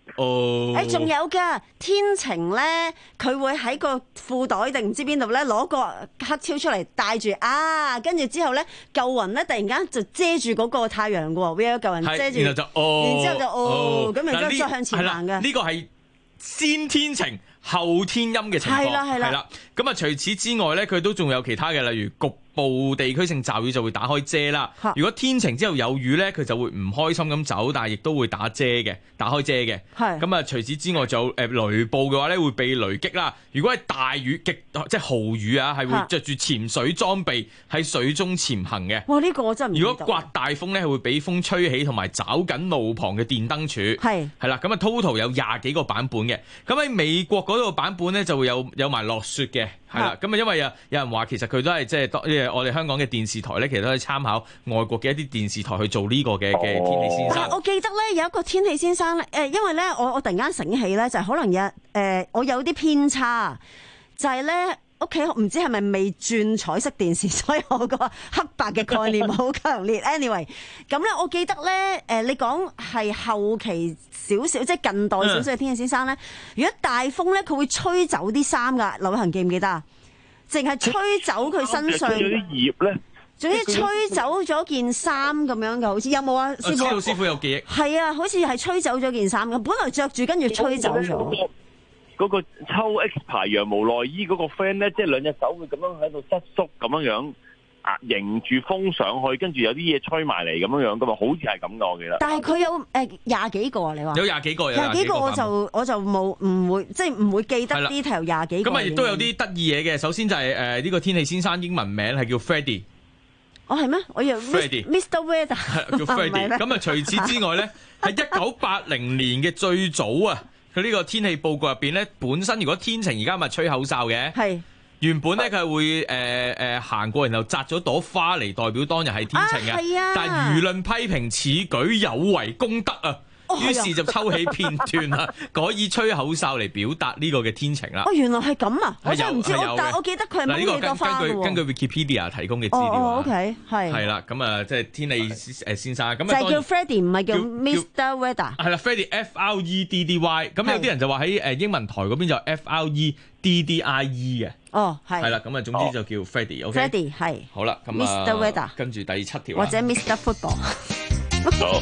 哦， 誒，仲有㗎天晴咧，佢會喺個褲袋定唔知邊度咧攞個黑超出嚟戴住啊，跟住之後咧舊雲咧突然間就遮住嗰個太陽喎，會有舊雲遮住， 然後就哦， 然之後就哦，咁然之後再向前行嘅。 呢個係先天晴後天陰嘅情況， 係啦係啦。 係啦，咁啊除此之外咧，佢都仲有其他嘅，例如局部地區性驟雨就會打開遮啦。如果天晴之後有雨咧，佢就會唔開心咁走，但係亦都會打遮嘅，打開遮嘅。係咁啊！除此之外，就誒雷暴嘅話咧，會被雷擊啦。如果係大雨極即係豪雨啊，係會着住潛水裝備喺水中潛行嘅。 哇！呢、呢個我真係唔知道。 如果刮大風咧，係會俾風吹起，同埋找緊路旁嘅電燈柱。 係係啦，咁啊 total 有廿幾個版本嘅。咁喺美國嗰度版本咧，就會有有埋落雪嘅。係啦，咁啊，因為啊，有人話其實佢都係即係當我哋香港嘅電視台咧，其實都係參考外國嘅一啲電視台去做呢個嘅嘅天氣先生。 但係我記得咧有一個天氣先生咧，誒，因為咧我我突然間醒起咧，就係可能有誒、呃、我有啲偏差，就係咧屋企唔知係咪未轉彩色電視，所以我個黑白嘅概念好強烈。anyway， 咁咧我記得咧誒，你講係後期少少，即係近代少少嘅天氣先生咧，如果大風咧，佢會吹走啲衫㗎。劉恒記唔記得啊？淨係吹走佢身上啲葉咧， 總之吹走咗件衫咁樣嘅，好似有冇啊？師傅， 師傅有記憶。係啊，好似係吹走咗件衫嘅，本來着住跟住吹走咗。 嗰個抽 X 排羊毛內衣嗰個 friend 咧，即係兩隻手會咁樣喺度側縮咁樣樣，啊迎住風上去，跟住有啲嘢吹埋嚟咁樣樣噶嘛，好似係咁噶，我記得。但係佢有誒廿幾個啊？你話有廿幾個， 廿幾個我就我就冇唔會即係唔會記得 detail 廿幾個。 咁啊，亦都有啲得意嘢嘅。首先就係誒呢個天氣先生英文名係叫 Freddie。 哦係咩？我以為 Mister Weather 叫 Freddie。咁啊，除此之外咧，喺一九八零年嘅最早啊。佢呢個天氣報告入邊咧，本身如果天晴，而家咪吹口哨嘅。係原本咧，佢係會誒誒行過，然後摘咗朵花嚟代表當日係天晴嘅。啊係啊、但係輿論批評此舉有違公德啊。於是就抽起片段啦，改以吹口哨嚟表達呢個嘅天晴啦。 哦，原來係咁啊！我真係唔知， 我但我記得佢係冇幾多花嘅喎。 根據根據 Wikipedia 提供嘅資料啊。 哦 ，OK， 係。係啦，咁啊，即係天氣誒先生咁就係叫 Freddie， 唔係叫 Mister Weather。 係啦 ，Freddie F R E D D Y。咁有啲人就話喺誒英文台嗰邊就 F R E D D I E 嘅。哦，係。係啦，咁啊，總之就叫 Freddie。OK。Freddie 係。好啦，咁啊 Mister Weather。 跟住第七條。 或者 Mister Football。 好。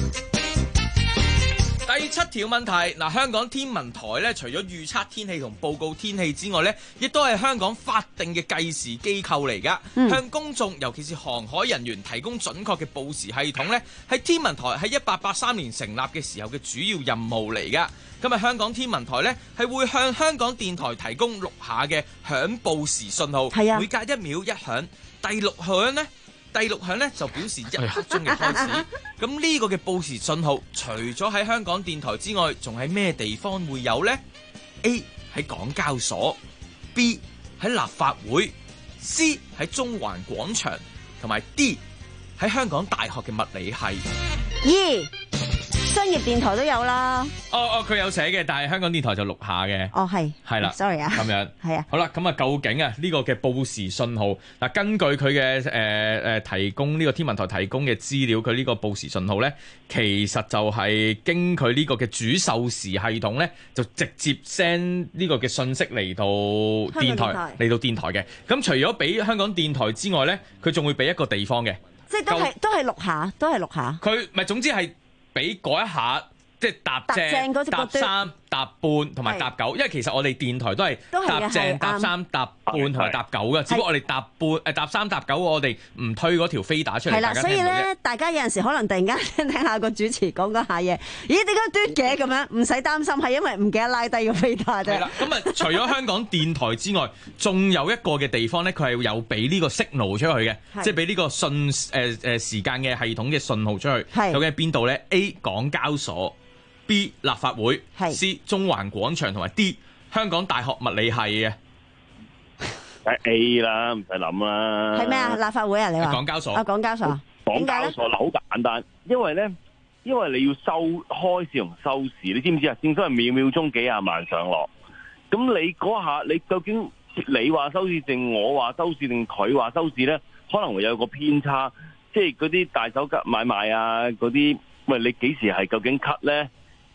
第七條問題，嗱，香港天文台咧，除咗預測天氣同報告天氣之外咧，亦都係香港法定嘅計時機構嚟噶。嗯、向公眾，尤其是航海人員提供準確嘅報時系統咧，係天文台喺一八八三年成立嘅時候嘅主要任務嚟噶。今日香港天文台咧係會向香港電台提供六下嘅響報時信號，啊、每隔一秒一響。第六響呢？第六響咧就表示一刻鐘嘅開始，咁呢個嘅報時信號，除咗喺香港電台之外，仲喺咩地方會有呢？ A 喺港交所 ，B 喺立法會 ，C 喺中環廣場，同埋 D 喺香港大學嘅物理系。 二商業電台都有啦。 哦哦，佢有寫嘅，但係香港電台就錄下嘅。 哦，係。係啦。Sorry 啊。咁樣。係啊。好啦，咁啊，究竟啊呢個嘅報時信號嗱，根據佢嘅誒誒提供呢個天文台提供嘅資料，佢呢個報時信號咧，其實就係經佢呢個嘅主授時系統咧，就直接 send 呢個嘅信息嚟到電台嚟到電台嘅。咁除咗俾香港電台之外咧，佢仲會俾一個地方嘅。即係都係都係六下，都係六下。 佢咪總之係。俾嗰一下，即係搭正、搭三、搭半同埋搭九，因為其實我哋電台都係搭正、搭三、搭半同埋搭九嘅，只不過我哋搭半誒搭三、搭九，我哋唔推嗰條飛打出嚟。係啦， 所以咧，大家有陣時可能突然間聽下個主持講嗰下嘢，咦點解嘟嘅咁樣？唔使擔心，係因為唔記得拉低個飛打啫。係啦，咁啊，除咗香港電台之外，仲有一個嘅地方咧，佢係有俾呢個 signal 出去嘅，即係俾呢個信誒誒時間嘅系統嘅信號出去。係究竟喺邊度咧 ？A 港交所。B 立法會 ，C 中環廣場同埋 D 香港大學物理系嘅， 係 A 啦，唔使諗啦。 係咩啊？立法會啊？你話？ 港交所啊，港交所。 港交所好簡單，因為咧，因為你要收開市同收市，你知唔知啊？正所謂秒秒鐘幾廿萬上落，咁你嗰下你究竟你話收市定我話收市定佢話收市咧，可能會有個偏差，即係嗰啲大手吉買賣啊，嗰啲喂你幾時係究竟 cut 咧？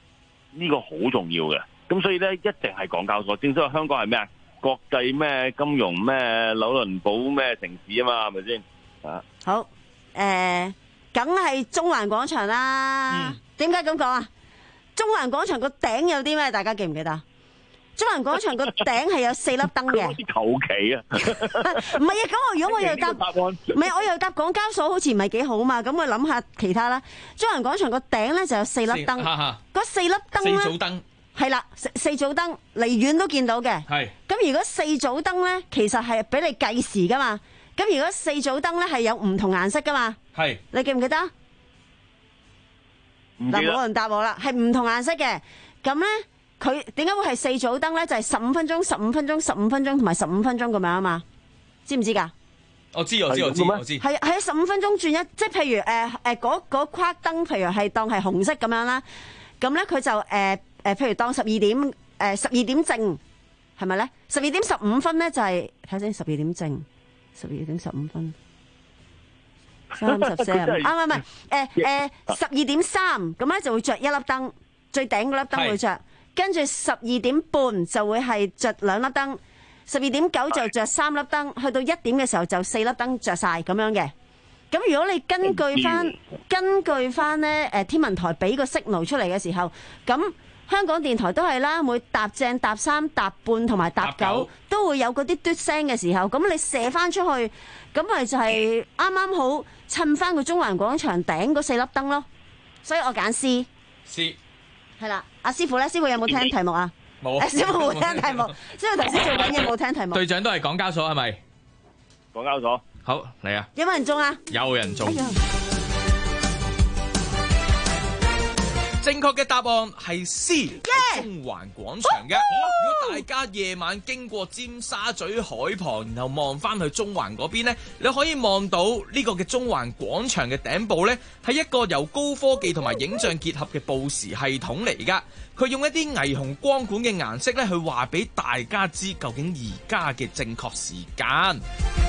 呢個好重要嘅。咁所以咧，一定係港交所。正所謂香港係咩啊？國際咩金融咩紐倫堡咩城市啊嘛，係咪先？啊， 好，誒，梗係中環廣場啦。點解咁講啊？中環廣場個頂有啲咩？大家記唔記得？中環廣場個頂係有四粒燈嘅。 求其啊！ 唔係啊，咁我如果我又答，唔係我又答港交所，好似唔係幾好嘛？咁我諗下其他啦。中環廣場個頂咧就有四粒燈，嗰四粒燈咧， 四組燈係啦，四四組燈離遠都見到嘅。 係。 咁如果四組燈咧，其實係俾你計時噶嘛？咁如果四組燈咧係有唔同顏色噶嘛？ 係。 你記唔記得？嗱，冇人答我啦，係唔同顏色嘅。咁咧，佢點解會係四組燈咧？就係十五分鐘、十五分鐘、十五分鐘同埋十五分鐘咁樣啊嘛？知唔知㗎？ 我知我知我知我知。 係係十五分鐘轉一，即係譬如誒誒嗰嗰框燈，譬如係當係紅色咁樣啦。咁咧佢就誒誒，譬如當十二點誒十二點正，係咪咧？十二點十五分咧就係睇下先，十二點正，十二點十五分。三十四啊，唔係唔係，誒誒十二點三咁咧就會着一粒燈，最頂嗰粒燈會着，跟住十二點半就會係着兩粒燈，十二點九就着三粒燈，去到一點嘅時候就四粒燈着晒咁樣嘅。咁如果你根據翻根據翻咧誒天文台俾個 signal 出嚟嘅時候，咁香港電台都係啦，每搭正、搭三、搭半同埋搭九都會有嗰啲嘟聲嘅時候，咁你射翻出去，咁咪就係啱啱好襯翻個中環廣場頂嗰四粒燈咯。所以我揀 C。 C 係啦，阿師傅咧，師傅有冇聽題目啊？ 冇。 師傅冇聽題目，師傅頭先做緊嘢冇聽題目。 隊長都係港交所係咪？ 港交所。 好嚟啊！ 有冇人中啊？ 有人中。正確嘅答案係 C， 係中環廣場嘅。如果大家夜晚經過尖沙咀海旁，然後望翻去中環嗰邊呢，你可以望到呢個嘅中環廣場嘅頂部呢，係一個由高科技同埋影像結合嘅報時系統嚟噶。佢用一啲霓虹光管嘅顏色咧，去話俾大家知究竟而家嘅正確時間。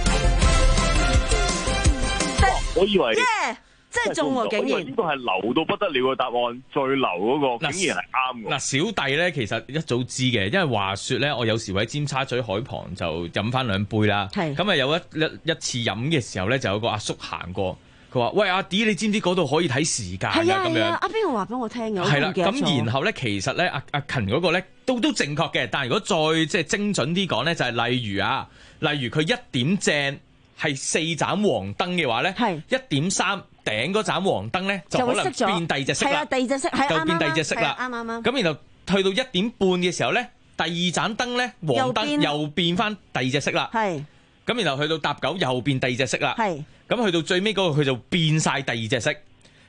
我以為。 Yeah! 真係中喎，竟然呢個係流到不得了嘅答案，最流嗰個竟然係啱嘅。 嗱，小弟咧其實一早知嘅，因為話說咧，我有時喺尖沙咀海旁就飲翻兩杯啦。係咁啊，有一一一次飲嘅時候咧，就有個阿叔行過，佢話：喂，阿 D，你知唔知嗰度可以睇時間㗎？咁樣阿邊個話俾我聽嘅？ 係啦，咁然後咧，其實咧，阿阿勤嗰個咧都都正確嘅，但係如果再即係精準啲講咧，就係、是、例如啊，例如佢一點正係四盞黃燈嘅話咧，係一點三。頂嗰盞黃燈咧，就可能變第二隻色啦。係啊，第二隻色，就變第二隻色啦。啱啱啱。咁然後去到一點半嘅時候咧，第二盞燈咧，黃燈又變翻第二隻色啦。係。咁然後去到搭九又變第二隻色啦。係。咁去到最尾嗰個佢就變晒第二隻色。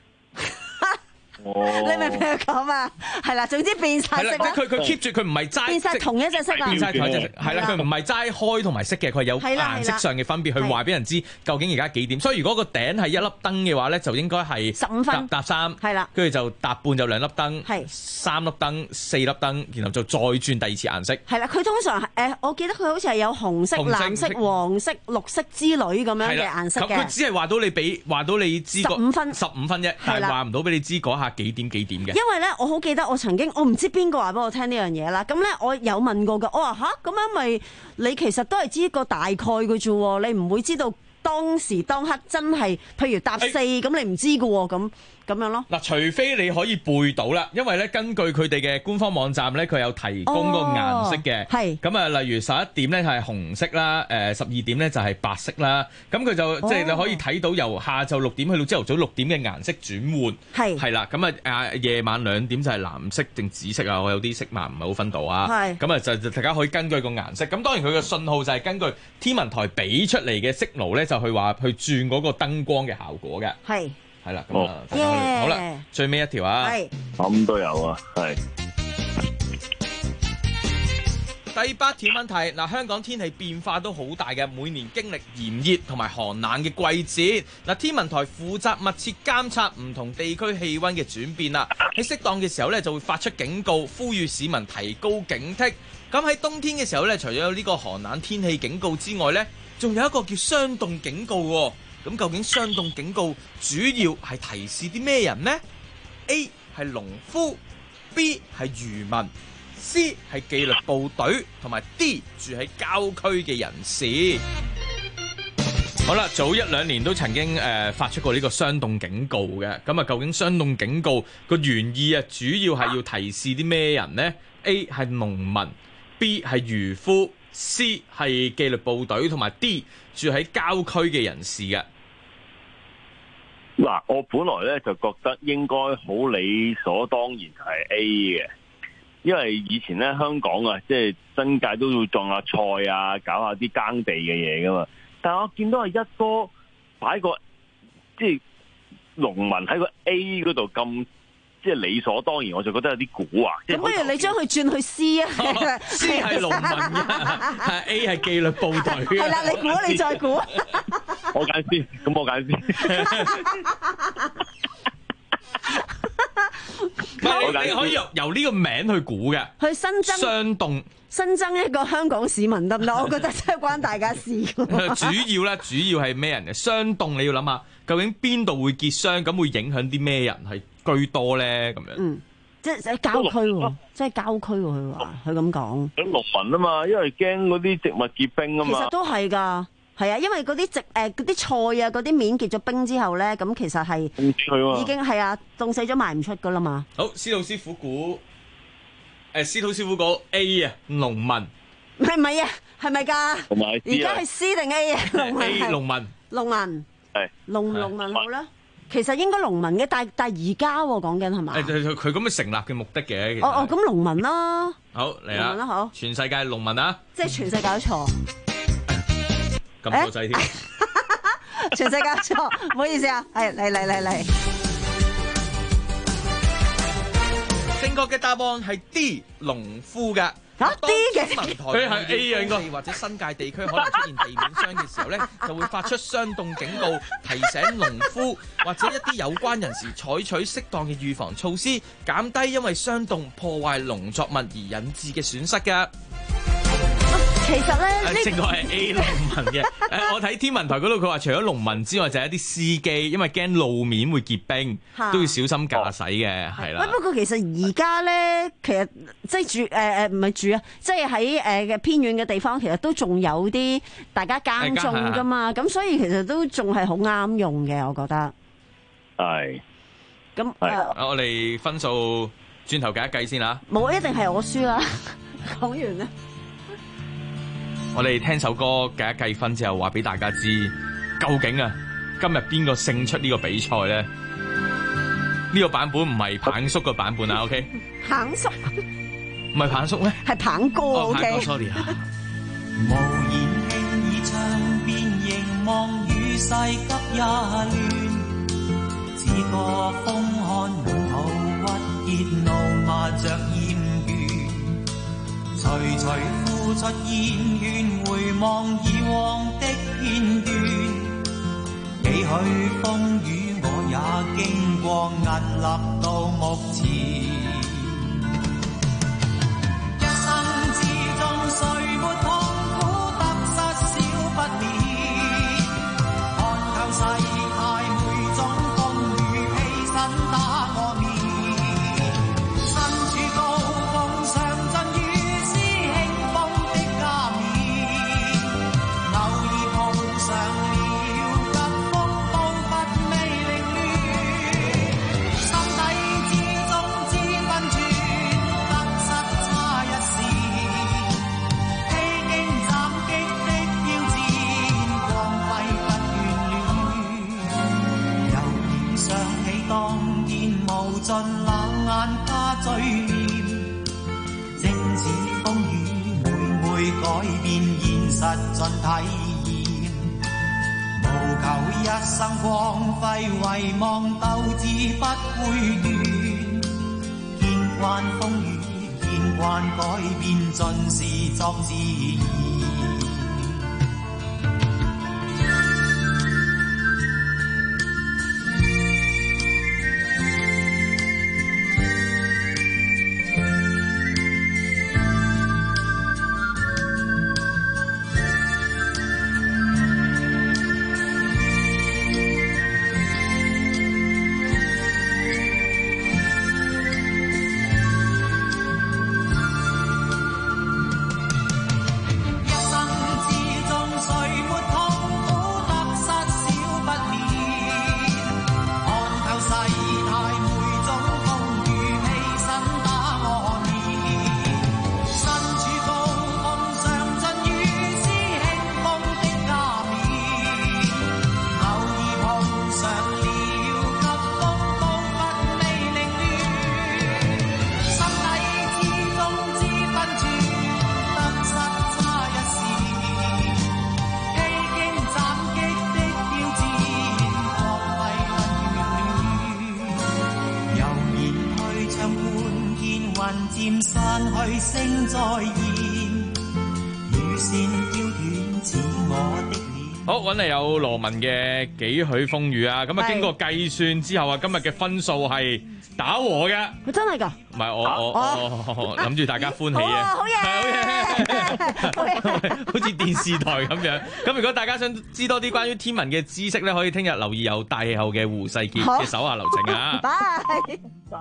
哦、你明唔明佢講啊？係啦，總之變晒色啦。 佢佢 keep 住佢唔係齋變晒同一隻色啊！ 變晒同一隻色，係啦，佢唔係齋開同埋色嘅，佢係有顏色上嘅分別，去話俾人知究竟而家幾點。所以如果個頂係一粒燈嘅話咧，就應該係十五分搭三， 係啦， 跟住就搭半就兩粒燈，係三粒燈、四粒燈，然後就再轉第二次顏色。 係啦，佢通常誒、呃，我記得佢好似係有紅色、藍色、黃色、綠色之類咁樣嘅顏色嘅。 佢只係話到你俾話到你知十五分， 十五分啫，但係話唔到俾你知嗰下幾點幾點嘅。 因為咧，我好記得我曾經，我唔知邊個話俾我聽呢樣嘢啦。咁咧，我有問過㗎，我話吓，咁樣咪你其實都係知個大概嘅啫，你唔會知道當時當刻真係，譬如搭四咁，你唔知㗎喎，咁咁樣咯。 嗱，除非你可以背到啦，因為咧根據佢哋嘅官方網站咧，佢有提供個顏色嘅。係咁啊，例如十一點咧係紅色啦，誒十二點咧就係白色啦。咁佢就即係你可以睇到由下晝六點去到朝頭早六點嘅顏色轉換。係係啦，咁啊啊夜晚兩點就係藍色定紫色啊，我有啲色碼唔係好分到啊。係咁啊，就就大家可以根據個顏色。咁當然佢嘅信號就係根據天文台俾出嚟嘅 signal 咧，就去話去轉嗰個燈光嘅效果嘅。係。係啦，咁啊，大家去好啦，最尾一條啊，係咁都有啊，係第八條問題。嗱，香港天氣變化都好大嘅，每年經歷炎熱同埋寒冷嘅季節。嗱，天文台負責密切監察唔同地區氣溫嘅轉變啦，喺適當嘅時候咧就會發出警告，呼籲市民提高警惕。咁喺冬天嘅時候咧，除咗有呢個寒冷天氣警告之外咧，仲有一個叫霜凍警告喎。咁究竟霜凍警告主要係提示啲咩人呢？ A 係農夫 B 係漁民，C 係紀律部隊，同埋 D 住喺郊區嘅人士。好啦，早一兩年都曾經誒、呃、發出過呢個霜凍警告嘅，咁啊究竟霜凍警告個原意啊，主要係要提示啲咩人呢？ A 係農民， B 係漁夫， C 係紀律部隊，同埋 D 住喺郊區嘅人士嘅。 嗱，我本來咧就覺得應該好理所當然係 A 嘅，因為以前咧香港啊，即係新界都要種下菜啊，搞下啲耕地嘅嘢噶嘛。但係我見到係一哥擺個即係農民喺個 A 嗰度咁，即係理所當然，我就覺得有啲古啊。 咁不如你將佢轉去 C 啊、哦、 ？C 係農民嘅，A 係紀律部隊。 係啦，你估你再估。 我揀先，咁我揀先。 唔係，你可以由由呢個名去估嘅。 去新增霜凍， 新增一個香港市民得唔得？我覺得真係關大家事。主要咧，主要係咩人嘅？霜凍你要諗下，究竟邊度會結霜？咁會影響啲咩人係居多咧？咁樣。嗯， 即係喺郊區喎，即係郊區喎。佢話佢咁講。 咁農民啊嘛，因為驚嗰啲植物結冰啊嘛。 其實都係㗎。係啊，因為嗰啲植誒嗰啲菜啊，嗰啲面結咗冰之後咧，咁其實係已經係啊凍死咗賣唔出噶啦嘛。 好，司徒師傅估誒，司徒師傅講 A 啊，農民。 唔係唔係啊，係咪㗎？而家係 C 定 A 啊？農民。 A 農民。 農民。 係。 農農民好啦，其實應該農民嘅，但但而家講緊係嘛？ 誒，佢佢咁嘅成立嘅目的嘅。 哦哦，咁農民啦。 好嚟啦。農民啦，好。全世界農民啊！ 即係全世界都錯。 咁多仔添， 全世界錯，唔好意思啊，係嚟嚟嚟嚟， 正確嘅答案係 D 農夫㗎。 嚇 D 嘅， 天文台佢係 A 啊，應該或者新界地區可能出現地面霜嘅時候咧，就會發出霜凍警告，提醒農夫或者一啲有關人士採取適當嘅預防措施，減低因為霜凍破壞農作物而引致嘅損失㗎。 其實咧， 正確係 A 農民嘅。誒，我睇天文台嗰度，佢話除咗農民之外，就係一啲司機，因為驚路面會結冰，都要小心駕駛嘅，係啦。 不過其實而家咧，其實即係住誒誒，唔係住啊，即係喺誒嘅偏遠嘅地方，其實都仲有啲大家耕種噶嘛，咁所以其實都仲係好啱用嘅，我覺得。係。咁誒， 我哋分數轉頭計一計先啦。 冇，一定係我輸啦。講完啦。 我哋聽首歌計一計分之後，話俾大家知究竟啊今日邊個勝出呢個比賽咧？呢個版本唔係棒叔嘅版本啊 ，OK？ 棒叔唔係棒叔咩？ 係棒哥 ，OK？ 哦，sorry 啊。 無言輕倚窗邊凝望與世急也亂，只覺風寒滿肚鬱結怒罵着厭倦，徐徐呼出煙圈，回望以往的片段，幾許風雨我也經過，屹立到目前。一生之中誰沒痛苦，得失少不免，看透世態每種風雨，披身打我面。身處高峰上進於師興風的加冕，偶爾碰上了疾風暴不未凌亂，心底之中知分寸，得失差一線，披荊斬棘的挑戰，光輝不眷戀。猶然想起當天無盡冷眼他醉臉，正似風雨每每改變現實盡體驗，無求一生光輝，遺忘鬥志不會斷，見慣風雨，見慣改變，盡是作自然。 漸散去星再現，雨線飄斷似我的臉。 好，揾嚟有羅文嘅幾許風雨啊！咁啊，經過計算之後啊，今日嘅分數係打和嘅。 佢真係㗎？ 唔係我我我諗住大家歡喜嘅， 好嘢，好嘢， 好似電視台咁樣。咁如果大家想知多啲關於天文嘅知識咧，可以聽日留意有大氣候嘅胡世傑嘅手下留情啊！ 拜。